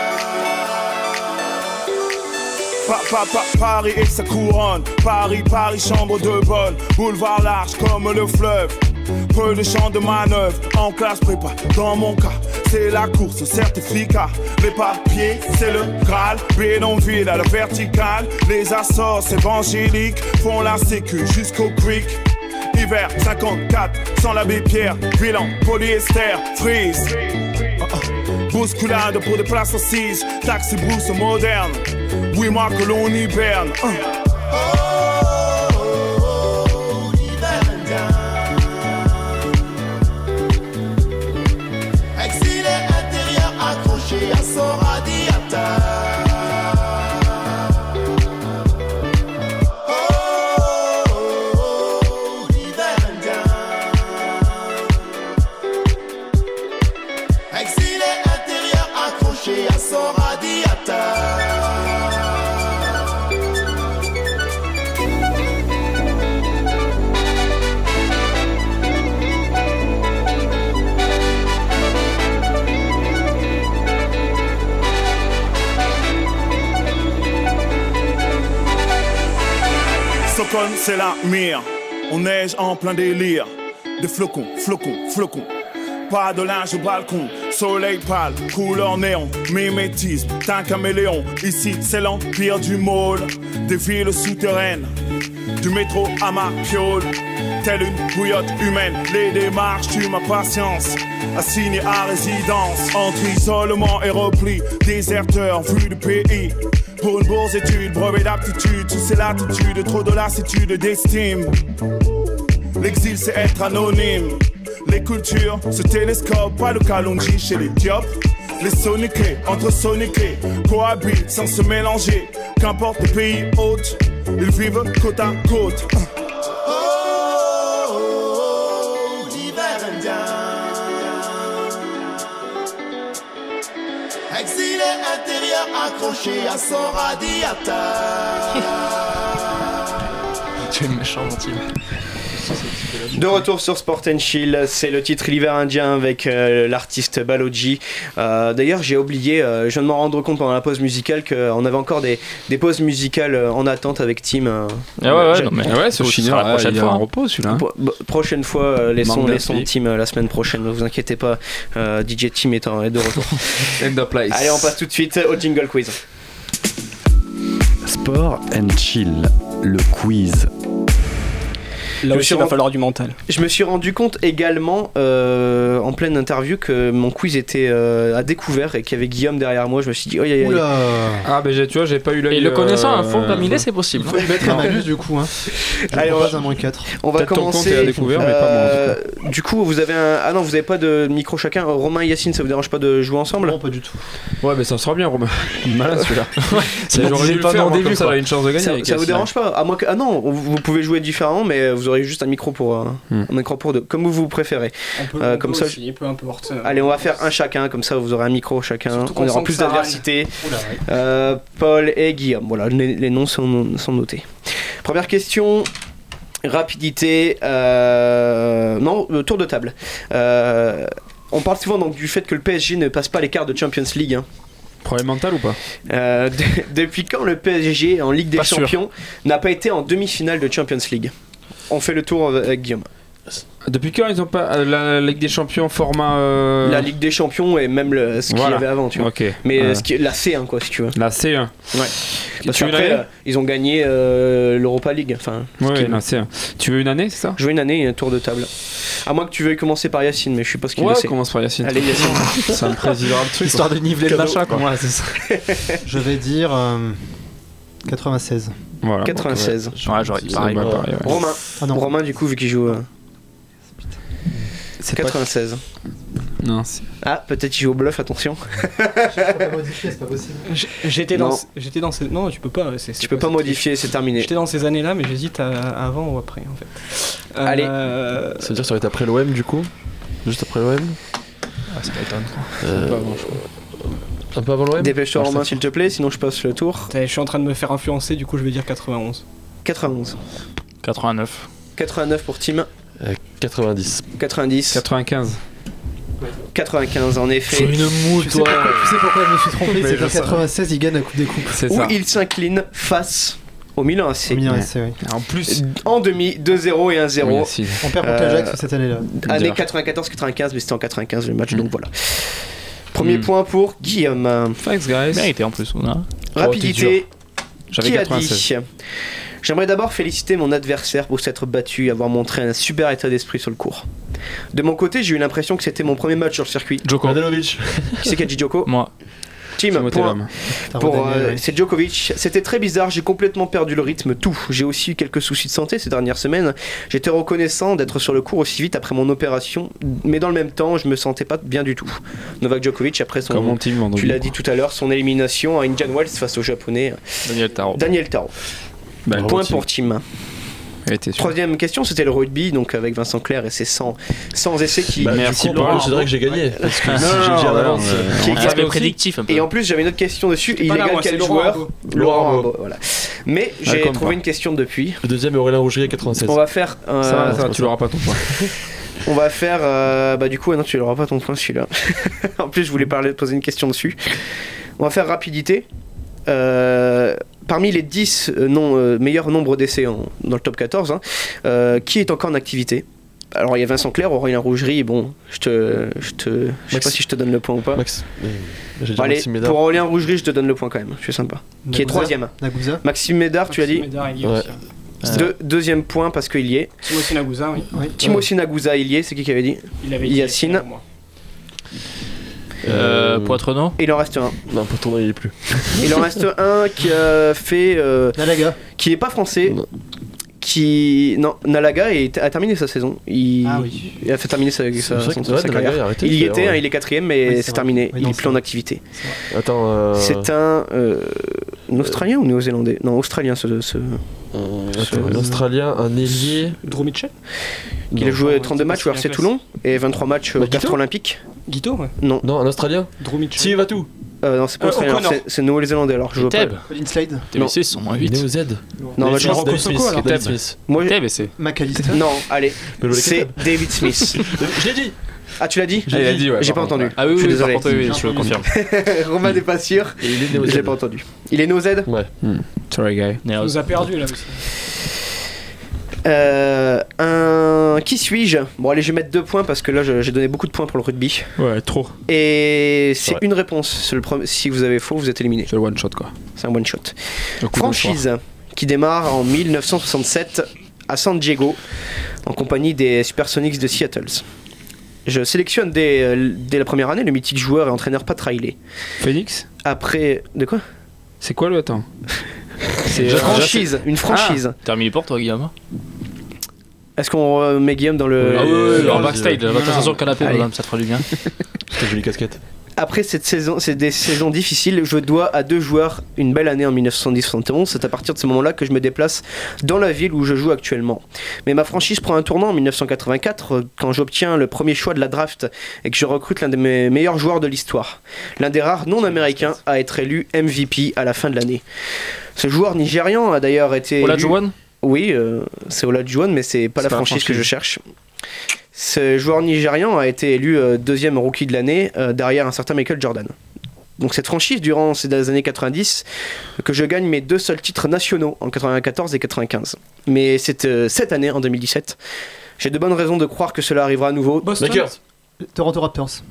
Pa, pa, pa, Paris et sa couronne. Paris, Paris, chambre de bonne. Boulevard large comme le fleuve. Peu de champs de manœuvre. En classe prépa, dans mon cas, c'est la course au certificat. Les papiers, c'est le Graal. Bénonville à la verticale. Les assorts évangéliques font la sécu jusqu'au creek. Hiver cinquante-quatre, sans l'abbé Pierre, bilan polyester, freeze. Uh, uh. Bousculade pour des places assises, taxi brousse moderne. Oui, moi que l'on hiberne. Hein. Exilé intérieur accroché à son radiateur. Oh, oh, oh, l'hiver indien. Exilé intérieur accroché à son radiateur. Stockholm, c'est la mire. On neige en plein délire. Des flocons, flocons, flocons. Pas de linge au balcon. Soleil pâle, couleur néon. Mimétisme, t'es un caméléon. Ici, c'est l'empire du môle. Des villes souterraines. Du métro à ma piole. Telle une bouillotte humaine. Les démarches tuent ma patience. Assigné à résidence. Entre isolement et repli. Déserteur, vu du pays. Pour une bourse étude, brevet d'aptitude, tu sais l'attitude, trop de lassitude d'estime. L'exil c'est être anonyme. Les cultures se télescopent, pas le Kalonji chez les diopes. Les soniqués, entre soniqués, cohabitent sans se mélanger. Qu'importe les pays hôtes, ils vivent côte à côte. Oh, oh, oh, l'hiver indien. Exilé intérieur accroché à son radiateur. Tu es méchant, mon type. De retour sur Sport and Chill, c'est le titre L'hiver indien avec euh, l'artiste Baloji. Euh, d'ailleurs, j'ai oublié, euh, je viens de m'en rendre compte pendant la pause musicale qu'on avait encore des, des pauses musicales en attente avec Tim. Euh, ah ouais, ouais, non, mais ouais, ce chinois, la prochaine fois. En repos, celui-là. Pro- prochaine fois, euh, les sons, les sons de Tim euh, la semaine prochaine. Ne vous inquiétez pas, euh, D J Tim est, en, est de retour. Allez, on passe tout de suite au jingle quiz. Sport and Chill, le quiz. Là aussi, il va falloir du mental. Je me suis rendu compte également euh, en pleine interview que mon quiz était euh, à découvert et qu'il y avait Guillaume derrière moi. Je me suis dit, oh, y a, y a, y a... Ah, ben tu vois, j'ai pas eu l'œil. Et le connaissant, un euh, fond comme il est, c'est possible. Il faut y mettre un malus du coup. Hein. Allez, on va, un moins quatre. on va Peut-être ton commencer. compte est à découvert, mais pas moi, en tout Du coup, vous avez un. Ah non, vous avez pas de micro chacun. Romain et Yacine, ça vous dérange pas de jouer ensemble? Non, pas du tout. Ouais, mais ça sera bien, Romain. Malin celui-là. C'est J'aurais dû le pas faire, en moi, début, comme ça, quoi. j'aurais une chance de gagner. Ça, avec ça vous Yacine. dérange pas? À moins que... Ah non, vous, vous pouvez jouer différemment, mais vous aurez juste un micro pour. Euh, Hmm. Un micro pour deux, comme vous vous préférez. On peut, Euh, on comme peut ça, aussi, peu importe. Allez, on va faire un chacun, comme ça vous aurez un micro chacun. Surtout qu'on On aura sent plus que ça d'adversité. Oula, ouais. Euh, Paul et Guillaume, voilà, les, les noms sont, sont notés. Première question, rapidité. Euh, non, euh, tour de table. Euh, on parle souvent donc du fait que le P S G ne passe pas les quarts de Champions League. Hein. Problème mental ou pas? Euh, de- depuis quand le P S G en Ligue des Pas sûr. Champions n'a pas été en demi-finale de Champions League? On fait le tour avec Guillaume. Depuis quand ils ont pas euh, la Ligue des Champions format euh... La Ligue des Champions et même le, ce qu'il Voilà. y avait avant, tu vois. Ok. Mais Euh, ce qui, la C un quoi, si tu veux. La C un. Ouais. Parce Tu veux une qu'après, année euh, ils ont gagné euh, l'Europa League. Enfin, ce Ouais, qui est- la C un. Tu veux une année, c'est ça? jouer une année et un tour de table. À moins que tu veuilles commencer par Yacine, mais je sais pas ce qu'il Ouais, le sait. commence par Yacine. Allez, Yacine. Ça me présidera le truc. Histoire de niveler le Cadeau. machin, quoi. Ouais, c'est ça. Je vais dire euh, quatre-vingt-seize. Voilà. quatre-vingt-seize. Ouais, j'aurais dit pareil. Ouais, pareil, ouais. Romain. Ah non. Romain, du coup, vu qu'il joue. euh, C'est pas- quatre-vingt-seize. Non, c'est... Ah, peut-être qu'il joue au bluff, attention. Je peux pas modifier, c'est pas possible. J- J'étais dans, Non. ce- j'étais dans ces. Non, tu peux pas. c'est- c'est Tu peux pas c'est- modifier, c'est terminé. J'étais dans ces années-là, mais j'hésite à, à avant ou après, en fait. Euh, Allez. Ça veut dire que ça va être après l'O M du coup? Juste après l'O M? Ah, c'est pas étonnant. Euh, pas avant, je crois. Un peu avant l'O M? Dépêche-toi, Ah, je Romain, sais. s'il te plaît, sinon je passe le tour. Je suis en train de me faire influencer, du coup, je vais dire quatre-vingt-onze. quatre-vingt-onze. quatre-vingt-neuf. quatre-vingt-neuf pour Tim. Euh, quatre-vingt-dix. quatre-vingt-dix. quatre-vingt-quinze. quatre-vingt-quinze, en effet. une moue, Tu sais, pourquoi, tu sais pourquoi je me suis trompé? Mais C'est je qu'en sais. quatre-vingt-seize, il gagne la Coupe des Coupes. C'est Où ça. il s'incline face au Milan A C. Milan Ouais. A C, oui. En plus, En demi, deux zéro et un zéro. oui, Yacine. On perd contre Euh, l'Ajax cette année-là. Année Dire. quatre-vingt-quatorze quatre-vingt-quinze, mais c'était en quatre-vingt-quinze le match, Mm. donc voilà. Premier Mm. point pour Guillaume. Thanks, guys. Mérité en plus, on a. Rapidité, J'avais qui a quatre-vingt-seize. dit? J'aimerais d'abord féliciter mon adversaire pour s'être battu et avoir montré un super état d'esprit sur le court. De mon côté, j'ai eu l'impression que c'était mon premier match sur le circuit. Djoko. Mladenovic. Qui c'est qui a dit Djoko? Moi. Tim, Timothée point Lam. pour, Daniel, euh, oui. c'est Djokovic. C'était très bizarre, j'ai complètement perdu le rythme, tout. J'ai aussi eu quelques soucis de santé ces dernières semaines. J'étais reconnaissant d'être sur le court aussi vite après mon opération, mais dans le même temps, je me sentais pas bien du tout. Novak Djokovic, après son, Comme mon team vendredi. tu l'as dit tout à l'heure, son élimination à Indian Wells face au japonais Daniel Taro. Daniel Taro. Bah, Point Tim. pour Tim. Elle était sûre. Troisième question, c'était le rugby, donc avec Vincent Clerc et ses cent, cent essais qui. Bah, Merci du coup, pour- Laurent, je dirais que j'ai gagné. Parce que Non, si non, j'ai dit non, en non, avance. non, euh, qui est Un aspect extrait aussi. prédictif un peu. Et en plus, j'avais une autre question dessus. pas Illégal là, moi, quel c'est Laurent joueur Arbaud. Laurent Laurent Arbaud, voilà. Mais j'ai comme trouvé pas. une question depuis. Le deuxième est Aurélien Rougerie à quatre-vingt-seize. On va faire. euh, Ça va, ça va, tu l'auras pas ton point. On va faire. euh, bah, du coup, non, tu n'auras pas ton point celui-là. En plus, je voulais parler, poser une question dessus. On va faire rapidité. Euh, parmi les dix euh, non, euh, meilleurs nombres d'essais en- dans le top quatorze, hein, euh, qui est encore en activité? Alors, il y a Vincent Clerc, Aurélien Rougerie. Bon, je te. Je te je sais Max- pas si je te donne le point ou pas. Max. euh, J'ai dit Bon, allez, Maxime Médard. pour Aurélien Rougerie, je te donne le point quand même. Je suis sympa. Qui est Nagusa. troisième. Nagusa. Maxime Médard, tu as dit. Médard, il y est Ouais. aussi, hein. Deux- deuxième point parce qu'il y est. Timothy Nagusa, oui. Oui. Timothy Nagusa, il y est. C'est qui qui avait dit? Il avait dit Yacine. pour moi. Euh, Poitrenaud. Et il en reste un. Non, pour tourner, il est plus. Il en reste un qui a fait. euh, Nalaga. qui est pas français. Non. Qui. Non, Nalaga est- a terminé sa saison. Il, Ah oui. il a fait terminer sa, sa, vrai son- que- ouais, sa Nalaga, carrière. il a arrêté, il y c'est était, vrai. hein, il est quatrième, mais Oui, c'est c'est terminé. vrai. Oui, il non, est c'est plus en vrai. activité. Attends. euh, C'est un. euh, un Australien ou Néo-Zélandais? Non, Australien ce. ce... euh, attends, un Australien, un ailier. Drew Mitchell. Il a Non. joué non, trente-deux c'est matchs pas au R C si bien Toulon et vingt-trois matchs au Bah, Guito Castres Olympique. Guito, ouais. Non, Non, un Australien. Drew Mitchell. Si, il va tout. euh, non, c'est pas Euh, Australien, O'Connor. c'est- c'est Néo-Zélandais alors je vois pas. Teb. Colin Slade. T B C, ils sont moins huit. Néo Z. Non, bah, je Smith, pense. Rocco David Socco, Smith. alors. David Teb. Smith. Moi, T B C. McAllister. non, allez, Le c'est Kebab. David Smith. Je l'ai dit. Ah, tu l'as dit? Ah, il a dit, ouais. J'ai par pas contre, entendu. Ah oui, Je suis oui, désolé. par contre, oui, oui, je le confirme. Romain n'est pas sûr. Et il est Néo Je l'ai Z. pas entendu. Il est No Z. Ouais. Sorry, guy. Il nous a perdu là aussi. Euh, un. Qui suis-je? Bon, allez, je vais mettre deux points parce que là, je- j'ai donné beaucoup de points pour le rugby. Ouais, trop. Et c'est Ouais. une réponse. C'est le premier- Si vous avez faux, vous êtes éliminé. C'est le one shot quoi. C'est un one shot. Le coup de Franchise qui démarre en mille neuf cent soixante-sept à San Diego en compagnie des Supersonics de Seattle. Je sélectionne dès, euh, dès la première année le mythique joueur et entraîneur Pat Riley. Phoenix. Après. De quoi? C'est quoi le attends? C'est Déjà- franchise, une franchise. Ah, terminé pour toi, Guillaume. Est-ce qu'on euh, met Guillaume dans le. Ah oui, oui, oui, en vas-y, backstage, vas-y. va t'asseoir sur le canapé, Allez. madame, ça te fera du bien. C'est une jolie casquette. Après cette saison, c'est des saisons difficiles, je dois à deux joueurs une belle année en mille neuf cent soixante-dix soixante-onze. C'est à partir de ce moment-là que je me déplace dans la ville où je joue actuellement. Mais ma franchise prend un tournant en mille neuf cent quatre-vingt-quatre euh, quand j'obtiens le premier choix de la draft et que je recrute l'un de mes meilleurs joueurs de l'histoire. L'un des rares non-américains à être élu M V P à la fin de l'année. Ce joueur nigérian a d'ailleurs été. Olajuwon élu... Oui, euh, c'est Olajuwon, mais c'est pas C'est la pas la franchise que je franchise. cherche. Ce joueur nigérian a été élu euh, deuxième rookie de l'année euh, derrière un certain Michael Jordan. Donc cette franchise, durant ces années quatre-vingt-dix, que je gagne mes deux seuls titres nationaux en quatre-vingt-quatorze et quatre-vingt-quinze. Mais c'est euh, cette année, en deux mille dix-sept, j'ai de bonnes raisons de croire que cela arrivera à nouveau. Boston. Lakers. Toronto Raptors.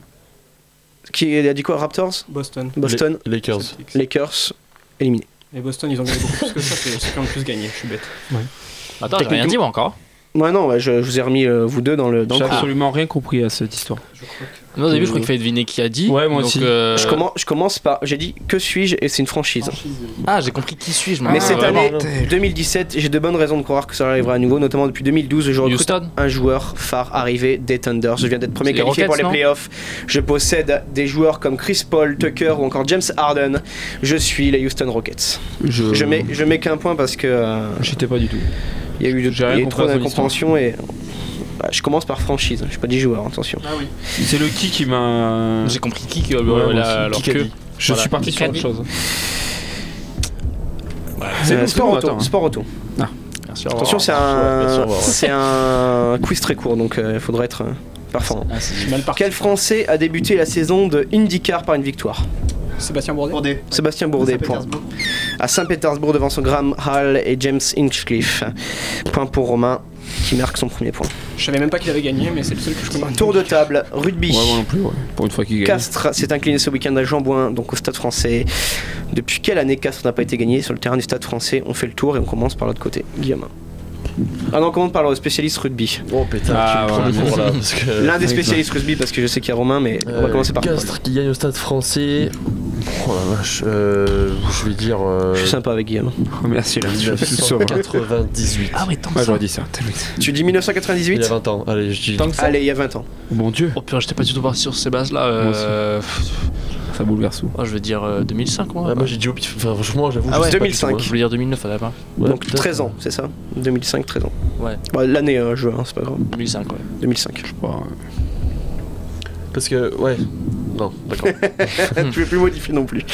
Qui a dit quoi? Raptors? Boston. Boston? Les- Lakers. Celtics. Lakers? Éliminé. Et Boston, ils ont gagné beaucoup plus que ça, c'est ceux qui ont le plus gagné, je suis bête. Attends, j'ai rien dit moi encore. Ouais, non, ouais, je, je vous ai remis euh, vous deux dans le. Dans J'ai le coup. absolument rien compris à cette histoire. Moi, au début, je croyais qu'il fallait deviner qui a dit. Ouais, moi donc, aussi. euh, Je, commence, je commence par. J'ai dit que suis-je et c'est une franchise. Ah, j'ai compris qui suis-je. Mais Ah, cette vraiment. année deux mille dix-sept, j'ai de bonnes raisons de croire que ça arrivera à nouveau, notamment depuis deux mille douze, je recrute Houston. un joueur phare arrivé des Thunder. Je viens d'être premier C'est les qualifié pour Rockets, les non playoffs. Je possède des joueurs comme Chris Paul, Tucker ou encore James Harden. Je suis les Houston Rockets. Je, Je mets, je mets qu'un point parce que euh, J'étais pas du tout. il y a eu, de- J'ai il y a rien eu compris trop à ton d'incompréhension et bah, je commence par franchise. Je pas dit joueur, attention. Ah oui. C'est le qui qui m'a. J'ai compris qui qui a Ouais, moi la- aussi. leur Qui qu'a queue. dit Je Voilà. suis parti Qui sur qu'a autre dit chose. C'est bon, c'est sport bon, auto. attends, hein. Sport auto. Merci, au revoir. Attention, c'est Bien sûr, un, on va voir. c'est un quiz très court, donc euh, il faudra être euh, performant. Ah, c'est- Je suis mal parti. Quel Français a débuté la saison de IndyCar par une victoire? Sébastien Bourdet. Bourdet. Sébastien Bourdet, point. Saint-Pétersbourg. À Saint-Pétersbourg devant son Graham Hall et James Hinchcliffe. Point pour Romain qui marque son premier point. Je savais même pas qu'il avait gagné, mais c'est le seul que je connais. Tour de table, rugby. Ouais, moi non plus, ouais. Pour une fois qu'il gagne. Castres s'est incliné ce week-end à Jean-Bouin, donc au Stade français. Depuis quelle année Castres n'a pas été gagné sur le terrain du Stade français? On fait le tour et on commence par l'autre côté. Guillaume. Ah non, on commence par le spécialiste rugby. Oh pétard, Ah, tu me prends voilà, le cours là. merci. Parce que... L'un des spécialistes rugby parce que je sais qu'il y a Romain, mais on va Euh, commencer par Castres qui gagne au Stade français. Oh la vache, euh, je vais dire. Euh... Je suis sympa avec Guillaume. Oh, merci là. mille neuf cent quatre-vingt-dix-huit. Ah oui, tant que Ouais, ça. j'aurais dit ça. Tu dis mille neuf cent quatre-vingt-dix-huit? Il y a vingt ans. Allez, je dis. Tant que ça. Allez, il y a vingt ans. Bon Dieu. Oh purée, j'étais pas du tout parti sur ces bases-là. Euh... Ça bouleverse tout. Oh, je vais dire euh, deux mille cinq, moi. Ah, moi j'ai dit au pif. Enfin, franchement, j'avoue. Ah ouais, je sais pas deux mille cinq. du tout, Je voulais dire deux mille neuf à la fin. hein. Ouais, Donc peut-être. treize ans, c'est ça? deux mille cinq, treize ans. Ouais, Bah, l'année euh, jeu, hein, c'est pas grave. deux mille cinq, ouais. deux mille cinq. Je sais pas. Parce que, ouais. Non, d'accord. Tu veux plus modifier non plus.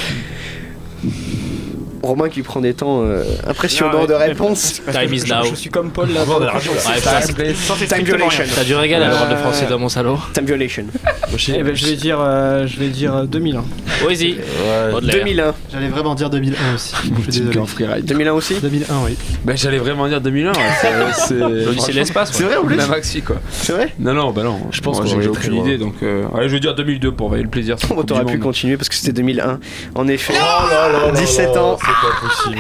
Romain qui prend des temps euh, impressionnants Non, de mais- réponse. Time is Je, now. je suis comme Paul là. Avant, on a la radio. Ouais, Ça, ça, c'est- ça, c'est Time strictement violation. rien. T'as du régal à l'oral de Euh, français dans mon salaud. Time violation. Eh ben, je vais dire, euh, je vais dire euh, deux mille un. Vas-y. Ouais. Baudelaire. deux mille un. J'allais vraiment dire deux mille un aussi. Je suis désolé. deux mille un aussi? deux mille un, oui. Bah j'allais vraiment dire deux mille un. Ouais, c'est- c'est L'Odyssée de l'espace. C'est vrai en plus? la maxi quoi. C'est vrai? Non non bah non. Je pense Moi, qu'on j'ai va j'ai aller très aucune loin. idée donc. Euh... Allez je vais dire deux mille deux pour envoyer le plaisir. sur la On Coupe t'aurait du pu Monde. continuer parce que c'était deux mille un. En effet. Oh là là là dix-sept là, ans. C'est pas possible.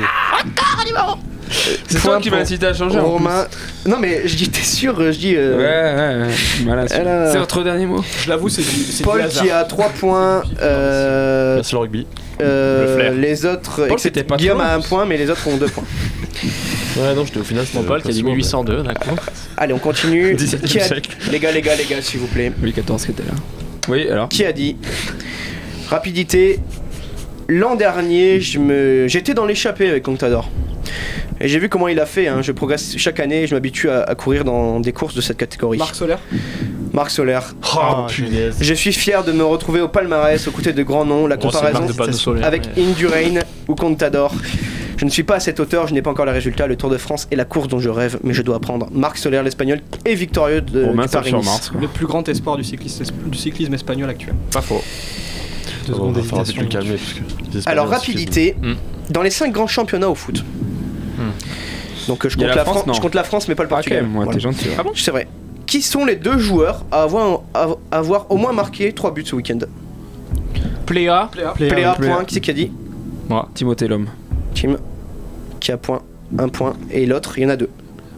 C'est Point toi qui m'as pour incité à changer. en Romain. Non mais je dis t'es sûr, je dis. plus. euh, Ouais ouais ouais. Voilà, c'est Elle a- c'est votre dernier mot. Je l'avoue, c'est du, c'est du Paul hasard. qui a trois points. Euh, Merci le rugby. euh, Le flair. les autres. Paul, excepté c'était pas Guillaume trop, a un en plus. point, mais les autres ont deux points. Ouais, non, j'étais au final. Mon Paul qui a dit mille huit cent deux, d'accord. Allez, on continue. dix-septième Qui a... siècle. Les gars, les gars, les gars, s'il vous plaît. Louis quatorze qui était là. Oui alors. Qui a dit rapidité? L'an dernier, je me... j'étais dans l'échappée avec Contador. Et j'ai vu comment il a fait. Hein. Je progresse chaque année, je m'habitue à, à courir dans des courses de cette catégorie. Marc Solaire. Marc Solaire. Oh, punaise. Je suis fier de me retrouver au palmarès aux côtés de grands noms. La Bon, c'est comparaison Marc de Panneau Solaire, avec mais- Indurain ou Contador. Je ne suis pas à cette hauteur, je n'ai pas encore les résultats. Le Tour de France est la course dont je rêve, mais je dois apprendre. Marc Solaire, l'espagnol, est victorieux de Romain du tape sur Paris-Nice. Mars. quoi. Le plus grand espoir du cyclisme, du cyclisme espagnol actuel. Pas faux. Deux On secondes va falloir vite d'hésitation. le calmer. Parce que les Alors Espagnols, rapidité, Hmm. dans les cinq grands championnats au foot. Donc euh, je Il y a compte la la, France, Fran- non. je compte la France, mais pas le Ah, quand Portugal. même, moi Voilà. t'es gentil. ouais. Ah bon C'est vrai. Qui sont les deux joueurs à avoir, à avoir au moins marqué trois buts ce week-end? Pléa. Pléa, Pléa, oui. point. Qui c'est qui a dit? Moi. Timothée Lhomme. Tim. Qui a point? Un point. Et l'autre, il y en a deux.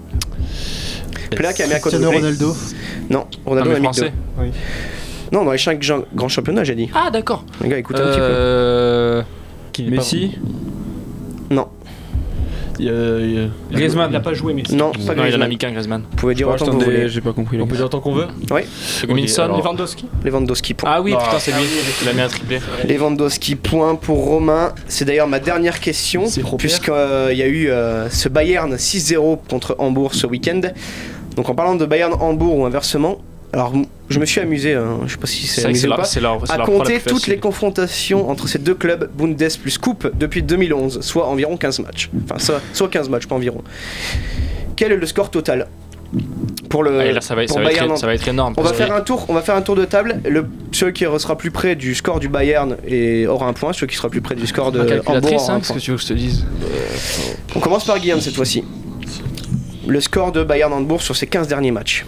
Pléa qui a mis un code Cristiano doublé. Ronaldo. Non, Ah, Ronaldo mais a mis français. deux. Non, dans les cinq gen- grands championnats, j'ai dit. Ah d'accord. Les gars, écoute un petit peu. Euh... Qui n'est pas- Messi. Non, Il y a- il y a- Griezmann. Il n'a pas joué, mais non, pas Non, il en a Griezmann. mis qu'un Griezmann. Vous pouvez dire Oh, autant que vous attendez, voulez. j'ai pas compris. les On gars. peut dire autant qu'on veut. Minson. alors. Lewandowski. Lewandowski, point. Ah oui, Non, putain, c'est ah lui. oui, Il a mis un triplé. Lewandowski, point pour Romain. C'est d'ailleurs ma dernière question, C'est Robert. puisqu'il y a eu euh, ce Bayern six zéro contre Hambourg ce week-end. Donc en parlant de Bayern-Hambourg ou inversement, alors m- je me suis amusé, hein, je sais pas si c'est C'est vrai que amusé c'est ou leur, pas, c'est leur, c'est à leur pro la compter plus toutes facile. les confrontations entre ces deux clubs Bundes plus Coupe depuis deux mille onze, soit environ quinze matchs. Enfin, soit, soit quinze matchs, pas environ. Quel est le score total pour le Allez, là, ça va, être- pour ça, va Bayern être, ça va être énorme. On va parce que- faire un tour, on va faire un tour de table. Le celui qui sera plus près du score du Bayern et aura un point. Celui qui sera plus près du score de Ma Hambourg calculatrice, aura un hein, qu'est-ce point. que tu veux que je te dise? On commence par Guillaume cette fois-ci. Le score de Bayern Hambourg sur ces quinze derniers matchs.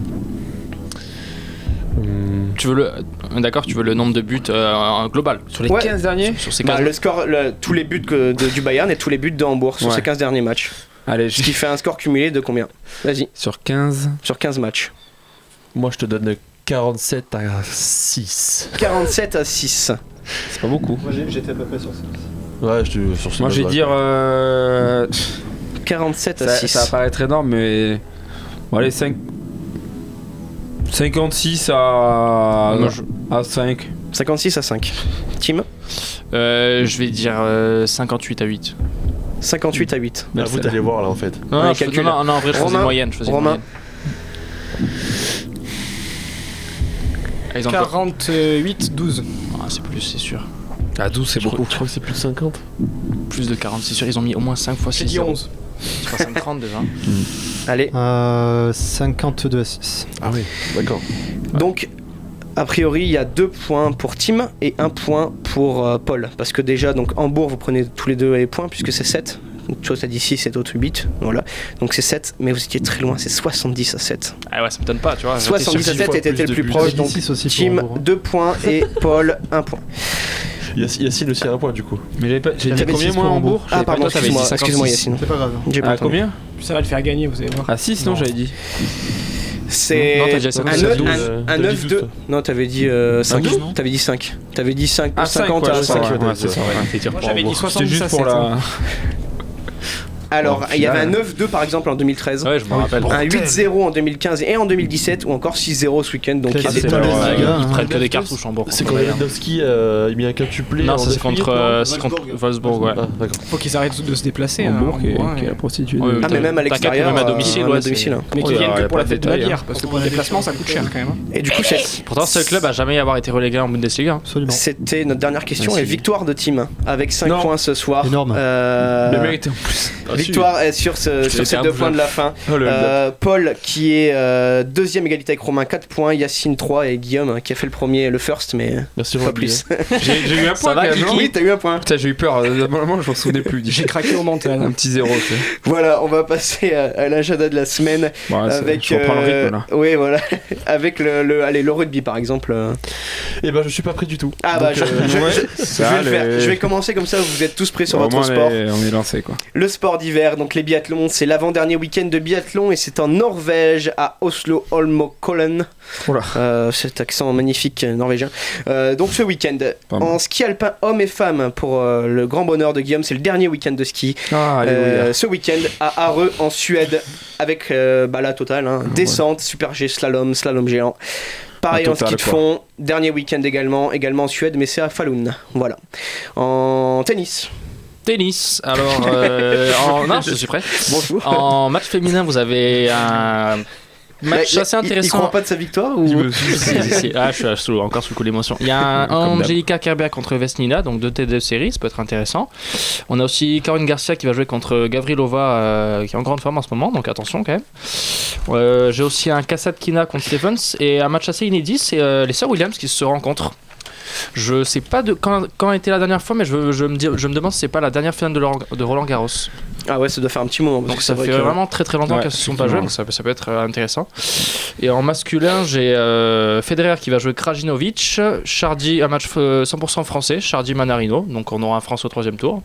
Tu veux le. euh, D'accord, tu veux le nombre de buts euh, global sur les Ouais. quinze derniers Sur ces Bah, quinze le score, le- tous les buts que- de- du Bayern et tous les buts de Hambourg sur Ouais. ces quinze derniers matchs. Allez, Ce je- qui fait un score cumulé de combien? Vas-y, sur quinze. sur quinze matchs. Moi, je te donne quarante-sept à six. quarante-sept à six. C'est pas beaucoup. Moi j'ai- j'étais à peu près sur ça. Ouais, je te. Sur ce Moi je vais base-là, dire. quoi. euh, quarante-sept à Ça, six. ça va paraître énorme, mais. Bon, allez, cinq... cinquante-six à. Moi, je- à cinq. cinquante-six à cinq. Tim? Euh, je vais dire euh, cinquante-huit à huit. cinquante-huit à huit. À vous d'aller voir là en fait. Non, Ouais, non, je- calcule. non, non, non, en vrai, je faisais Romain, une moyenne. Je faisais une Romain. moyenne. Ah, ils ont encore- quarante-huit douze. Ah, c'est plus, c'est sûr. À douze, c'est Je crois, beaucoup. je crois que c'est plus de cinquante. Plus de quarante, c'est sûr. Ils ont mis au moins cinq fois J'ai six. dit onze. Je crois que ça me trente déjà. Allez. Euh, cinquante-deux à six. Ah oui, d'accord. Donc, a priori, il y a deux points pour Tim et un point pour euh, Paul. Parce que déjà, donc Hambourg, vous prenez tous les deux les points puisque c'est sept. Donc, toi, t'as dit six et l'autre huit. Voilà. Donc, c'est sept, mais vous étiez très loin, c'est soixante-dix à sept. Ah ouais, ça me donne pas, tu vois. soixante-dix à six sept fois était plus le de plus buts. proche. J'ai dit Donc, six aussi pour Tim, Hambourg, hein. deux points et Paul, un point. Yac- Yacine aussi a un point du coup. Mais j'avais pas. J'ai dit J'avais combien six moi pour en Hambourg. Hambourg Ah, pardon, toi, t'avais dit excuse-moi, excuse-moi cinquante-six. Yacine. C'est pas grave. J'ai pas À entendu. combien Ça va le faire gagner, vous allez voir. À six, non, Non. j'avais dit. C'est Non, t'as dit cinq, un, c'est neuf- douze, un- euh, un t'as dit neuf deux. douze, Non, t'avais dit euh, cinq. douze, T'avais dit cinq. T'avais dit cinq. Ah, cinq, cinquante ouais, à c'est ça, cinq. ouais, ouais, c'est ça, ouais. Moi j'avais dit soixante, C'était juste ça, pour c'est- la. Alors, Bon, il y avait un final. neuf deux par exemple en deux mille treize. Ouais, je me rappelle. Un huit zéro en deux mille quinze et en deux mille dix-sept ou encore six zéro ce week-end. Donc il y a C'est des pas tonnes. des ouais, dégâts, Ils hein. prennent que des cartouches en bord. C'est quand Lewandowski euh, il met un quintuplé. Non, en ça neuf c'est contre, minutes, euh, non c'est contre Wolfsburg, ouais. Ah, d'accord. Faut qu'ils arrêtent de se déplacer. hein, Hambourg, qui est- en gros, qui est la ouais. prostituée. Ouais, Ah, mais même à T'inquiète, l'extérieur. même à domicile, euh, ouais, à domicile. hein. Mais Oh, qu'ils y a- viennent y que a pour pas la de fête de la détail, bière, parce que pour le déplacement ça coûte cher quand même. hein. Et du coup, c'est- Pourtant, ce club a jamais avoir été relégué en Bundesliga. Absolument. c'était notre dernière question. Merci. Et victoire de team avec cinq Non. points ce soir. Énorme. Euh, Le mérité en plus. Victoire euh, sur, ce, sur ces un deux bluff. points de la fin. Oh, le Euh, Paul qui est euh, deuxième égalité avec Romain quatre points, Yacine trois et Guillaume hein, qui a fait le premier, le first mais Merci pas Romain. plus. J'ai j'ai eu un Ça point va, quand même, Kiki non Oui, t'as eu un point. Putain, j'ai eu peur. euh, Normalement, je m'en souvenais plus. J'ai craqué au mental. Un petit zéro, tu sais. Voilà, on va passer à, à l'agenda de la semaine Ouais, c'est- avec je reprends le euh, rythme là. oui, voilà, avec le, le allez, le rugby par exemple. euh. Et ben je suis pas prêt du tout. Ah bah Donc, je, euh, je- ouais, je- je ça, vais le faire. les- Je vais commencer comme ça, vous êtes tous prêts sur Au votre moins, sport. on est- on est lancé quoi. Le sport d'hiver, donc les biathlons, c'est l'avant-dernier week-end de biathlon et c'est en Norvège, à Oslo Holmenkollen. Oula. Euh, cet accent magnifique euh, norvégien. Euh, donc ce week-end, Pardon. en ski alpin hommes et femmes, pour euh, le grand bonheur de Guillaume, c'est le dernier week-end de ski. Ah, alléluia. Euh, ce week-end à Areux en Suède, avec euh, bah, la totale, hein, descente, super G, slalom, slalom géant. Pareil La en ski totale, de quoi. fond, dernier week-end également, également en Suède, mais c'est à Falun. Voilà. En tennis. Tennis. Alors, euh, en... non, je suis prêt. Bonjour. En match féminin, vous avez un match Bah, assez il- Il, intéressant. croit pas de sa victoire ou... Si, si, si. Ah, je suis sous- encore sous le coup de l'émotion. Il y a un Comme d'hab. Angelica Kerber contre Vesnina, donc deux T deux séries, ça peut être intéressant. On a aussi Caroline Garcia qui va jouer contre Gavrilova, euh, qui est en grande forme en ce moment, donc attention quand même. Euh, J'ai aussi un Kasatkina contre Stephens et un match assez inédit, c'est euh, les sœurs Williams qui se rencontrent. Je sais pas de quand, quand était la dernière fois, mais je, je, me, dis- je me demande si c'est pas la dernière finale de, Laurent- de Roland Garros. Ah ouais, ça doit faire un petit moment. parce Donc que ça c'est fait vrai que- vraiment très très longtemps Ouais, qu'elles se sont pas jouées, effectivement. donc ça, ça peut être euh, intéressant. Et en masculin, j'ai euh, Federer qui va jouer Krajinovic, Chardy, un match euh, cent pour cent français, Chardy Manarino, donc on aura un France au troisième tour.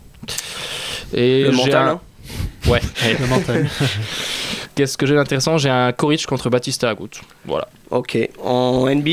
Et Le j'ai mental, un- hein. Ouais. Le mental. Qu'est-ce que j'ai d'intéressant? J'ai un Koric contre Batista Agut. Voilà. Ok. En N B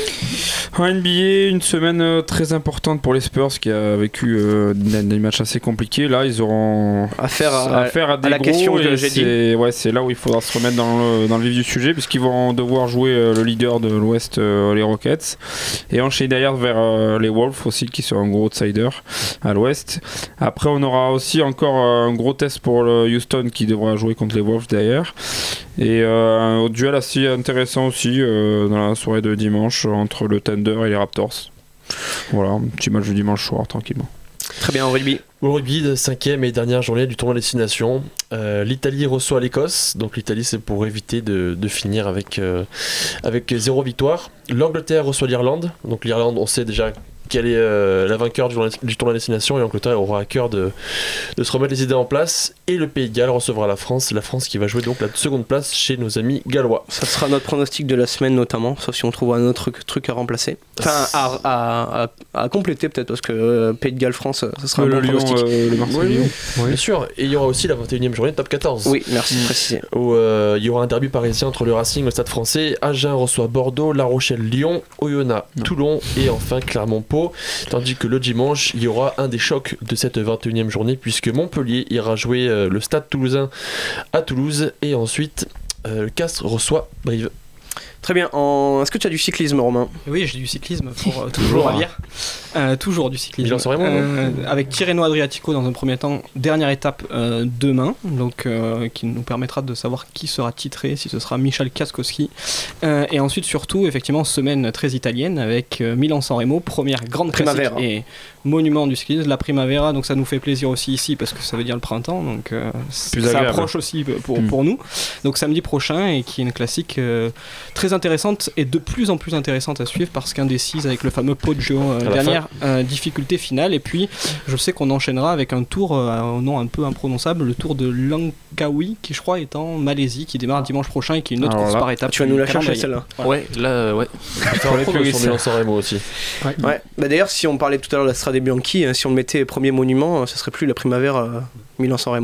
A En N B A, une semaine euh, très importante pour les Spurs qui a vécu euh, des, des matchs assez compliqués. Là, ils auront Affaire à- affaire à des à la gros question que et j'ai c'est- ouais, c'est là où il faudra se remettre dans le, dans le vif du sujet puisqu'ils vont devoir jouer euh, le leader de l'Ouest, euh, les Rockets, et enchaîner derrière vers euh, les Wolves aussi qui sont un gros outsider à l'Ouest. Après, on aura aussi encore euh, un gros test pour le Houston qui devra jouer contre les Wolves derrière. Et euh, un duel assez intéressant aussi euh, dans la soirée de dimanche entre le Thunder et les Raptors. Voilà, un petit match du dimanche soir tranquillement. Très bien en rugby. Au rugby, de cinquième et dernière journée du tournoi Destination, euh, l'Italie reçoit l'Écosse. Donc l'Italie, c'est pour éviter de, de finir avec, euh, avec zéro victoire. L'Angleterre reçoit l'Irlande. Donc l'Irlande, on sait déjà quelle est euh, la vainqueur du, du tournoi Destination, et l'Angleterre aura à cœur de, de se remettre les idées en place. Et le Pays de Galles recevra la France. La France qui va jouer donc la seconde place chez nos amis gallois. Ça sera notre pronostic de la semaine notamment, sauf si on trouve un autre truc, truc à remplacer. Enfin, à, à, à, à compléter peut-être, parce que euh, Pays de Galles France, ça sera Le un bon Lyon, pronostic. euh, le Marseille Oui, Lyon. oui. Bien sûr. Et il y aura aussi la vingt et unième journée de top quatorze. Oui, merci de préciser. Où euh, il y aura un derby parisien entre le Racing et le Stade Français. Agen reçoit Bordeaux, La Rochelle, Lyon, Oyonnax, Toulon et enfin Clermont-Pau. Tandis que le dimanche, il y aura un des chocs de cette vingt et unième journée puisque Montpellier ira jouer euh, le Stade Toulousain à Toulouse et ensuite euh, le Castres reçoit Brive. Très bien. En... Est-ce que tu as du cyclisme, Romain? Oui, j'ai du cyclisme pour euh, toujours à dire. Euh, toujours du cyclisme. Il en sort vraiment, Euh, avec Tirreno Adriatico dans un premier temps, dernière étape euh, demain, donc euh, qui nous permettra de savoir qui sera titré, si ce sera Michel Kaskowski. Euh, et ensuite, surtout, effectivement, semaine très italienne avec euh, Milan-San Remo, première grande classique Primavera. et monument du cyclisme, la Primavera. Donc ça nous fait plaisir aussi ici parce que ça veut dire le printemps, donc euh, Plus ça agréable. approche aussi pour, Mm. pour nous. Donc samedi prochain, et qui est une classique euh, très intéressante et de plus en plus intéressante à suivre parce qu'indécise avec le fameux Poggio, euh, À la dernière euh, difficulté finale. Et puis je sais qu'on enchaînera avec un tour euh, au nom un peu imprononçable, le tour de Langkawi, qui je crois est en Malaisie, qui démarre dimanche prochain et qui est une autre Alors course là, par étape. tu vas nous la chercher, calendrier. celle-là. Voilà. Ouais, là, euh, ouais. Faire un prono sur Milan-San Remo aussi. Ouais. Bah, d'ailleurs, si on parlait tout à l'heure de la Strade Bianchi, euh, si on mettait premier monument, euh, ça serait plus la Primavera euh, Milan-San Remo.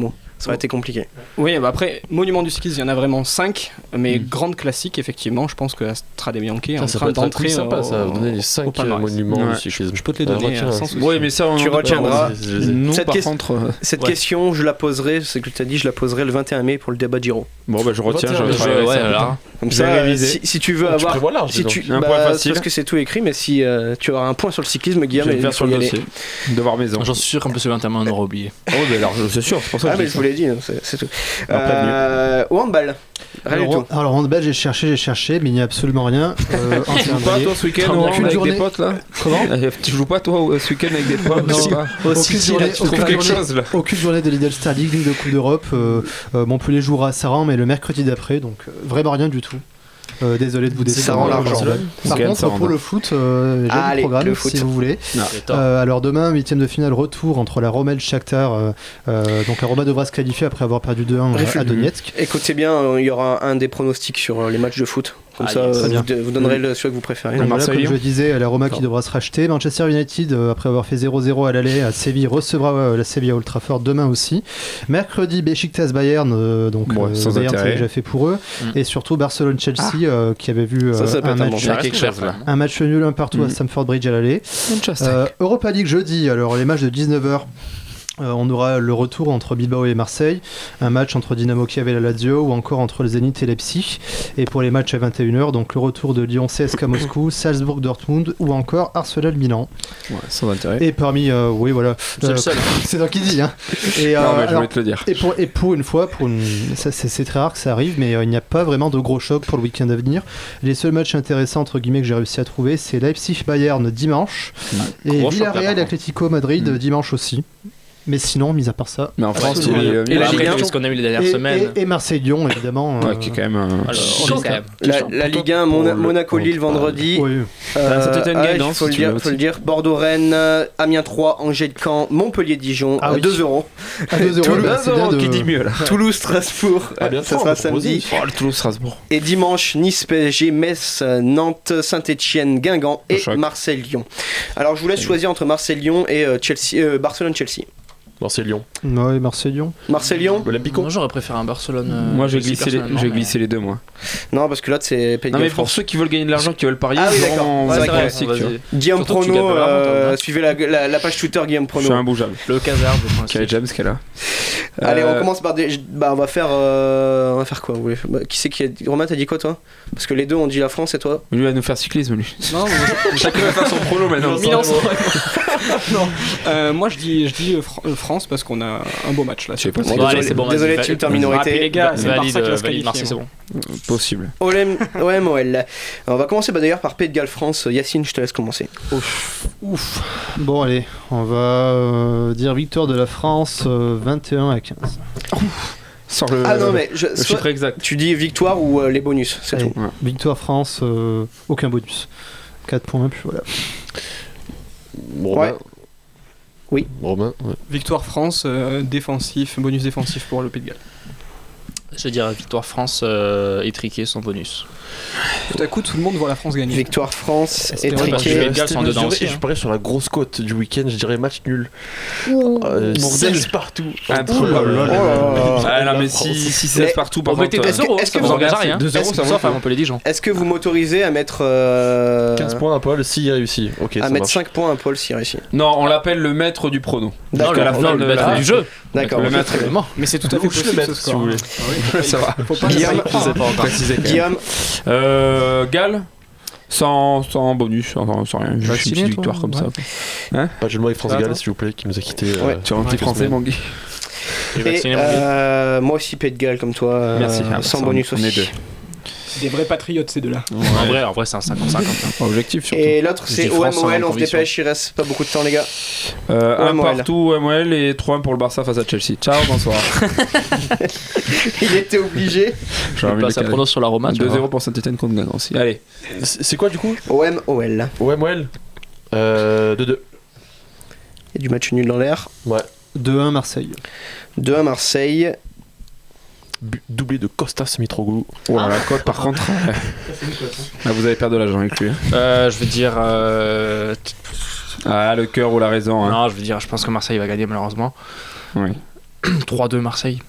Ça aurait été compliqué. Oui, bah après, monument du cyclisme, il y en a vraiment cinq, mais Mm. grande classique, effectivement, je pense que la Strade Bianche est Ça, en ça train peut être un d'entrer truc sympa, au- ça. Donner les au cinq palmarès. monuments Ouais. du cyclisme. Je peux te les Ah, donner retiens. euh, sans souci. Oui, mais ça, on Tu en retiendras. Je les ai. Nous, Cette par question- contre. euh, Cette Ouais. question, je la poserai, c'est que tu as dit, je la poserai le vingt et un mai pour le débat Giro. Bon, bah, je retiens. Retiens, Je je- travaillerai ouais, ça. alors. Comme Je ça, vais euh, réviser. si, si tu veux Tu avoir. prévois large, si dis tu, donc. Un bah, point c'est facile. parce que c'est tout écrit, mais si euh, tu auras un point sur le cyclisme, Guillaume, Je vais il le faire faut sur y le aller. dossier. Devoir maison. J'en suis sûr qu'en plus le vingt et un on aura oublié. Oh, bah alors, c'est sûr, c'est pour ça que Ah, je mais dis je ça. vous l'ai dit, hein, c'est c'est tout. Alors, prévenu. Euh, au handball, rien du Alors, tout. alors, handball, j'ai cherché, j'ai cherché, mais il n'y a absolument rien. Euh, en Tu joues pas calendrier. toi ce week-end Aucune au hand avec journée- des potes là Comment Euh, Tu joues pas toi ce week-end avec des potes Non. je sais pas. Aucune journée, tu trouves aucune quelque journée- chose là. aucune journée de Lidl Star League, Ligue de Coupe d'Europe. euh, euh, Montpellier jouera à Saran, mais le mercredi d'après, donc euh, vraiment rien du tout. Euh, désolé de vous décevoir. Ça rend l'argent. Par Gagne, contre, ça rend pour l'argent. le foot, euh, j'ai Allez, du programme le foot. si vous voulez. Non. Euh, alors demain, huitième de finale retour entre la Roma et le Shakhtar. Euh, euh, donc la Roma devra se qualifier après avoir perdu deux un à, à Donetsk. Écoutez bien, euh, il y aura un des pronostics sur euh, les matchs de foot. Comme Ah, ça, yes. euh, Très vous, bien. vous donnerez le, celui que vous préférez. Donc voilà, Marseille, comme je Lyon. disais, la Roma qui devra se racheter. Manchester United, euh, après avoir fait zéro zéro à l'aller à Séville, recevra euh, la Séville à Old Trafford demain aussi. Mercredi, Besiktas Bayern, euh, donc Ouais, euh, sans Bayern c'est intérêt. déjà fait pour eux. Mm. Et surtout Barcelone-Chelsea euh, qui avait vu euh, Ça, ça peut un, être un bon match, match. quelque chose là. un match nul un partout à Mm. Stamford Bridge à l'aller. Manchester. Euh, Europa League jeudi, alors les matchs de dix-neuf heures. Euh, on aura le retour entre Bilbao et Marseille, un match entre Dynamo Kiev et la Lazio ou encore entre le Zénith et Leipzig. Et pour les matchs à vingt et une heures, donc le retour de Lyon C S K Moscou, Salzbourg Dortmund ou encore Arsenal Milan. Ouais, sans intérêt. Et parmi, euh, oui voilà, C'est le Euh, seul. c'est toi qui dis. Hein. Et, Non, euh, mais je alors, voulais te le dire. et pour, et pour une fois, pour une, ça, c'est, c'est très rare que ça arrive, mais euh, il n'y a pas vraiment de gros chocs pour le week-end à venir. Les seuls matchs intéressants entre guillemets que j'ai réussi à trouver, c'est Leipzig-Bayern dimanche et Gros choc, là, par Villarreal-Atlético Madrid Mm. dimanche aussi. Mais sinon, mis à part ça. Mais en France, absolument il y a- rien. il y a Et la après, Ligue un. qu'est-ce qu'on a eu les dernières Et, semaines et- et Marseille-Lyon, évidemment. Ouais, euh, qui est quand même un. Alors, chaud, quand même. La, la Ligue un, Mona- Monaco-Lille vendredi. oui. Euh, Saint-Étienne ah, gagne, il non, faut, si le tu veux dire, faut le dire. Bordeaux-Rennes, euh, Amiens trois, Angers-Caen, Montpellier-Dijon, Ah à oui. deux euros. À deux euros, Toulouse, bah, c'est bien de- qui dit mieux là. Toulouse-Strasbourg, Ah, bien ça sûr, sera on va proposer. samedi. Oh, le Toulouse-Strasbourg. Et dimanche, Nice-P S G, Metz, euh, Nantes, Saint-Etienne, Guingamp et Choc. Marseille-Lyon. Alors je vous laisse choisir entre Marseille-Lyon et euh, Chelsea, euh, Barcelone-Chelsea. Marseille-Lyon. Ouais, Marseille-Lyon. Marseille-Lyon Olympico. Moi j'aurais préféré un Barcelone. euh, Moi, j'ai aussi, glissé, les, personnellement, j'ai mais- glissé les deux, moi. Non, parce que là c'est Pays de Non, mais Galles, pour France. ceux qui veulent gagner de l'argent, qui veulent parier, Ah oui, ils d'accord. auront Ouais, un c'est vrai, classique, vas-y. tu vois. Guillaume Surtout que tu Prono, gagnes de l'argent, euh, toi. suivez la, la- la page Twitter Guillaume Je suis Prono. imbougeable. Le Casar, je pense. Qui est James qui est là. Allez, Euh, on commence par des. Bah, on va faire. euh, On va faire quoi vous voulez bah, Qui c'est qui a dit... Romain, t'as dit quoi toi Parce que les deux ont dit la France et toi Lui il va nous faire cyclisme, lui. Non, mais- Chacun va faire son prono maintenant. Milan, non. Euh, moi je dis, je dis euh, Fran- euh, France parce qu'on a un beau match là. Je sais pas Bon, si Bon, allez, désolé, c'est bon, désolé, vas-y, team va- Ah, puis les minorité. gars, c'est Valide, Barça qui va se valide qualifier. Marseille, c'est bon. possible. O M O L. On va commencer bah, d'ailleurs par Pays de Galles France. Yacine, je te laisse commencer. Ouf. Bon, allez, on va euh, dire victoire de la France euh, vingt et un à quinze. Sans le, Ah non, mais je- le soit- chiffre exact. Tu dis victoire ou euh, les bonus, c'est Allez, tout. Ouais. Victoire France, euh, aucun bonus. quatre points, puis voilà. Romain. Ouais. Oui. Romain. Ouais. Victoire France, euh, défensif, bonus défensif pour le Pays de Galles. Je dirais victoire France euh, étriquée sans bonus. Tout à coup, tout le monde voit la France gagner. Victoire France, C'était ouais, parce que étriqué. les Galles sont dedans aussi, Et je hein. parie sur la grosse cote du week-end, je dirais match nul. Euh, seize partout. Un Oh là là là là. Ah non, La mais France. si, si c'est Mais- partout, par On mettait contre. deux est-ce que- euros, est-ce ça que vous vous engage à regardez rien. deux euros, ça vaut Sauf le à coup. Montpellier-Dijon. Est-ce que vous m'autorisez à mettre. euh, quinze points à Paul s'il réussit. Ok, À ça mettre marche. cinq points à Paul s'il réussit. Non, on l'appelle le maître du prono. D'accord. Jusqu'à la Non, fin le de maître la- du jeu. D'accord. Le ok, maître très bien. également. Mais c'est tout à fait Ou je le possible mets, ce si score. vous voulez. Ah oui, Ça va. faut pas Guillaume, laisser- Je sais pas encore. Préciser quand même. Guillaume, Euh, Galles sans, sans bonus, enfin, sans rien, juste une Vacciné, petite toi victoire comme ça. Pas de jeu de mots avec France Attends. Galles, s'il vous plaît, qui nous a quittés. Ouais. Tu as un petit français, mon Guy. J'ai et, vacciné mon gars. euh, moi aussi Pays de Galles comme toi. euh, Merci. Ah, sans ça, bonus on est aussi. deux. Des vrais patriotes, ces deux-là. En vrai, en vrai, c'est un cinquante cinquante. hein. Objectif surtout. Et l'autre Je c'est dis France O M O L, sans on se conviction. dépêche, il reste pas beaucoup de temps les gars. Euh, un O M O L. partout, O M O L et trois un pour le Barça face à Chelsea. Ciao, bonsoir. Il était obligé. J'ai envie de Place à le prono sur la Roma. tu deux vois. zéro pour Saint-Etienne contre Guingamp aussi. Allez. C'est c'est quoi du coup O M O L. O M O L euh, deux deux. Il y a du match nul dans l'air. Ouais. deux un Marseille. deux à Marseille. Bu- Doublé de Costas Mitroglou. Oh là, la cote par contre. Ah, vous avez perdu l'argent avec lui. hein. Euh, je veux dire. euh, t- Ah, le cœur ou la raison. Hein. Non, je veux dire, je pense que Marseille va gagner malheureusement. Oui. trois deux Marseille.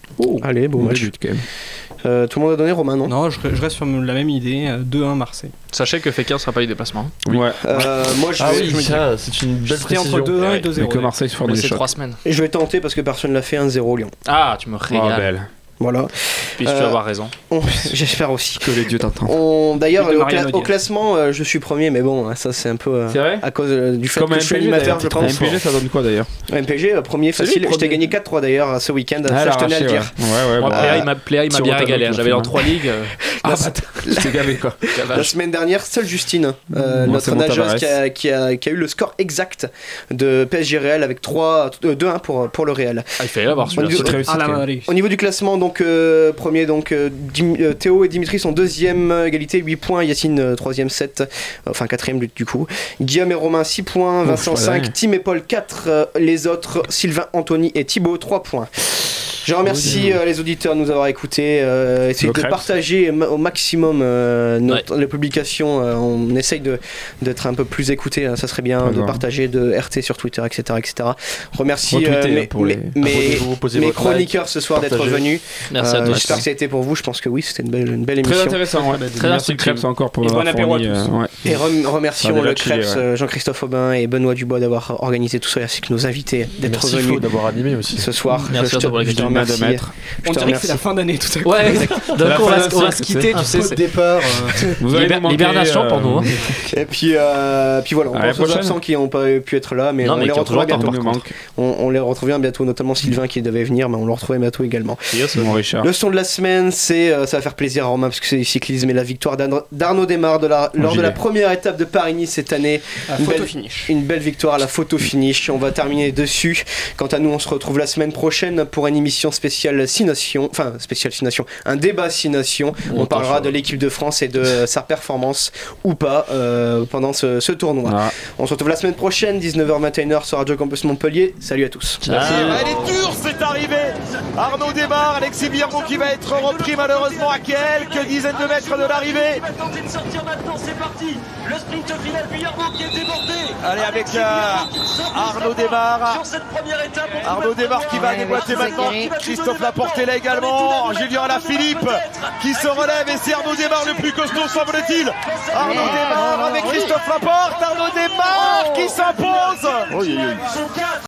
Oh, allez, beau Bon match. but, quand même. Euh, tout le monde a donné, Romain, non? Non, je, je reste sur la même idée, euh, deux un Marseille. Sachez que Fekir ne sera pas du déplacement. Ouais. Euh, moi, je Ah vais, oui, je me ça, c'est une belle serais entre précision. deux un et Ouais, deux Mais zéro. que Marseille se fera Mais des c'est chocs. trois semaines. je vais tenter parce que personne ne l'a fait, un zéro Lyon. Ah, tu me Oh, régales. belle. Voilà. Puis tu Euh, vas avoir raison. On- J'espère aussi. Que les dieux t'entendent. On- D'ailleurs, But de au, Mariano cla- au Diaz. classement, euh, je suis premier, mais bon, ça c'est un peu euh, C'est vrai à cause euh, du fait Comme que un je suis M P G animateur, d'ailleurs. je Un pense. M P G, ça donne quoi d'ailleurs? M P G, euh, premier C'est lui, facile. le Je t'ai premier. gagné quatre trois d'ailleurs ce week-end. Ah, ça, je tenais à le l'arraché, dire. ouais. Ouais, ouais, Moi, bah, Pléa, il m'a Pléa, il m'a sur bien Ottawa, régalé. il J'avais fait dans mal. trois ligues. euh, Ah, bah, j'étais gavé quoi. La semaine dernière, seule Justine, euh, Moi, notre c'est mon nageuse, Tavares. qui a, qui, a, qui a eu le score exact de P S G Real avec trois, euh, deux un pour, pour le Real. Ah, il fallait l'avoir Au celui-là. niveau, Petite réussite, À la quand même. Madrid. au niveau du classement, donc euh, premier, donc euh, Dim- euh, Théo et Dimitri sont deuxième, euh, égalité huit points, Yacine euh, troisième sept, euh, enfin quatrième du coup. Guillaume et Romain six points, Vincent Ouf, cinq, ouais. Tim et Paul quatre, euh, les autres Sylvain, Anthony et Thibaut trois points. Je remercie euh, les auditeurs de nous avoir écoutés. Euh, essayez Le de Krebs. partager ma- au maximum euh, notre, les publications. Euh, on essaye de, d'être un peu plus écouté. Hein, ça serait bien Ouais, de ouais. partager de R T sur Twitter, et cetera, et cetera. Remercie Retweeter, euh, mes, hein, pour mes- les- mes- Abonnez-vous, posez mes votre chroniqueurs like, ce soir d'être partagez. venus. Merci à Euh, toi. J'espère que ça a été pour vous. Je pense que oui, c'était une belle, une belle Très émission. intéressant, ouais. Très Merci instructif. Krebs encore pour Et avoir bon apéro à fourni, tous. euh, ouais. Et rem- remercions Ça a le déjà chillé, Krebs, ouais. euh, Jean-Christophe Aubin et Benoît Dubois d'avoir organisé tout ça, ainsi que nos invités d'être Merci venus Flo d'avoir animé aussi. ce soir. Merci Je à te- toi pour la je te question. Main de remercie. maître. Je On te dirait que c'est remercie. la fin d'année tout à coup. Ouais, exact. D'un La coup, on fin va, d'un se- on va cycle, se quitter, Un tu sais. peu de c'est- départ. euh, Vous allez Liber- nous manquer, Libération euh, pour nous. hein. Et puis, euh, puis voilà, on À la pense aux prochaine. absents qui n'ont pas pu être là, mais Non, on mais les qui ont retrouvera toujours bientôt. nous manque. On, on les retrouvera bientôt, notamment Sylvain qui devait venir, mais on le retrouvera bientôt également. Mon Richard. Le son de la semaine, c'est, euh, ça va faire plaisir à Romain parce que c'est le cyclisme et la victoire d'Arnaud d'Arnaud Desmar de la, lors j'y de la vais. première étape de Paris-Nice cette année. À Une photo belle- finish. Une belle victoire à la photo finish. On va terminer dessus. Quant à nous, on se retrouve la semaine prochaine pour une émission spéciale Six Nations. Enfin, spéciale Six Nations. Un débat Six Nations. On parlera de l'équipe de France et de sa performance ou pas euh, pendant ce, ce tournoi. Ah. On se retrouve la semaine prochaine, dix-neuf heures vingt et une heures sur Radio Campus Montpellier. Salut à tous. Elle est dure cette arrivée. Arnaud démarre, Alexis Birbeau qui va être repris malheureusement à quelques dizaines de mètres de l'arrivée. Va tenter de sortir maintenant, c'est parti. Le sprint final, Birbeau qui est débordé. Allez avec euh, Arnaud démarre. Sur cette première étape, on Arnaud démarre qui va déboîter maintenant. Christophe Laporte est là également. Julien Alaphilippe qui se relève et c'est Arnaud démarre le plus costaud semble-t-il. Arnaud démarre avec Christophe Laporte. Arnaud démarre qui s'impose.